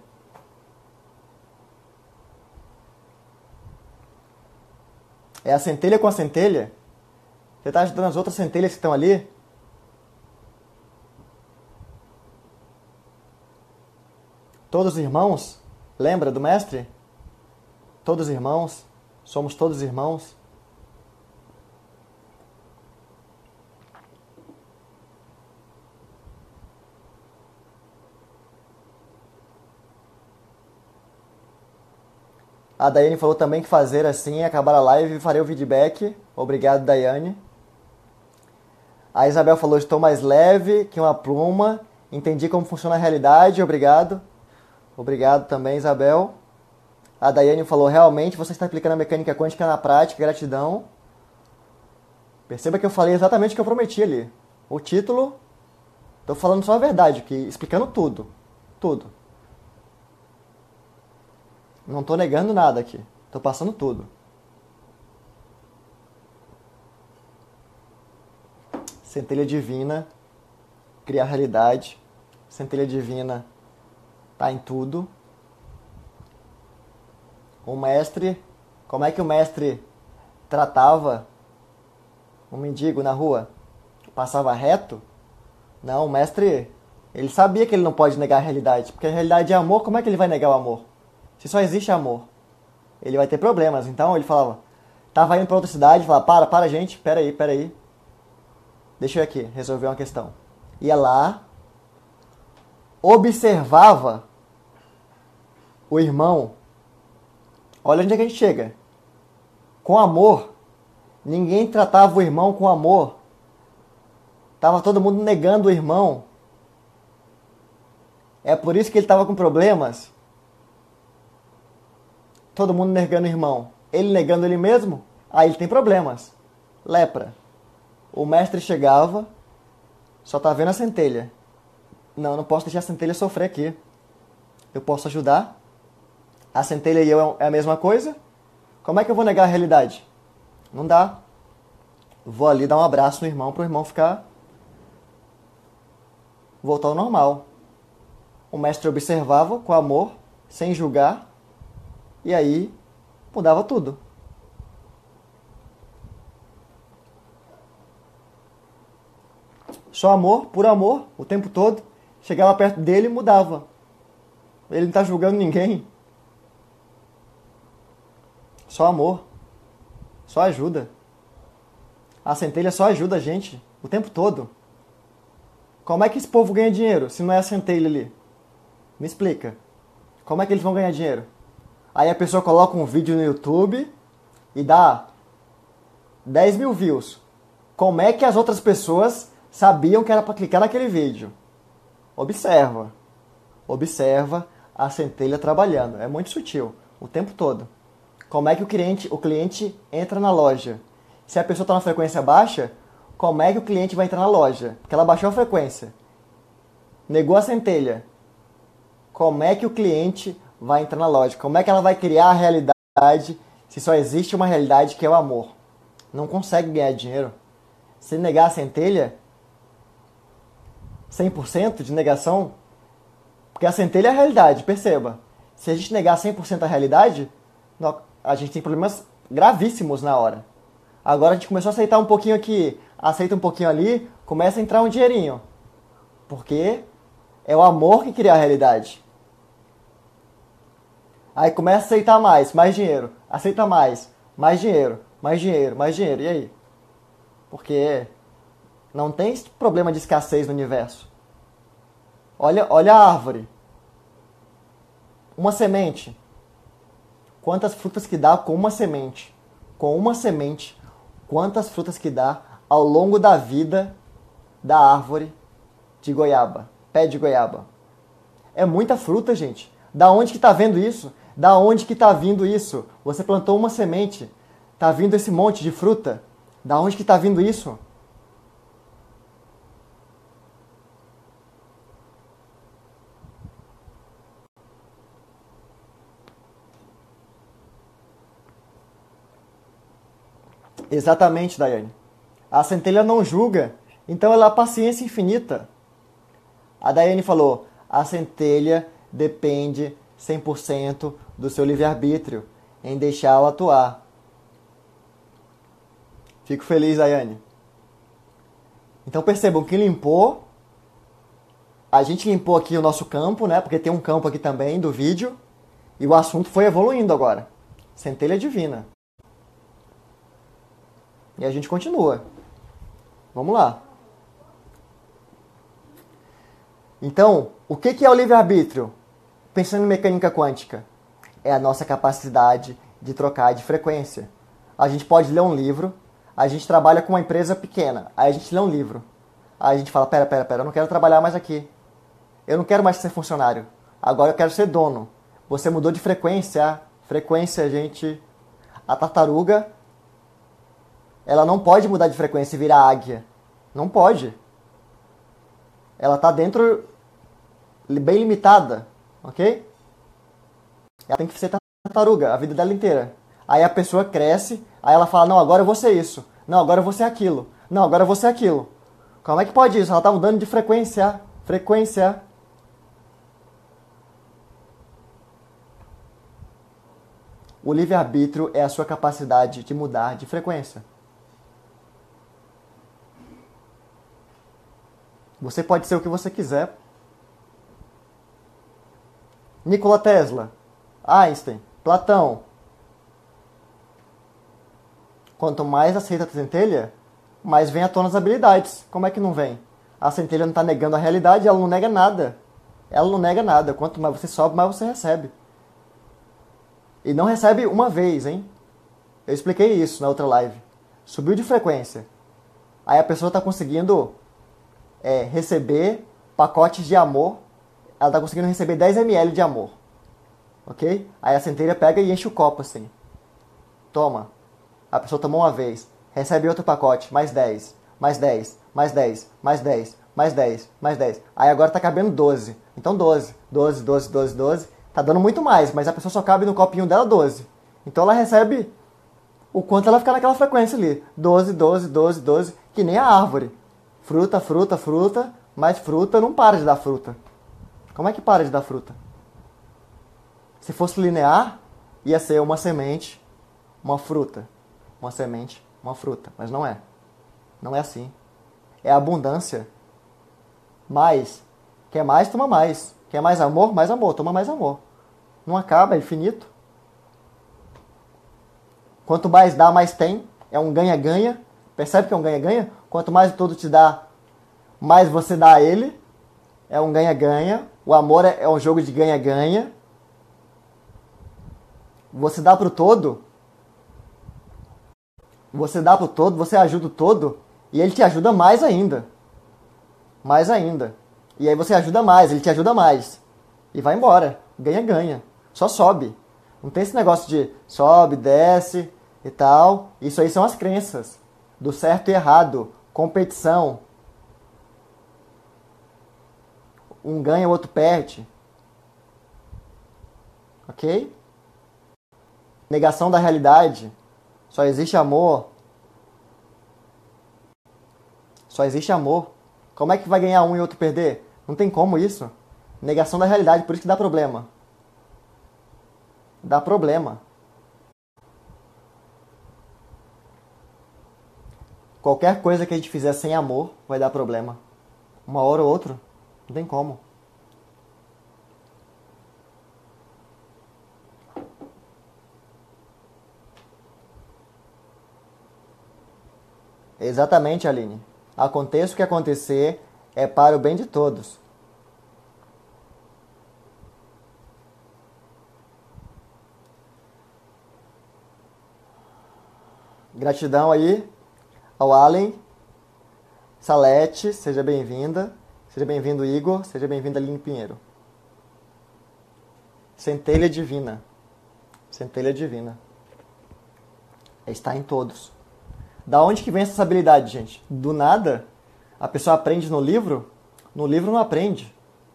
Speaker 1: É a centelha com a centelha? Você está ajudando as outras centelhas que estão ali? Todos irmãos? Lembra do mestre? Todos irmãos? Somos todos irmãos? A Daiane falou também que fazer assim, acabar a live, farei o feedback. Obrigado, Daiane. A Isabel falou, estou mais leve que uma pluma. Entendi como funciona a realidade. Obrigado. Obrigado também, Isabel. A Daiane falou, realmente você está aplicando a mecânica quântica na prática. Gratidão. Perceba que eu falei exatamente o que eu prometi ali. O título, estou falando só a verdade, que, explicando tudo. Tudo. Não estou negando nada aqui. Estou passando tudo. Centelha divina cria a realidade. Centelha divina está em tudo. O mestre, como é que o mestre tratava um mendigo na rua? Passava reto? Não, o mestre, ele sabia que ele não pode negar a realidade. Porque a realidade é amor, como é que ele vai negar o amor? Se só existe amor, ele vai ter problemas. Então ele falava, tava indo para outra cidade, falava, para, para gente, pera aí, pera aí. Deixa eu ir aqui, resolver uma questão. Ia lá, observava o irmão. Olha onde é que a gente chega. Com amor. Ninguém tratava o irmão com amor. Tava todo mundo negando o irmão. É por isso que ele estava com problemas. Todo mundo negando o irmão. Ele negando ele mesmo, aí ele tem problemas. Lepra. O mestre chegava, só tá vendo a centelha. Não, não posso deixar a centelha sofrer aqui. Eu posso ajudar? A centelha e eu é a mesma coisa? Como é que eu vou negar a realidade? Não dá. Vou ali dar um abraço no irmão pro irmão ficar... voltar ao normal. O mestre observava com amor, sem julgar, e aí mudava tudo. Só amor, por amor, o tempo todo. Chegava perto dele e mudava. Ele não está julgando ninguém. Só amor. Só ajuda. A centelha só ajuda a gente o tempo todo. Como é que esse povo ganha dinheiro se não é a centelha ali? Me explica. Como é que eles vão ganhar dinheiro? Aí a pessoa coloca um vídeo no YouTube e dá dez mil views, como é que as outras pessoas sabiam que era para clicar naquele vídeo? Observa. Observa a centelha trabalhando. É muito sutil, o tempo todo. Como é que o cliente, o cliente entra na loja? Se a pessoa está na frequência baixa, como é que o cliente vai entrar na loja? Porque ela baixou a frequência. Negou a centelha. Como é que o cliente vai entrar na loja? Como é que ela vai criar a realidade se só existe uma realidade que é o amor? Não consegue ganhar dinheiro. Se negar a centelha, cem por cento de negação, porque a centelha é a realidade, perceba. Se a gente negar cem por cento a realidade, a gente tem problemas gravíssimos na hora. Agora a gente começou a aceitar um pouquinho aqui, aceita um pouquinho ali, começa a entrar um dinheirinho. Porque é o amor que cria a realidade. Aí começa a aceitar mais, mais dinheiro. Aceita mais, mais dinheiro, mais dinheiro, mais dinheiro. E aí? Porque não tem esse problema de escassez no universo. Olha, olha a árvore. Uma semente. Quantas frutas que dá com uma semente? Com uma semente, quantas frutas que dá ao longo da vida da árvore de goiaba, pé de goiaba? É muita fruta, gente. Da onde que tá vendo isso? Da onde que tá vindo isso? Você plantou uma semente, tá vindo esse monte de fruta? Da onde que tá vindo isso? Exatamente, Daiane. A centelha não julga, então ela é a paciência infinita. A Daiane falou, a centelha depende cem por cento do seu livre-arbítrio em deixá-la atuar. Fico feliz, Daiane. Então percebam que limpou, a gente limpou aqui o nosso campo, né? Porque tem um campo aqui também do vídeo, e o assunto foi evoluindo agora. Centelha divina. E a gente continua. Vamos lá. Então, o que é o livre-arbítrio? Pensando em mecânica quântica, é a nossa capacidade de trocar de frequência. A gente pode ler um livro, a gente trabalha com uma empresa pequena, aí a gente lê um livro. Aí a gente fala, pera, pera, pera, eu não quero trabalhar mais aqui. Eu não quero mais ser funcionário. Agora eu quero ser dono. Você mudou de frequência. Frequência, gente... A tartaruga, ela não pode mudar de frequência e virar águia. Não pode. Ela está dentro, bem limitada, ok? Ela tem que ser tartaruga a vida dela inteira. Aí a pessoa cresce, aí ela fala, não, agora eu vou ser isso. Não, agora eu vou ser aquilo. Não, agora eu vou ser aquilo. Como é que pode isso? Ela está mudando de frequência. Frequência. O livre-arbítrio é a sua capacidade de mudar de frequência. Você pode ser o que você quiser. Nikola Tesla, Einstein, Platão. Quanto mais aceita a centelha, mais vem à tona as habilidades. Como é que não vem? A centelha não está negando a realidade, ela não nega nada. Ela não nega nada. Quanto mais você sobe, mais você recebe. E não recebe uma vez, hein? Eu expliquei isso na outra live. Subiu de frequência. Aí a pessoa está conseguindo é, receber pacotes de amor. Ela está conseguindo receber dez mililitros de amor. Ok? Aí a centelha pega e enche o copo assim. Toma. A pessoa tomou uma vez. Recebe outro pacote. Mais dez. Mais dez. Mais dez. Mais dez. Mais dez. Mais dez. Aí agora está cabendo doze. Então doze. doze, doze, doze, doze. Tá dando muito mais, mas a pessoa só cabe no copinho dela doze. Então ela recebe o quanto ela ficar naquela frequência ali. doze, doze, doze, doze. Que nem a árvore. Fruta, fruta, fruta. Mas fruta não para de dar fruta. Como é que para de dar fruta? Se fosse linear, ia ser uma semente, uma fruta. Uma semente, uma fruta. Mas não é. Não é assim. É abundância. Mais. Quer mais, toma mais. Quer mais amor? Mais amor. Toma mais amor. Não acaba, é infinito. Quanto mais dá, mais tem. É um ganha-ganha. Percebe que é um ganha-ganha? Quanto mais o todo te dá, mais você dá a ele. É um ganha-ganha. O amor é, é um jogo de ganha-ganha. Você dá pro todo, Você dá pro todo, você ajuda o todo, e ele te ajuda mais ainda. Mais ainda. E aí você ajuda mais, ele te ajuda mais. E vai embora. Ganha, ganha. Só sobe. Não tem esse negócio de sobe, desce e tal. Isso aí são as crenças. Do certo e errado. Competição. Um ganha, o outro perde. Ok? Negação da realidade. Só existe amor. Só existe amor. Como é que vai ganhar um e outro perder? Não tem como isso. Negação da realidade, por isso que dá problema. Dá problema. Qualquer coisa que a gente fizer sem amor vai dar problema. Uma hora ou outra. Não tem como. Exatamente, Aline. Aconteça o que acontecer, é para o bem de todos. Gratidão aí ao Allen. Salete, seja bem-vinda. Seja bem-vindo, Igor. Seja bem-vinda, Aline Pinheiro. Centelha divina. Centelha divina. Está em todos. Da onde que vem essa habilidade, gente? Do nada? A pessoa aprende no livro? No livro não aprende.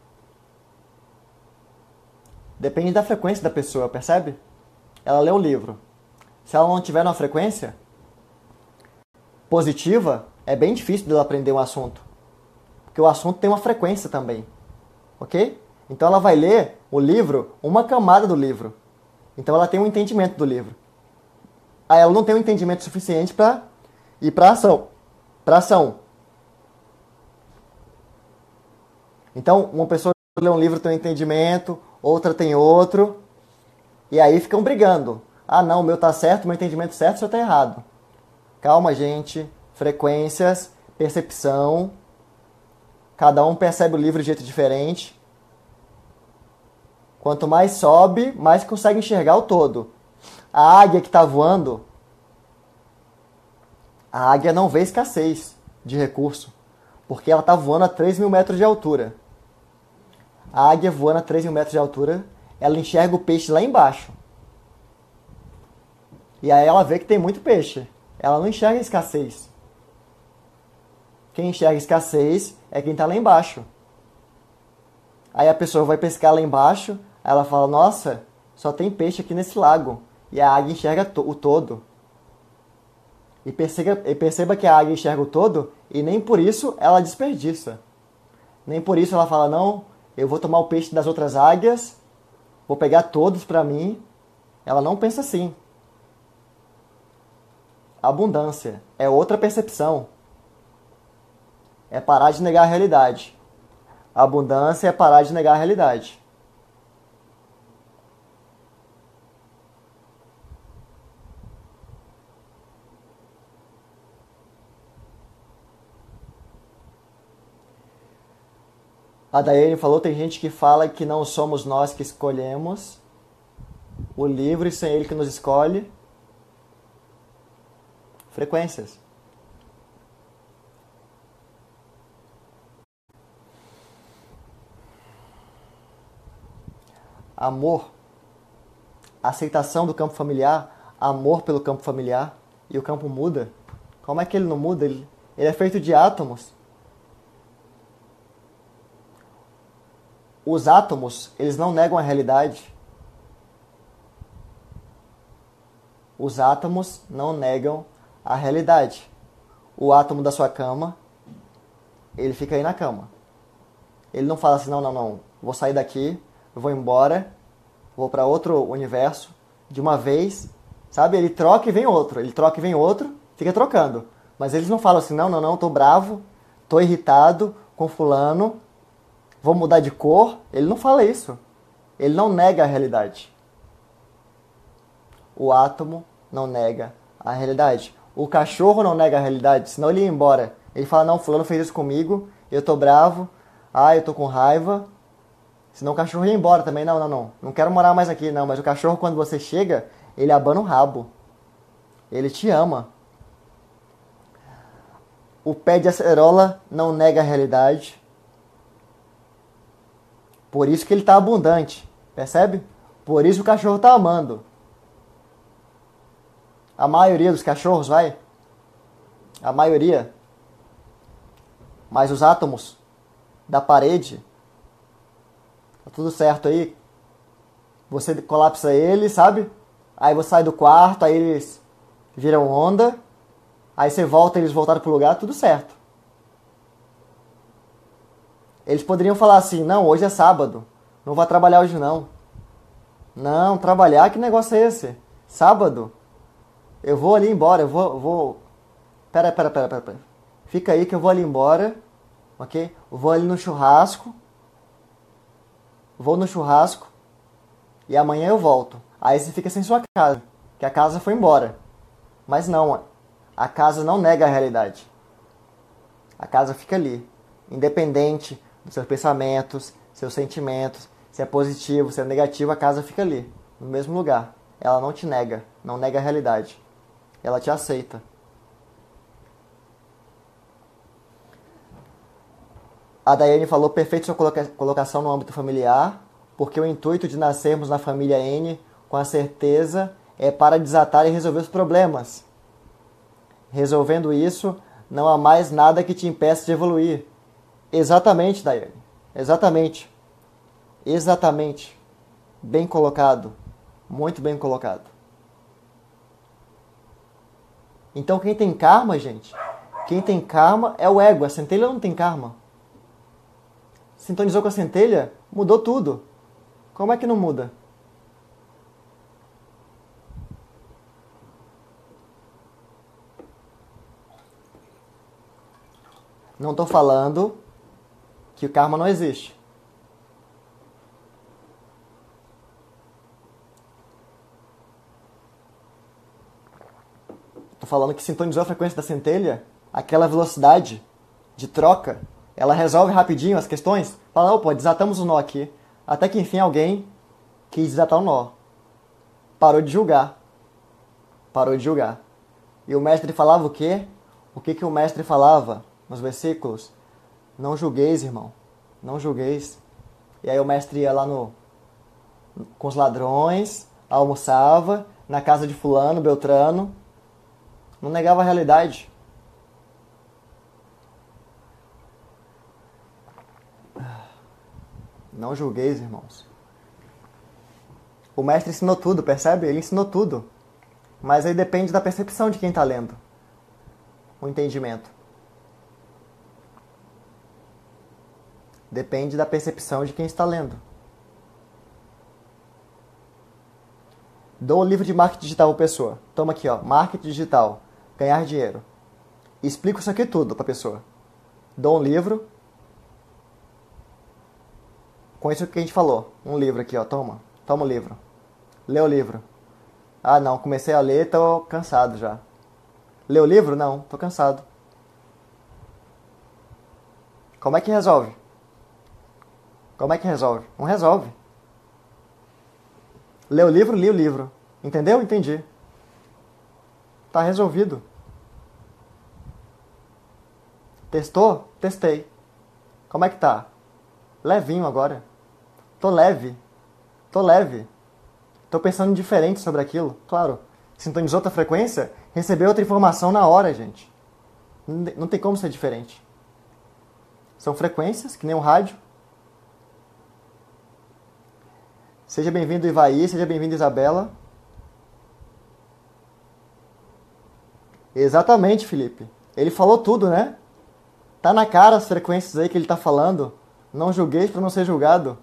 Speaker 1: Depende da frequência da pessoa, percebe? Ela lê o livro. Se ela não tiver uma frequência positiva, é bem difícil dela aprender um assunto. Porque o assunto tem uma frequência também. Ok? Então ela vai ler o livro, uma camada do livro. Então ela tem um entendimento do livro. Aí ela não tem um entendimento suficiente para ir para ação. Para ação. Então, uma pessoa lê um livro tem um entendimento, outra tem outro, e aí ficam brigando. Ah, não, o meu tá certo, o meu entendimento certo, o seu tá errado. Calma, gente. Frequências, percepção. Cada um percebe o livro de jeito diferente. Quanto mais sobe, mais consegue enxergar o todo. A águia que está voando, a águia não vê escassez de recurso, porque ela está voando a três mil metros de altura. A águia voando a três mil metros de altura, ela enxerga o peixe lá embaixo. E aí ela vê que tem muito peixe. Ela não enxerga escassez. Quem enxerga escassez é quem está lá embaixo. Aí a pessoa vai pescar lá embaixo, aí ela fala, nossa, só tem peixe aqui nesse lago. E a águia enxerga to- o todo. E perceba, e perceba que a águia enxerga o todo e nem por isso ela desperdiça. Nem por isso ela fala, não, eu vou tomar o peixe das outras águias, vou pegar todos para mim. Ela não pensa assim. Abundância é outra percepção. É parar de negar a realidade. Abundância é parar de negar a realidade. A Daiane falou, tem gente que fala que não somos nós que escolhemos o livro e sem ele que nos escolhe. Frequências. Amor. Aceitação do campo familiar. Amor pelo campo familiar. E o campo muda. Como é que ele não muda? Ele, ele é feito de átomos. Os átomos, eles não negam a realidade. Os átomos não negam a realidade. O átomo da sua cama, ele fica aí na cama. Ele não fala assim, não, não, não, vou sair daqui, eu vou embora, vou para outro universo, de uma vez, sabe? Ele troca e vem outro, ele troca e vem outro, fica trocando. Mas eles não falam assim, não, não, não, tô bravo, tô irritado com fulano, vou mudar de cor. Ele não fala isso. Ele não nega a realidade. O átomo não nega a realidade. O cachorro não nega a realidade, senão ele ia embora. Ele fala, não, fulano fez isso comigo, eu tô bravo, ah, eu tô com raiva. Senão o cachorro ia embora também. Não, não, não. Não quero morar mais aqui, não. Mas o cachorro, quando você chega, ele abana o rabo. Ele te ama. O pé de acerola não nega a realidade. Por isso que ele está abundante. Percebe? Por isso o cachorro está amando. A maioria dos cachorros, vai. A maioria. Mas os átomos da parede, tá tudo certo aí. Você colapsa eles, sabe? Aí você sai do quarto, aí eles viram onda. Aí você volta, eles voltaram pro lugar, tudo certo. Eles poderiam falar assim, não, hoje é sábado. Não vou trabalhar hoje não. Não, trabalhar, que negócio é esse? Sábado? Eu vou ali embora, eu vou... vou... Pera, pera, pera, pera, pera. Fica aí que eu vou ali embora, ok? Eu vou ali no churrasco. Vou no churrasco. E amanhã eu volto. Aí você fica sem sua casa, que a casa foi embora. Mas não, a casa não nega a realidade. A casa fica ali, independente dos seus pensamentos, seus sentimentos. Se é positivo, se é negativo, a casa fica ali, no mesmo lugar. Ela não te nega, não nega a realidade. Ela te aceita. A Daiane falou, perfeito sua coloca- colocação no âmbito familiar, porque o intuito de nascermos na família N, com a certeza, é para desatar e resolver os problemas. Resolvendo isso, não há mais nada que te impeça de evoluir. Exatamente, Daiane. Exatamente. Exatamente. Bem colocado. Muito bem colocado. Então quem tem karma, gente, quem tem karma é o ego. A centelha não tem karma. Sintonizou com a centelha, mudou tudo. Como é que não muda? Não estou falando que o karma não existe. Estou falando que sintonizou a frequência da centelha, aquela velocidade de troca, ela resolve rapidinho as questões. Fala, opa, desatamos o nó aqui. Até que enfim alguém quis desatar o nó. Parou de julgar. Parou de julgar. E o mestre falava o quê? O que, que o mestre falava nos versículos? Não julgueis, irmão. Não julgueis. E aí o mestre ia lá no, com os ladrões, almoçava, na casa de fulano, beltrano. Não negava a realidade. Não julgueis, irmãos. O mestre ensinou tudo, percebe? Ele ensinou tudo. Mas aí depende da percepção de quem está lendo. O entendimento. Depende da percepção de quem está lendo. Dou o livro de marketing digital para a pessoa. Toma aqui, ó, marketing digital. Ganhar dinheiro. Explico isso aqui tudo para a pessoa. Dou um livro. Com isso que a gente falou. Um livro aqui, ó, toma. Toma o livro. Lê o livro. Ah, não, comecei a ler, tô cansado já. Lê o livro? Não, tô cansado. Como é que resolve? Como é que resolve? Não resolve. Lê o livro? Li o livro. Entendeu? Entendi. Tá resolvido. Testou? Testei. Como é que tá? Levinho agora. Tô leve. Tô leve. Tô pensando diferente sobre aquilo. Claro. Sintonizou outra frequência? Recebeu outra informação na hora, gente. Não tem como ser diferente. São frequências, que nem um rádio. Seja bem-vindo, Ivaí. Seja bem-vindo, Isabela. Exatamente, Felipe. Ele falou tudo, né? Tá na cara as frequências aí que ele tá falando. Não julgueis para não ser julgado.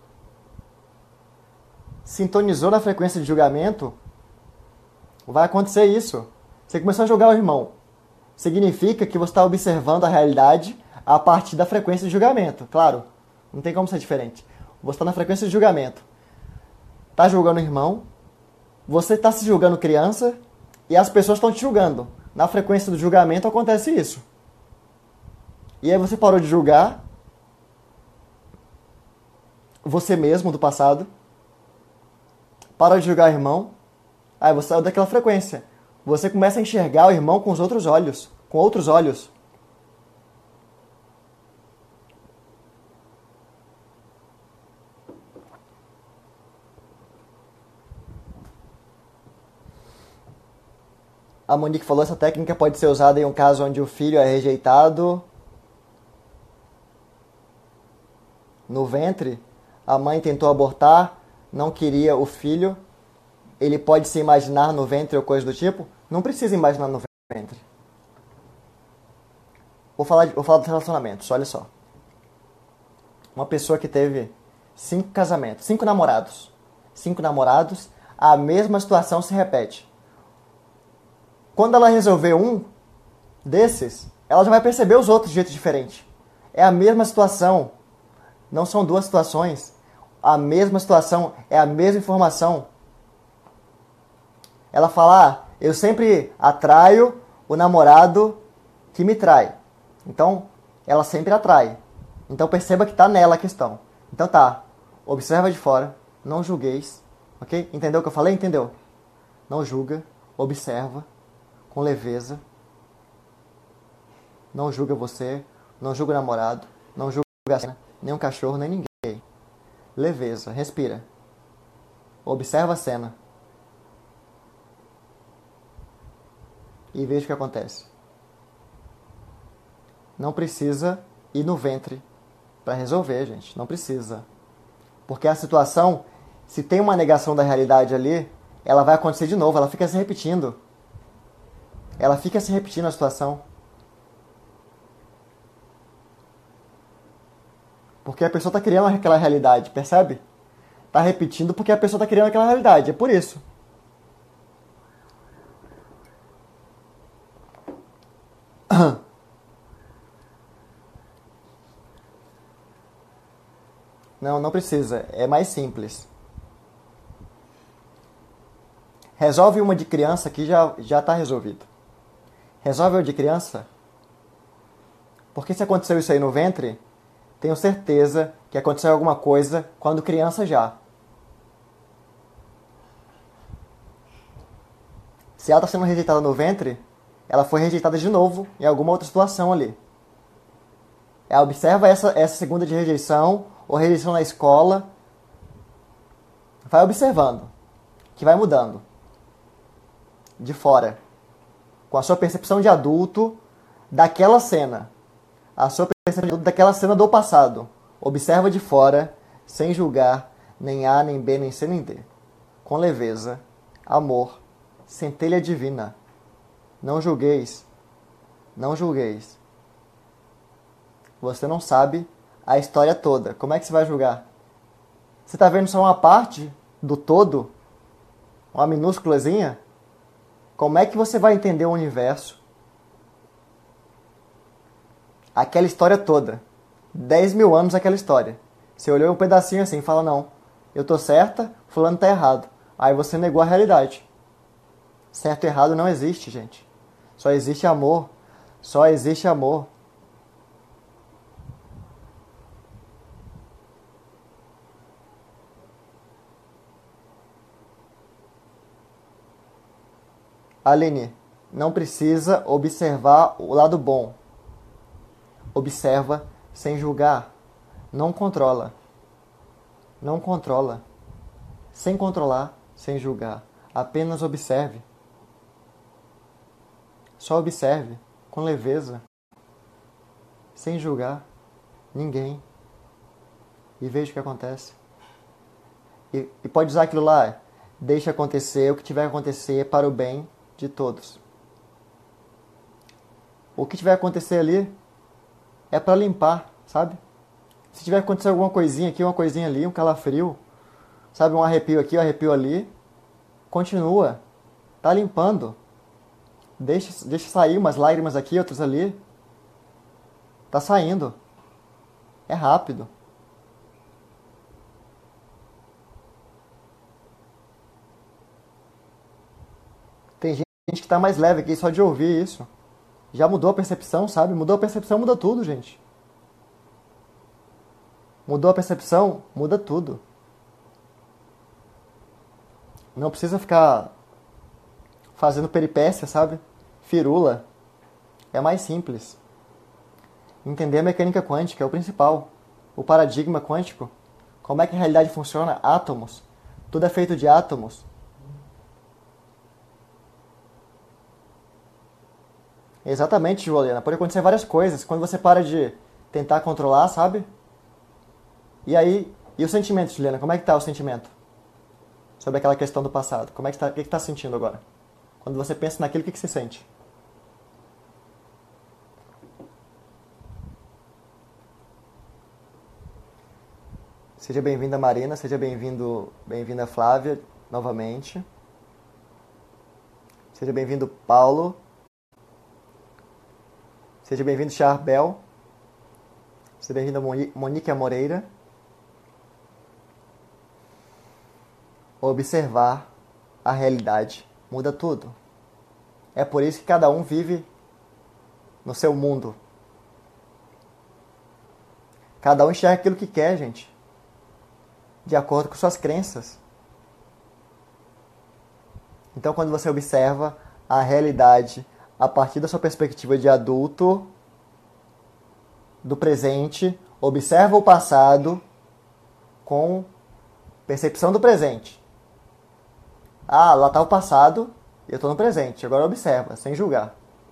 Speaker 1: Sintonizou na frequência de julgamento, vai acontecer isso. Você começou a julgar o irmão. Significa que você está observando a realidade a partir da frequência de julgamento. Claro, não tem como ser diferente. Você está na frequência de julgamento. Está julgando o irmão, você está se julgando criança e as pessoas estão te julgando. Na frequência do julgamento acontece isso. E aí você parou de julgar você mesmo do passado, parou de julgar o irmão, aí você saiu daquela frequência. Você começa a enxergar o irmão com os outros olhos, com outros olhos. A Monique falou, essa técnica pode ser usada em um caso onde o filho é rejeitado no ventre, a mãe tentou abortar, não queria o filho, ele pode se imaginar no ventre ou coisa do tipo? Não precisa imaginar no ventre. Vou falar, de, vou falar dos relacionamentos, olha só. Uma pessoa que teve cinco casamentos, cinco namorados. Cinco namorados, a mesma situação se repete. Quando ela resolver um desses, ela já vai perceber os outros de jeito diferente. É a mesma situação. Não são duas situações. A mesma situação, é a mesma informação. Ela fala, ah, eu sempre atraio o namorado que me trai. Então, ela sempre atrai. Então perceba que está nela a questão. Então tá, observa de fora, não julgueis, ok? Entendeu o que eu falei? Entendeu? Não julga, observa, com leveza. Não julga você, não julga o namorado, não julga a cena, nem um cachorro, nem ninguém. Leveza, respira. Observa a cena. E veja o que acontece. Não precisa ir no ventre para resolver, gente. Não precisa. Porque a situação, se tem uma negação da realidade ali, ela vai acontecer de novo. Ela fica se repetindo. Ela fica se repetindo a situação. Porque a pessoa está criando aquela realidade, percebe? Está repetindo porque a pessoa está criando aquela realidade. É por isso. Não, não precisa. É mais simples. Resolve uma de criança que já já está resolvido. Resolve uma de criança. Porque se aconteceu isso aí no ventre, tenho certeza que aconteceu alguma coisa quando criança já. Se ela está sendo rejeitada no ventre, ela foi rejeitada de novo em alguma outra situação ali. Ela observa essa, essa segunda de rejeição, ou rejeição na escola. Vai observando, que vai mudando. De fora. Com a sua percepção de adulto daquela cena. A sua percepção de adulto daquela cena do passado. Observa de fora, sem julgar, nem A, nem B, nem C, nem D. Com leveza, amor, centelha divina. Não julgueis. Não julgueis. Você não sabe a história toda. Como é que você vai julgar? Você está vendo só uma parte do todo? Uma minúsculazinha? Como é que você vai entender o universo? Aquela história toda. Dez mil anos aquela história. Você olhou um pedacinho assim e fala, não, eu tô certa, fulano tá errado. Aí você negou a realidade. Certo e errado não existe, gente. Só existe amor. Só existe amor. Aline, não precisa observar o lado bom. Observa sem julgar. Não controla. Não controla. Sem controlar, sem julgar. Apenas observe. Só observe, com leveza. Sem julgar ninguém. E veja o que acontece. E, e pode usar aquilo lá. Deixa acontecer o que tiver que acontecer para o bem de todos. O que tiver que acontecer ali é para limpar, sabe? Se tiver que acontecer alguma coisinha aqui, uma coisinha ali, um calafrio, sabe, um arrepio aqui, um arrepio ali, continua. Tá limpando. Deixa, deixa sair umas lágrimas aqui, outras ali. Tá saindo. É rápido. Tem gente que tá mais leve aqui só de ouvir isso. Já mudou a percepção, sabe? Mudou a percepção, muda tudo, gente. Mudou a percepção, muda tudo. Não precisa ficar fazendo peripécia, sabe? Firula. É mais simples. Entender a mecânica quântica é o principal. O paradigma quântico. Como é que a realidade funciona? Átomos. Tudo é feito de átomos. Exatamente, Juliana. Pode acontecer várias coisas. Quando você para de tentar controlar, sabe? E aí, e o sentimento, Juliana? Como é que tá o sentimento? Sobre aquela questão do passado. Como é que tá, o que que tá sentindo agora? Quando você pensa naquilo, o que que você sente? Seja bem-vinda, Marina. Seja bem-vindo, bem-vinda, Flávia, novamente. Seja bem-vindo, Paulo. Seja bem-vindo, Charbel. Seja bem-vinda, Monique Moreira. Observar a realidade muda tudo. É por isso que cada um vive no seu mundo. Cada um enxerga aquilo que quer, gente. De acordo com suas crenças. Então, quando você observa a realidade a partir da sua perspectiva de adulto, do presente, observa o passado com percepção do presente. Ah, lá está o passado e eu estou no presente. Agora observa, sem julgar.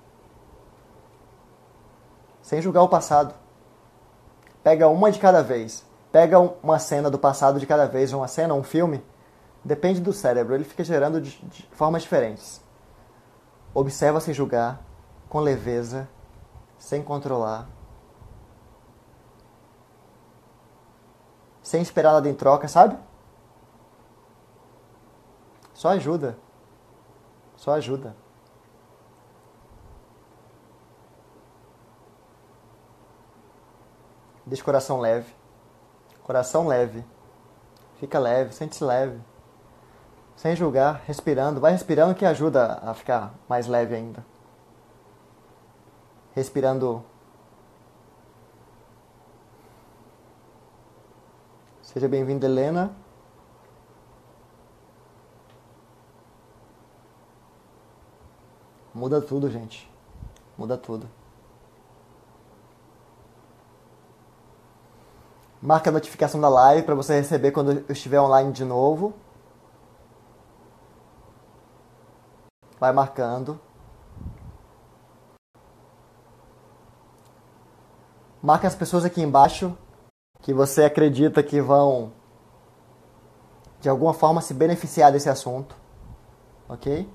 Speaker 1: Sem julgar o passado. Pega uma de cada vez. Pega uma cena do passado de cada vez, uma cena, um filme. Depende do cérebro, ele fica gerando de, de formas diferentes. Observa sem julgar, com leveza, sem controlar. Sem esperar nada em troca, sabe? Só ajuda. Só ajuda. Deixa o coração leve. Coração leve. Fica leve, sente-se leve. Sem julgar, respirando. Vai respirando que ajuda a ficar mais leve ainda. Respirando. Seja bem-vinda, Helena. Muda tudo, gente. Muda tudo. Marca a notificação da live para você receber quando eu estiver online de novo. Vai marcando. Marca as pessoas aqui embaixo que você acredita que vão de alguma forma se beneficiar desse assunto. Ok?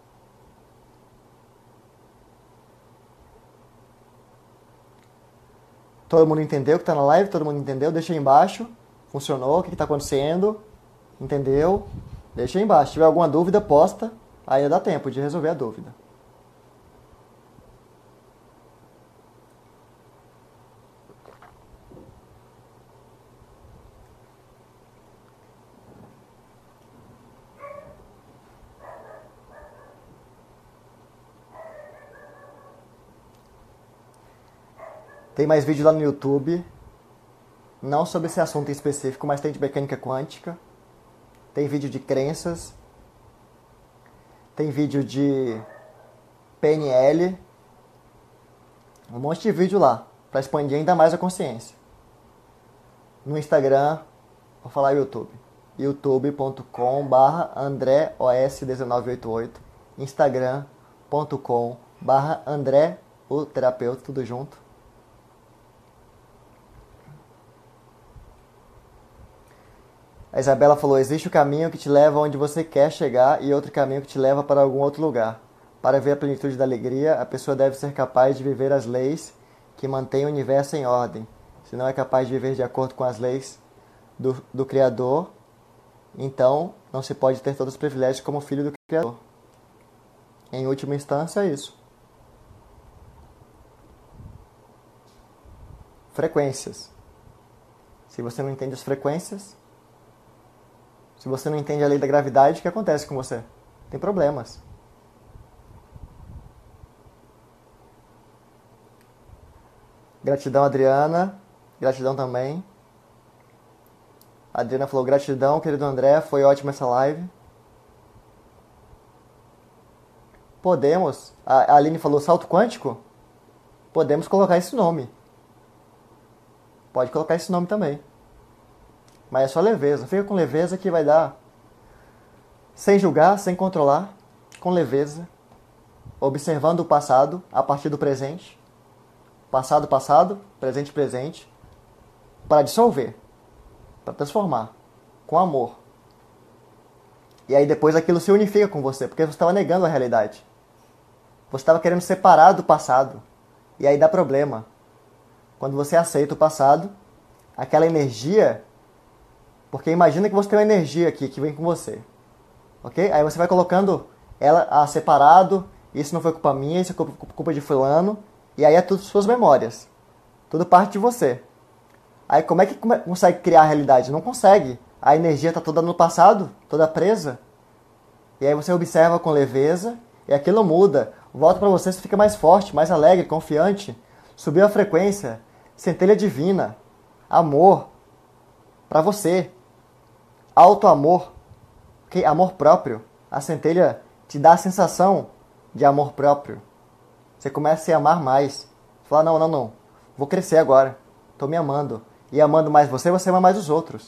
Speaker 1: Todo mundo entendeu que está na live? Todo mundo entendeu? Deixa aí embaixo. Funcionou? O que está acontecendo? Entendeu? Deixa aí embaixo. Se tiver alguma dúvida, posta. Aí dá tempo de resolver a dúvida. Tem mais vídeo lá no YouTube. Não sobre esse assunto em específico, mas tem de mecânica quântica. Tem vídeo de crenças. Tem vídeo de P N L. Um monte de vídeo lá, para expandir ainda mais a consciência. No Instagram, vou falar YouTube. youtube ponto com barra andré o s um nove oito oito. instagram ponto com barra andré o terapeuta, tudo junto. A Isabela falou, existe o caminho que te leva onde você quer chegar e outro caminho que te leva para algum outro lugar. Para ver a plenitude da alegria, a pessoa deve ser capaz de viver as leis que mantêm o universo em ordem. Se não é capaz de viver de acordo com as leis do, do Criador, então não se pode ter todos os privilégios como filho do Criador. Em última instância, é isso. Frequências. Se você não entende as frequências, se você não entende a lei da gravidade, o que acontece com você? Tem problemas. Gratidão, Adriana. Gratidão também. A Adriana falou, gratidão, querido André. Foi ótima essa live. Podemos. A Aline falou, salto quântico? Podemos colocar esse nome. Pode colocar esse nome também. Mas é só leveza. Fica com leveza que vai dar. Sem julgar, sem controlar. Com leveza. observando o passado a partir do presente, passado, passado, presente, presente, para dissolver, para transformar, com amor. E aí depois aquilo se unifica com você, porque você estava negando a realidade. Você estava querendo separar do passado. E aí dá problema. Quando você aceita o passado, aquela energia... Porque imagina que você tem uma energia aqui que vem com você. Ok? Aí você vai colocando ela ah, separado. Isso não foi culpa minha, isso é culpa de fulano. E aí é tudo suas memórias. Tudo parte de você. Aí como é que consegue criar a realidade? Não consegue. A energia está toda no passado, toda presa. E aí você observa com leveza e aquilo muda. Volta para você, você fica mais forte, mais alegre, confiante. Subiu a frequência. Centelha divina. Amor. Para você. Auto-amor. Okay? Amor próprio. A centelha te dá a sensação de amor próprio. Você começa a se amar mais. Você fala, não, não, não. Vou crescer agora. Estou me amando. E amando mais você, você ama mais os outros.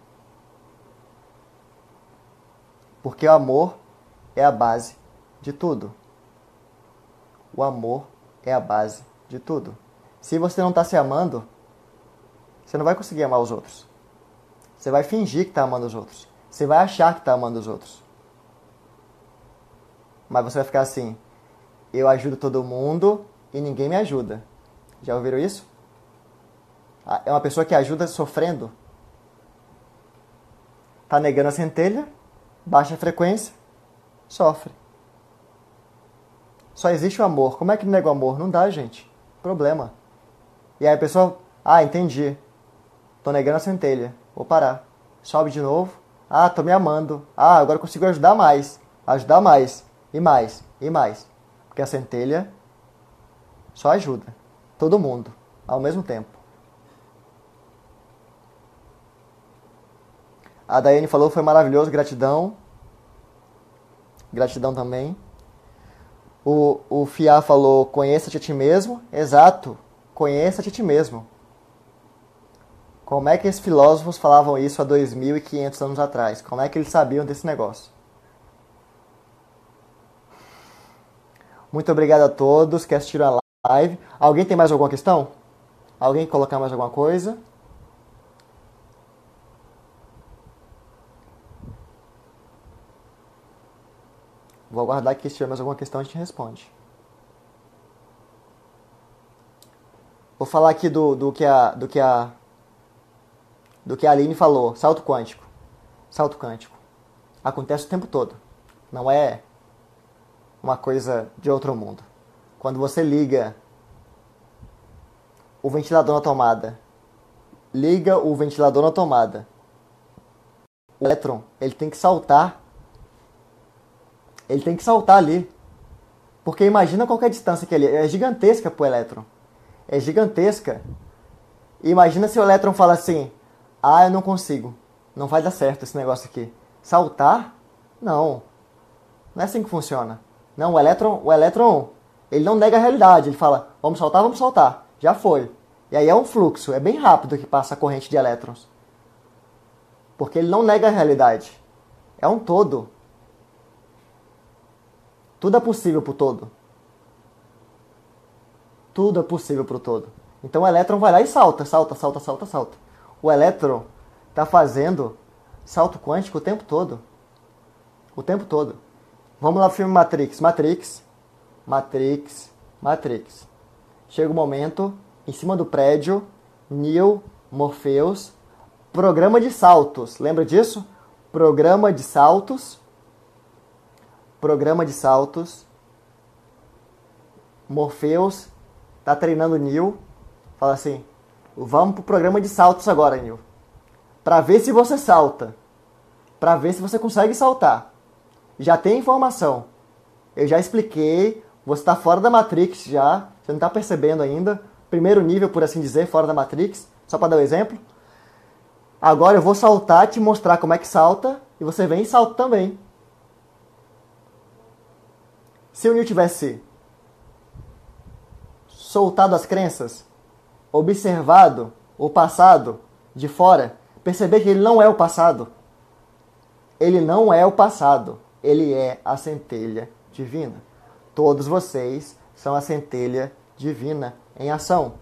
Speaker 1: Porque o amor é a base de tudo. O amor é a base de tudo. Se você não está se amando, você não vai conseguir amar os outros. Você vai fingir que está amando os outros. Você vai achar que está amando os outros. Mas você vai ficar assim, eu ajudo todo mundo e ninguém me ajuda. Já ouviram isso? É uma pessoa que ajuda sofrendo. Está negando a centelha, baixa a frequência, sofre. Só existe o amor. Como é que nega o amor? Não dá, gente. Problema. E aí a pessoa, ah, entendi. Tô negando a centelha. Vou parar. Sobe de novo. Ah, tô me amando. Ah, agora eu consigo ajudar mais. Ajudar mais. E mais. E mais. Porque a centelha só ajuda. Todo mundo. Ao mesmo tempo. A Daiane falou, foi maravilhoso. Gratidão. Gratidão também. O, o Fiá falou, conheça-te a ti mesmo. Exato. Conheça-te a ti mesmo. Como é que esses filósofos falavam isso há dois mil e quinhentos anos atrás? Como é que eles sabiam desse negócio? Muito obrigado a todos que assistiram a live. Alguém tem mais alguma questão? Alguém colocar mais alguma coisa? Vou aguardar que se tiver mais alguma questão a gente responde. Vou falar aqui do, do, que a, do, que a, do que a Aline falou. Salto quântico. Salto quântico. Acontece o tempo todo. Não é uma coisa de outro mundo. Quando você liga o ventilador na tomada, liga o ventilador na tomada, o elétron, ele tem que saltar. Ele tem que saltar ali. Porque imagina qual que é a distância que ele é. É gigantesca pro elétron. É gigantesca. E imagina se o elétron fala assim, ah, eu não consigo. Não vai dar certo esse negócio aqui. Saltar? Não. Não é assim que funciona. Não, o elétron, o elétron, ele não nega a realidade. Ele fala, vamos saltar, vamos saltar. Já foi. E aí é um fluxo. É bem rápido que passa a corrente de elétrons. Porque ele não nega a realidade. É um todo. Tudo é possível pro todo. Tudo é possível pro todo. Então o elétron vai lá e salta, salta, salta, salta, salta. O elétron está fazendo salto quântico o tempo todo. O tempo todo. Vamos lá pro filme Matrix. Matrix. Matrix. Matrix. Chega o um momento, em cima do prédio, Neo, Morpheus, programa de saltos. Lembra disso? Programa de saltos. Programa de saltos. Morpheus tá treinando o Neo. Fala assim, vamos pro programa de saltos agora, Neo. Pra ver se você salta. Pra ver se você consegue saltar. Já tem informação. Eu já expliquei. Você tá fora da Matrix já. Você não tá percebendo ainda. Primeiro nível, por assim dizer, fora da Matrix. Só pra dar um exemplo. Agora eu vou saltar, te mostrar como é que salta. E você vem e salta também. Se o Neo tivesse soltado as crenças, observado o passado de fora, perceber que ele não é o passado. Ele não é o passado. Ele é a centelha divina. Todos vocês são a centelha divina em ação.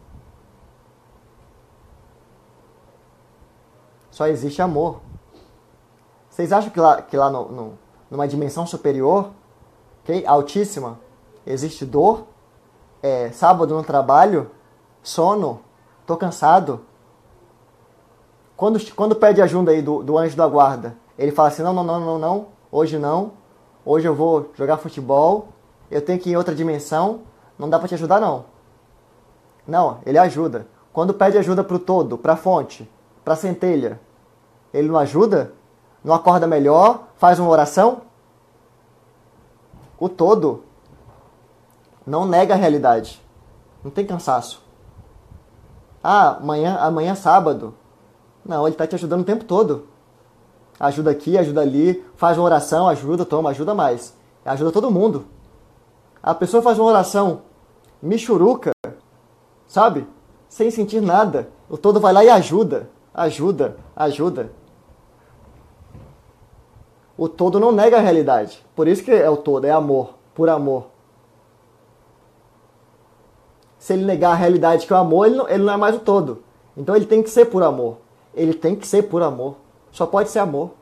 Speaker 1: Só existe amor. Vocês acham que lá, que lá no, no, numa dimensão superior, okay, altíssima, existe dor? É, sábado no trabalho? Sono? Tô cansado? Quando, quando pede ajuda aí do, do anjo da guarda, ele fala assim, não, não, não, não, não, hoje não, hoje eu vou jogar futebol, eu tenho que ir em outra dimensão, não dá pra te ajudar não. Não, ele ajuda. Quando pede ajuda pro todo, pra fonte, pra centelha, ele não ajuda? Não acorda melhor? Faz uma oração? O todo não nega a realidade. Não tem cansaço. Ah, amanhã, amanhã é sábado. Não, ele está te ajudando o tempo todo. Ajuda aqui, ajuda ali, faz uma oração, ajuda, toma, ajuda mais. Ajuda todo mundo. A pessoa faz uma oração michuruca, sabe? Sem sentir nada. O todo vai lá e ajuda, ajuda, ajuda. O todo não nega a realidade. Por isso que é o todo, é amor, por amor. Se ele negar a realidade que é o amor, ele não, ele não é mais o todo. Então ele tem que ser por amor. Ele tem que ser por amor. Só pode ser amor.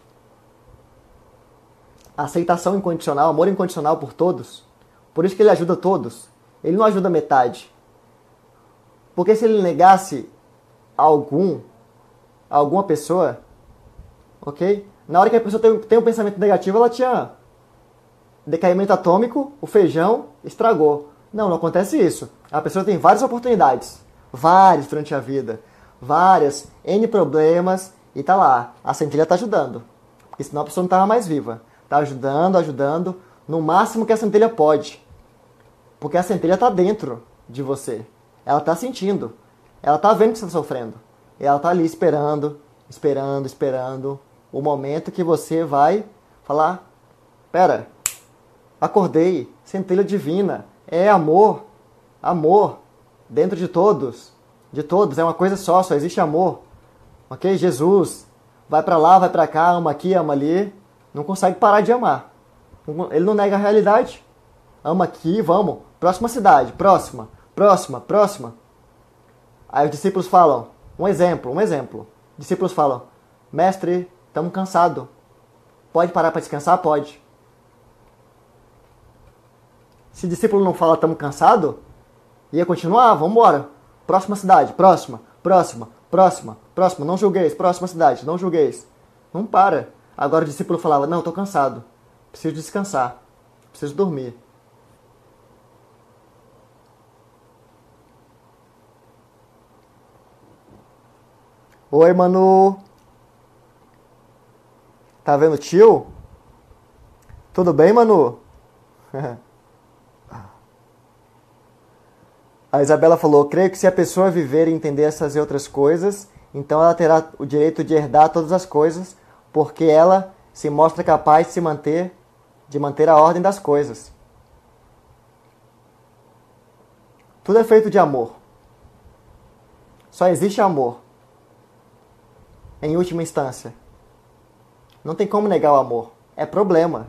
Speaker 1: Aceitação incondicional, amor incondicional por todos. Por isso que ele ajuda todos. Ele não ajuda metade. Porque se ele negasse algum, alguma pessoa, ok? Na hora que a pessoa tem, tem um pensamento negativo, ela tinha decaimento atômico, o feijão estragou. Não, não acontece isso. A pessoa tem várias oportunidades. Várias durante a vida. Várias, N problemas, e tá lá. A centelha tá ajudando. Porque senão a pessoa não tava mais viva. Tá ajudando, ajudando, no máximo que a centelha pode. Porque a centelha tá dentro de você. Ela tá sentindo. Ela tá vendo que você tá sofrendo. E ela tá ali esperando, esperando, esperando o momento que você vai falar, pera, acordei, centelha divina, é amor, amor, dentro de todos, de todos, é uma coisa só, só existe amor, ok? Jesus, vai pra lá, vai pra cá, ama aqui, ama ali, não consegue parar de amar, ele não nega a realidade, ama aqui, vamos, próxima cidade, próxima, próxima, próxima, aí os discípulos falam, um exemplo, um exemplo, discípulos falam, mestre, estamos cansados, pode parar para descansar? Pode. Se o discípulo não fala estamos cansados, ia continuar, vamos embora. Próxima cidade, próxima, próxima, próxima, próxima, não julgueis, próxima cidade, não julgueis. Não para. Agora o discípulo falava, não, estou cansado, preciso descansar, preciso dormir. Oi, Manu. Tá vendo o tio? Tudo bem, Manu? A Isabela falou, creio que se a pessoa viver e entender essas e outras coisas, então ela terá o direito de herdar todas as coisas, porque ela se mostra capaz de se manter, de manter a ordem das coisas. Tudo é feito de amor. Só existe amor. Em última instância. Não tem como negar o amor. É problema.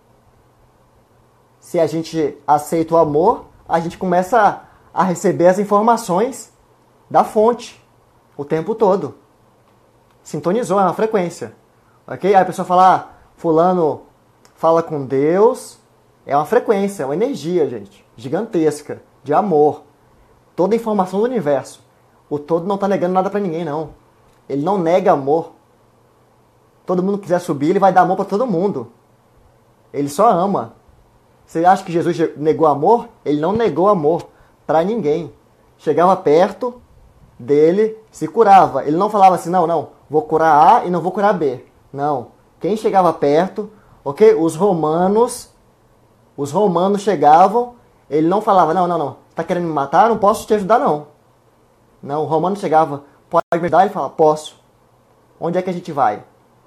Speaker 1: Se a gente aceita o amor, a gente começa a receber as informações da fonte o tempo todo. Sintonizou, é uma frequência. Ok? Aí a pessoa fala, ah, fulano fala com Deus. É uma frequência, é uma energia, gente. Gigantesca. De amor. Toda a informação do universo. O todo não está negando nada para ninguém, não. Ele não nega amor. Todo mundo quiser subir, ele vai dar amor para todo mundo. Ele só ama. Você acha que Jesus negou amor? Ele não negou amor para ninguém. Chegava perto dele, se curava. Ele não falava assim, não, não, vou curar A e não vou curar B. Não. Quem chegava perto, ok? Os romanos, os romanos chegavam, ele não falava, não, não, não, tá querendo me matar? Não posso te ajudar, não. Não, o romano chegava, pode me ajudar? Ele fala, posso. Onde é que a gente vai?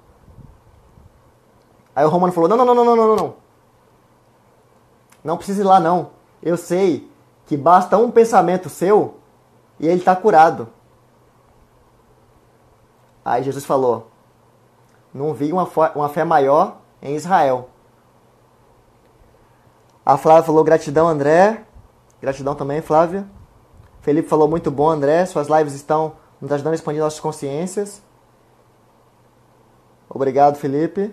Speaker 1: Aí o romano falou, não, não, não, não, não, não, não. Não precisa ir lá, não. Eu sei que basta um pensamento seu e ele está curado. Aí Jesus falou, não vi uma, uma fé maior em Israel. A Flávia falou gratidão, André. Gratidão também, Flávia. Felipe falou muito bom, André. Suas lives estão nos ajudando a expandir nossas consciências. Obrigado, Felipe.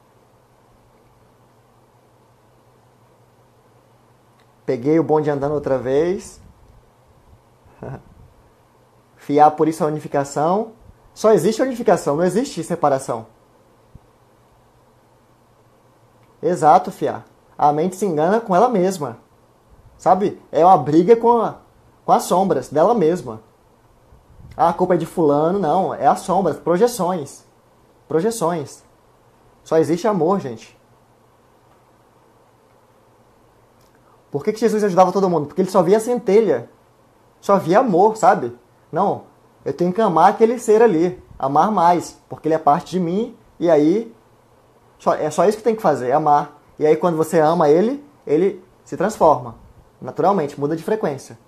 Speaker 1: Peguei o bonde andando outra vez. Fiar, por isso a unificação. Só existe unificação, não existe separação. Exato, fiar. A mente se engana com ela mesma. Sabe? É uma briga com, a, com as sombras dela mesma. Ah, a culpa é de fulano. Não, é as sombras, projeções. Projeções. Só existe amor, gente. Por que, que Jesus ajudava todo mundo? Porque ele só via centelha. Só via amor, sabe? Não, eu tenho que amar aquele ser ali. Amar mais. Porque ele é parte de mim. E aí, só, é só isso que tem que fazer, amar. E aí quando você ama ele, ele se transforma. Naturalmente, muda de frequência.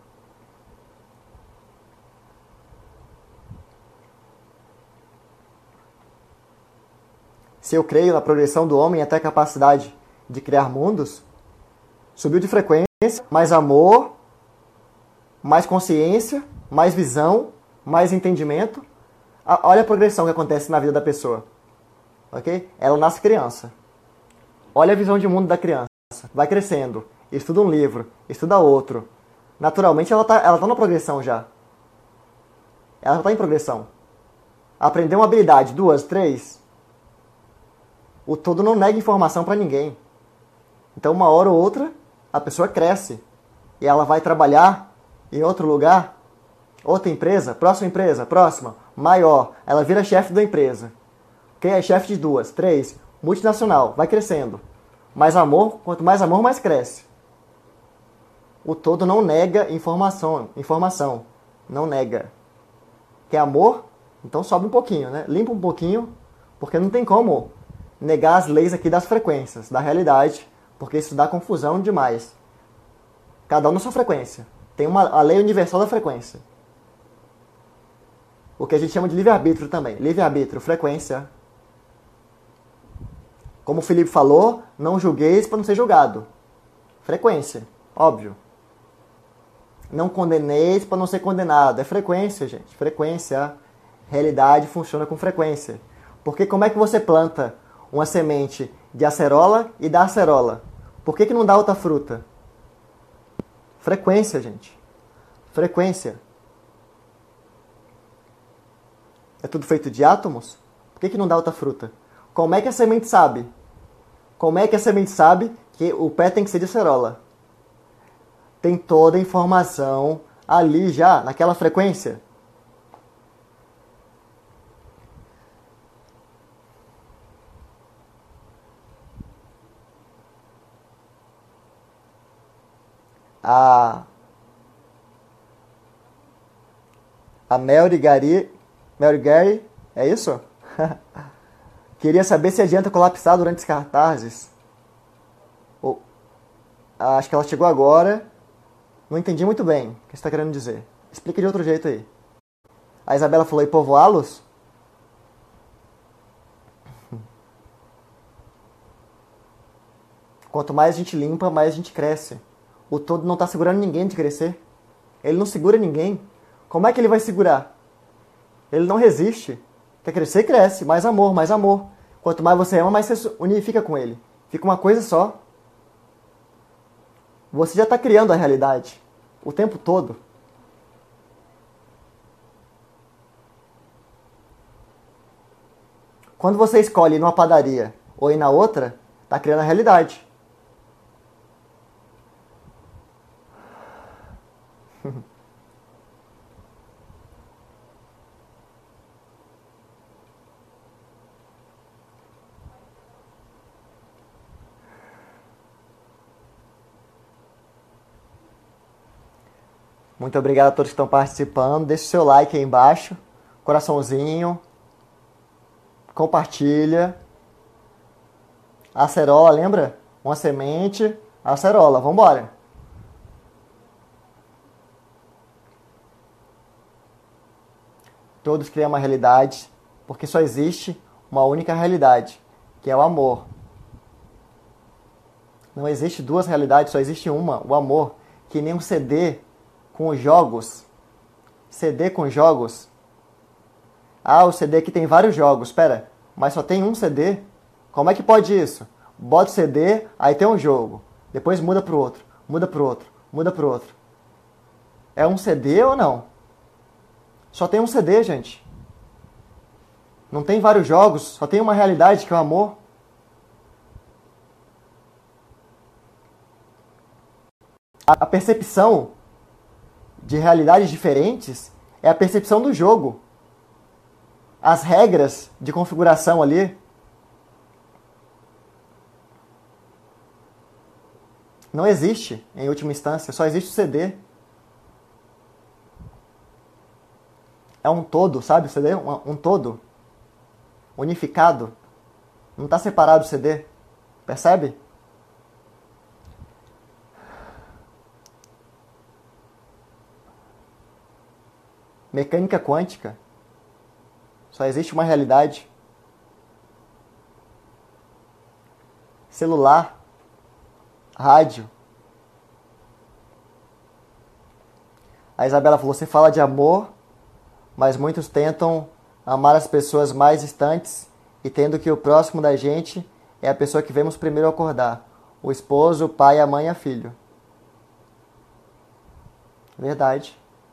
Speaker 1: Se eu creio na progressão do homem até a capacidade de criar mundos, subiu de frequência, mais amor, mais consciência, mais visão, mais entendimento. Olha a progressão que acontece na vida da pessoa. Ok? Ela nasce criança. Olha a visão de mundo da criança. Vai crescendo. Estuda um livro. Estuda outro. Naturalmente ela está ela tá na progressão já. Ela está em progressão. Aprendeu uma habilidade, duas, três. O todo não nega informação para ninguém. Então uma hora ou outra a pessoa cresce. E ela vai trabalhar em outro lugar. Outra empresa, próxima empresa, próxima, maior. Ela vira chefe da empresa. Ok? É chefe de duas, três, multinacional, vai crescendo. Mais amor, quanto mais amor, mais cresce. O todo não nega informação, informação. Não nega. Quer amor? Então sobe um pouquinho, né? Limpa um pouquinho, porque não tem como negar as leis aqui das frequências, da realidade, porque isso dá confusão demais. Cada um na sua frequência. Tem uma, a lei universal da frequência. O que a gente chama de livre-arbítrio também. Livre-arbítrio, frequência. Como o Felipe falou, não julgueis para não ser julgado. Frequência, óbvio. Não condeneis para não ser condenado. É frequência, gente. Frequência. Realidade funciona com frequência. Porque como é que você planta uma semente de acerola e dá acerola? Por que que não dá outra fruta? Frequência, gente. Frequência. É tudo feito de átomos? Por que que não dá outra fruta? Como é que a semente sabe? Como é que a semente sabe que o pé tem que ser de acerola? Tem toda a informação ali já, naquela frequência. A, a Mary Gary, Mary Gary, é isso? Queria saber se adianta colapsar durante os cartazes. Oh, acho que ela chegou agora. Não entendi muito bem o que você está querendo dizer. Explica de outro jeito aí. A Isabela falou, e povoá-los? Quanto mais a gente limpa, mais a gente cresce. O todo não está segurando ninguém de crescer. Ele não segura ninguém. Como é que ele vai segurar? Ele não resiste. Quer crescer, cresce. Mais amor, mais amor. Quanto mais você ama, mais você unifica com ele. Fica uma coisa só. Você já está criando a realidade. O tempo todo. Quando você escolhe ir numa padaria ou ir na outra, está criando a realidade. Muito obrigado a todos que estão participando. Deixe o seu like aí embaixo. Coraçãozinho. Compartilha. Acerola, lembra? Uma semente. Acerola, vamos embora. Todos criam uma realidade, porque só existe uma única realidade, que é o amor. Não existe duas realidades, só existe uma, o amor. Que nem um C D com os jogos. C D com jogos. Ah, o C D aqui tem vários jogos. Espera, mas só tem um C D? Como é que pode isso? Bota o C D, aí tem um jogo. Depois muda pro outro, muda pro outro, muda pro outro. É um C D ou não? Só tem um C D, gente. Não tem vários jogos, só tem uma realidade que é o amor. A percepção de realidades diferentes é a percepção do jogo. As regras de configuração ali não existe em última instância, só existe o C D. É um todo, sabe o C D? Um, um todo. Unificado. Não está separado o C D. Percebe? Mecânica quântica. Só existe uma realidade. Celular. Rádio. A Isabela falou, você fala de amor, mas muitos tentam amar as pessoas mais distantes e tendo que o próximo da gente é a pessoa que vemos primeiro acordar. O esposo, o pai, a mãe e a filho. Verdade.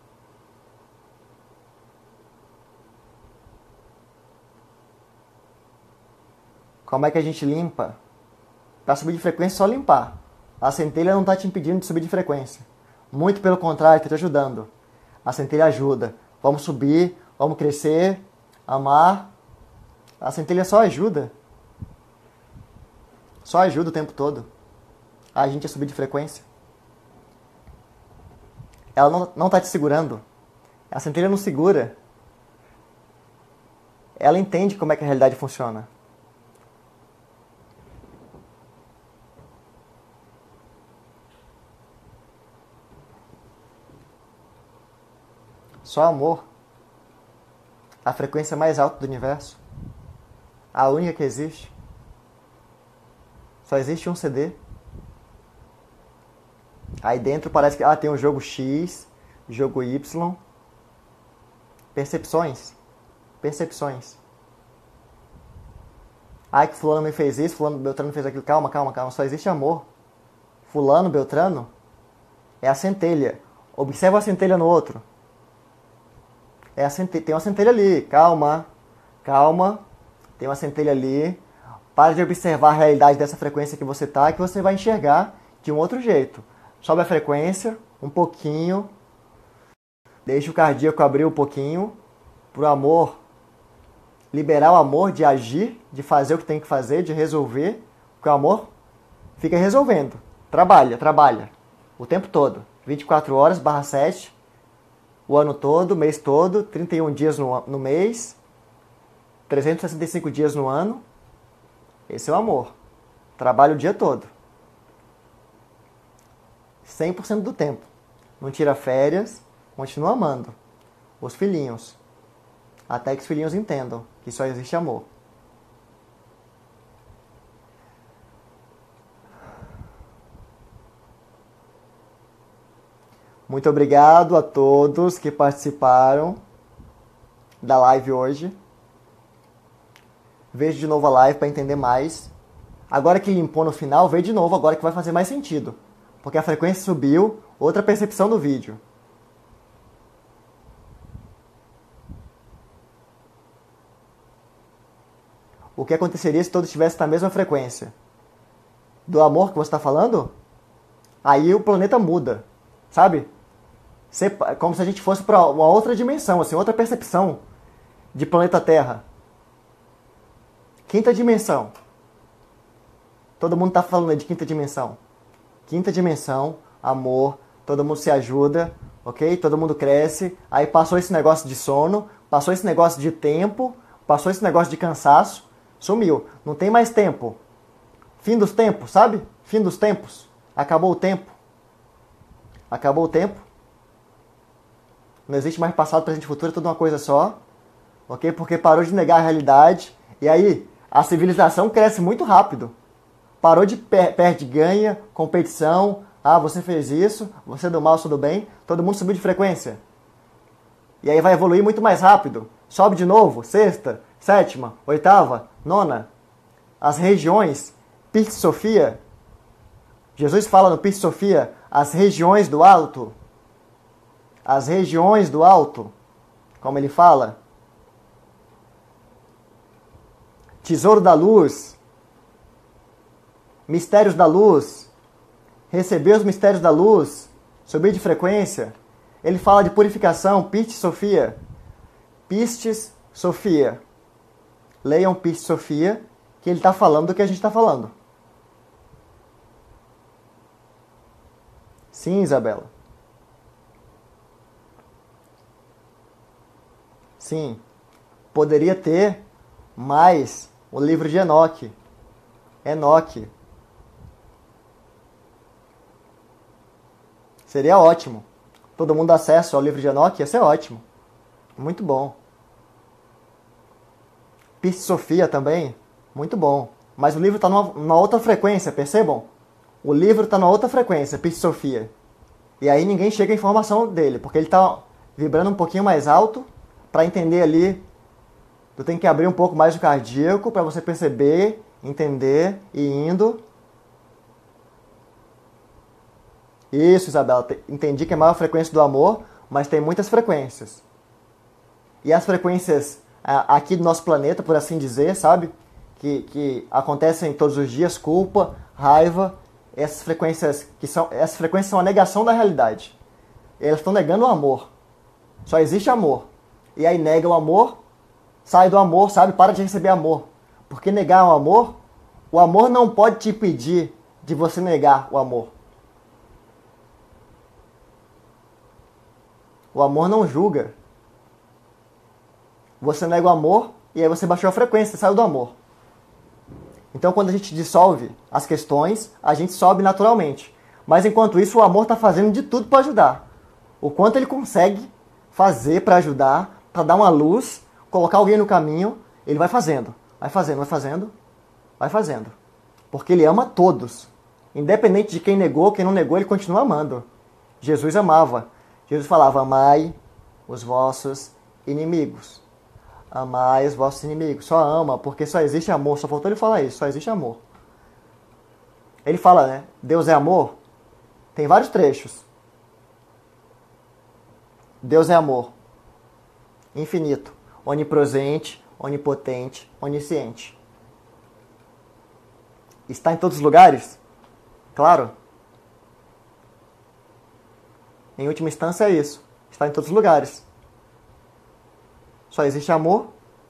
Speaker 1: Como é que a gente limpa? Para subir de frequência é só limpar. A centelha não está te impedindo de subir de frequência. Muito pelo contrário, está te ajudando. A centelha ajuda. Vamos subir, vamos crescer, amar. A centelha só ajuda. Só ajuda o tempo todo a gente a subir de frequência. Ela não, não tá te segurando. A centelha não segura. Ela entende como é que a realidade funciona. Só amor. A frequência mais alta do universo. A única que existe. Só existe um C D. Aí dentro parece que ah, tem um jogo X, jogo Y. Percepções. Percepções. Ah, que fulano me fez isso, fulano Beltrano fez aquilo. Calma, calma, calma. Só existe amor. Fulano, Beltrano é a centelha. Observa a centelha no outro. É a centelha, tem uma centelha ali. Calma, calma. Tem uma centelha ali. Para de observar a realidade dessa frequência que você está, que você vai enxergar de um outro jeito. Sobe a frequência, um pouquinho. Deixa o cardíaco abrir um pouquinho. Para o amor, liberar o amor de agir, de fazer o que tem que fazer, de resolver. Porque o amor fica resolvendo. Trabalha, trabalha. O tempo todo. vinte e quatro horas, barra sete. O ano todo, o mês todo. trinta e um dias no, no mês. trezentos e sessenta e cinco dias no ano. Esse é o amor. Trabalha o dia todo. cem por cento do tempo. Não tira férias, continua amando. Os filhinhos. Até que os filhinhos entendam que só existe amor. Muito obrigado a todos que participaram da live hoje. Veja de novo a live para entender mais. Agora que limpou no final, veja de novo agora que vai fazer mais sentido. Porque a frequência subiu, outra percepção do vídeo. O que aconteceria se todos estivessem na mesma frequência? Do amor que você está falando? Aí o planeta muda, sabe? Como se a gente fosse para uma outra dimensão, assim, outra percepção de planeta Terra. Quinta dimensão. Todo mundo está falando aí de quinta dimensão. Quinta dimensão, amor, todo mundo se ajuda, ok? Todo mundo cresce. Aí passou esse negócio de sono, passou esse negócio de tempo, passou esse negócio de cansaço, sumiu. Não tem mais tempo. Fim dos tempos, sabe? Fim dos tempos. Acabou o tempo. Acabou o tempo. Não existe mais passado, presente e futuro, é tudo uma coisa só. Ok? Porque parou de negar a realidade. E aí, a civilização cresce muito rápido. Parou de per perde, ganha, competição. Ah, você fez isso, você do mal, tudo bem. Todo mundo subiu de frequência. E aí vai evoluir muito mais rápido. Sobe de novo, sexta, sétima, oitava, nona. As regiões, Pirce Sofia. Jesus fala no Pirce Sofia, as regiões do alto. As regiões do alto, como ele fala. Tesouro da luz. Mistérios da luz. Receber os mistérios da luz. Subir de frequência. Ele fala de purificação, Pistis Sofia. Pistis Sofia. Leiam Pistis Sofia, que ele está falando do que a gente está falando. Sim, Isabela. Sim. Poderia ter mais o livro de Enoque. Enoque. Seria ótimo. Todo mundo acesso ao livro de Enoque, ia ser ótimo. Muito bom. Pistis Sofia também, muito bom. Mas o livro está numa, numa outra frequência, percebam? O livro está numa outra frequência, Pistis Sofia. E aí ninguém chega à informação dele, porque ele está vibrando um pouquinho mais alto para entender ali. Tu tem que abrir um pouco mais o cardíaco para você perceber, entender e indo. Isso, Isabela. Entendi que é a maior frequência do amor, mas tem muitas frequências. E as frequências aqui do nosso planeta, por assim dizer, sabe? Que, que acontecem todos os dias, culpa, raiva, essas frequências que são, essas frequências são a negação da realidade. Elas estão negando o amor. Só existe amor. E aí nega o amor, sai do amor, sabe? Para de receber amor. Porque negar o amor, o amor não pode te impedir de você negar o amor. O amor não julga. Você nega o amor e aí você baixou a frequência, saiu do amor. Então quando a gente dissolve as questões, a gente sobe naturalmente. Mas enquanto isso, o amor está fazendo de tudo para ajudar. O quanto ele consegue fazer para ajudar, para dar uma luz, colocar alguém no caminho, ele vai fazendo. Vai fazendo, vai fazendo, vai fazendo. Porque ele ama todos. Independente de quem negou, quem não negou, ele continua amando. Jesus amava. Jesus falava, amai os vossos inimigos. Amai os vossos inimigos. Só ama, porque só existe amor. Só faltou ele falar isso, só existe amor. Ele fala, né? Deus é amor. Tem vários trechos. Deus é amor. Infinito. Onipresente, onipotente, onisciente. Está em todos os lugares? Claro. Em última instância é isso. Está em todos os lugares. Só existe amor.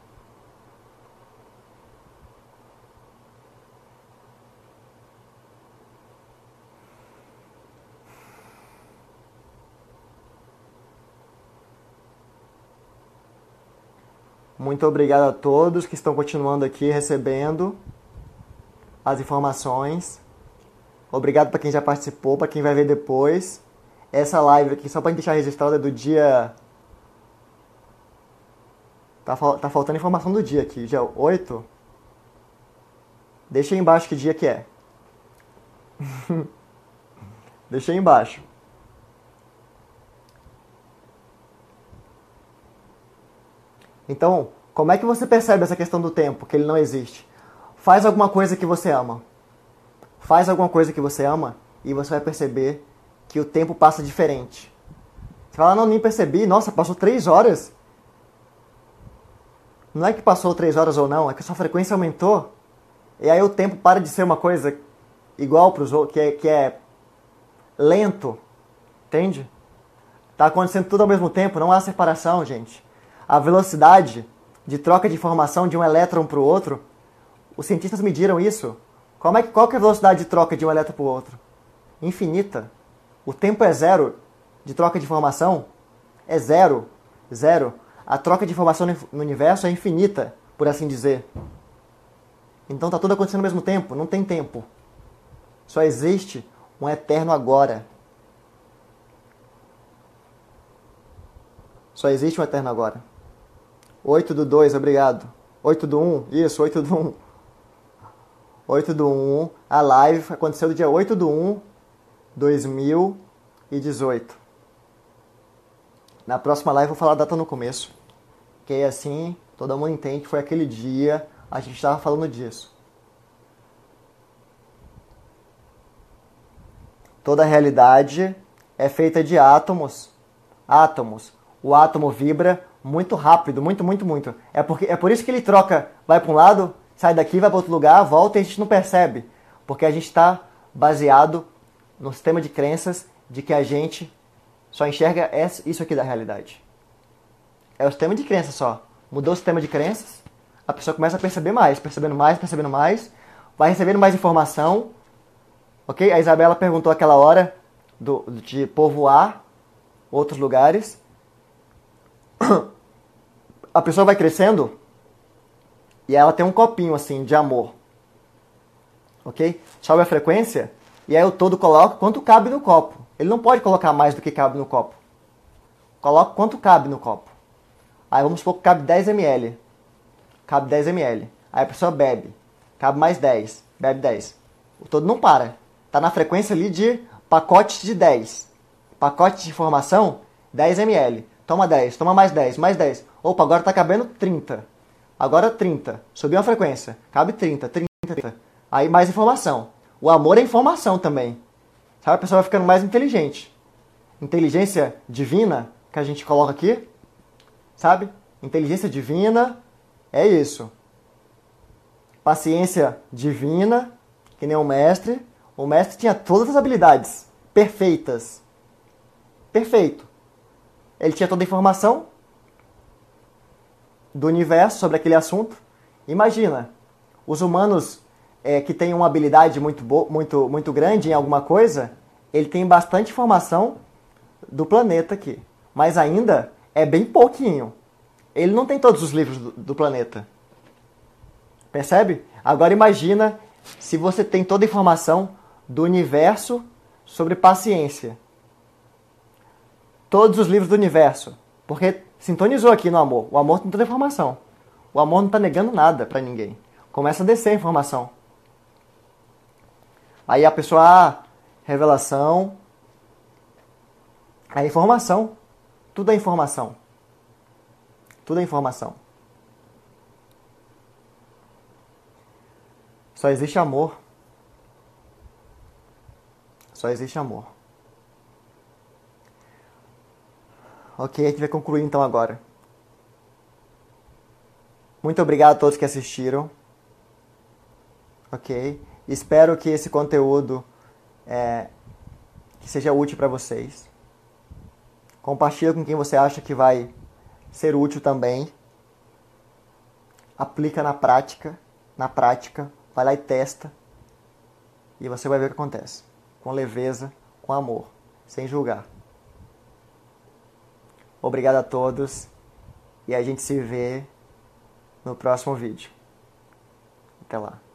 Speaker 1: Muito obrigado a todos que estão continuando aqui recebendo as informações. Obrigado para quem já participou, para quem vai ver depois. Essa live aqui, só para deixar registrada, é do dia... Tá, tá faltando informação do dia aqui, dia oito. Deixa aí embaixo que dia que é. Deixa aí embaixo. Então, como é que você percebe essa questão do tempo, que ele não existe? Faz alguma coisa que você ama. Faz alguma coisa que você ama e você vai perceber que o tempo passa diferente. Você fala, não, nem percebi, nossa, passou três horas. Não é que passou três horas ou não, é que a sua frequência aumentou. E aí o tempo para de ser uma coisa igual para os outros, que é, que é lento. Entende? Está acontecendo tudo ao mesmo tempo, não há separação, gente. A velocidade de troca de informação de um elétron para o outro, os cientistas mediram isso. Como é que, qual que é a velocidade de troca de um elétron para o outro? Infinita. O tempo é zero de troca de informação? É zero. Zero. A troca de informação no universo é infinita, por assim dizer. Então está tudo acontecendo ao mesmo tempo. Não tem tempo. Só existe um eterno agora. Só existe um eterno agora. oito do dois, obrigado. oito do um, isso, oito do um. oito do um. A live aconteceu no dia oito do um de dois mil e dezoito. Na próxima live eu vou falar a data no começo. Que aí assim todo mundo entende que foi aquele dia, a gente estava falando disso. Toda a realidade é feita de átomos. Átomos. O átomo vibra muito rápido, muito, muito, muito. É, porque, é por isso que ele troca, vai para um lado, sai daqui, vai para outro lugar, volta e a gente não percebe. Porque a gente está baseado no sistema de crenças de que a gente só enxerga isso aqui da realidade. É o sistema de crenças só. Mudou o sistema de crenças, a pessoa começa a perceber mais, percebendo mais, percebendo mais, vai recebendo mais informação. Ok? A Isabela perguntou aquela hora do, de povoar outros lugares. A pessoa vai crescendo e ela tem um copinho assim de amor. Ok? Sobe a frequência e aí o todo coloca quanto cabe no copo. Ele não pode colocar mais do que cabe no copo. Coloca quanto cabe no copo. Aí vamos supor que cabe dez mililitros. Cabe dez mililitros. Aí a pessoa bebe. Cabe mais dez. Bebe dez. O todo não para. Está na frequência ali de pacotes de dez. Pacote de informação, dez mililitros. Toma dez, toma mais dez, mais dez. Opa, agora está cabendo trinta. Agora trinta. Subiu a frequência. Cabe trinta, trinta, trinta. Aí mais informação. O amor é informação também. Sabe? A pessoa vai ficando mais inteligente. Inteligência divina, que a gente coloca aqui. Sabe? Inteligência divina é isso. Paciência divina, que nem o mestre. O mestre tinha todas as habilidades perfeitas. Perfeito. Ele tinha toda a informação do universo sobre aquele assunto. Imagina, os humanos é, que têm uma habilidade muito, muito, muito grande em alguma coisa, ele tem bastante informação do planeta aqui. Mas ainda é bem pouquinho. Ele não tem todos os livros do, do planeta. Percebe? Agora imagina se você tem toda a informação do universo sobre paciência. Todos os livros do universo. Porque sintonizou aqui no amor. O amor tem toda a informação. O amor não está negando nada para ninguém. Começa a descer a informação. Aí a pessoa, ah, revelação. A informação. Tudo é informação. Tudo é informação. Só existe amor. Só existe amor. Ok, a gente vai concluir então agora. Muito obrigado a todos que assistiram. Ok? Espero que esse conteúdo é, que seja útil para vocês. Compartilha com quem você acha que vai ser útil também. Aplica na prática. Na prática. Vai lá e testa. E você vai ver o que acontece. Com leveza, com amor. Sem julgar. Obrigado a todos. E a gente se vê no próximo vídeo. Até lá.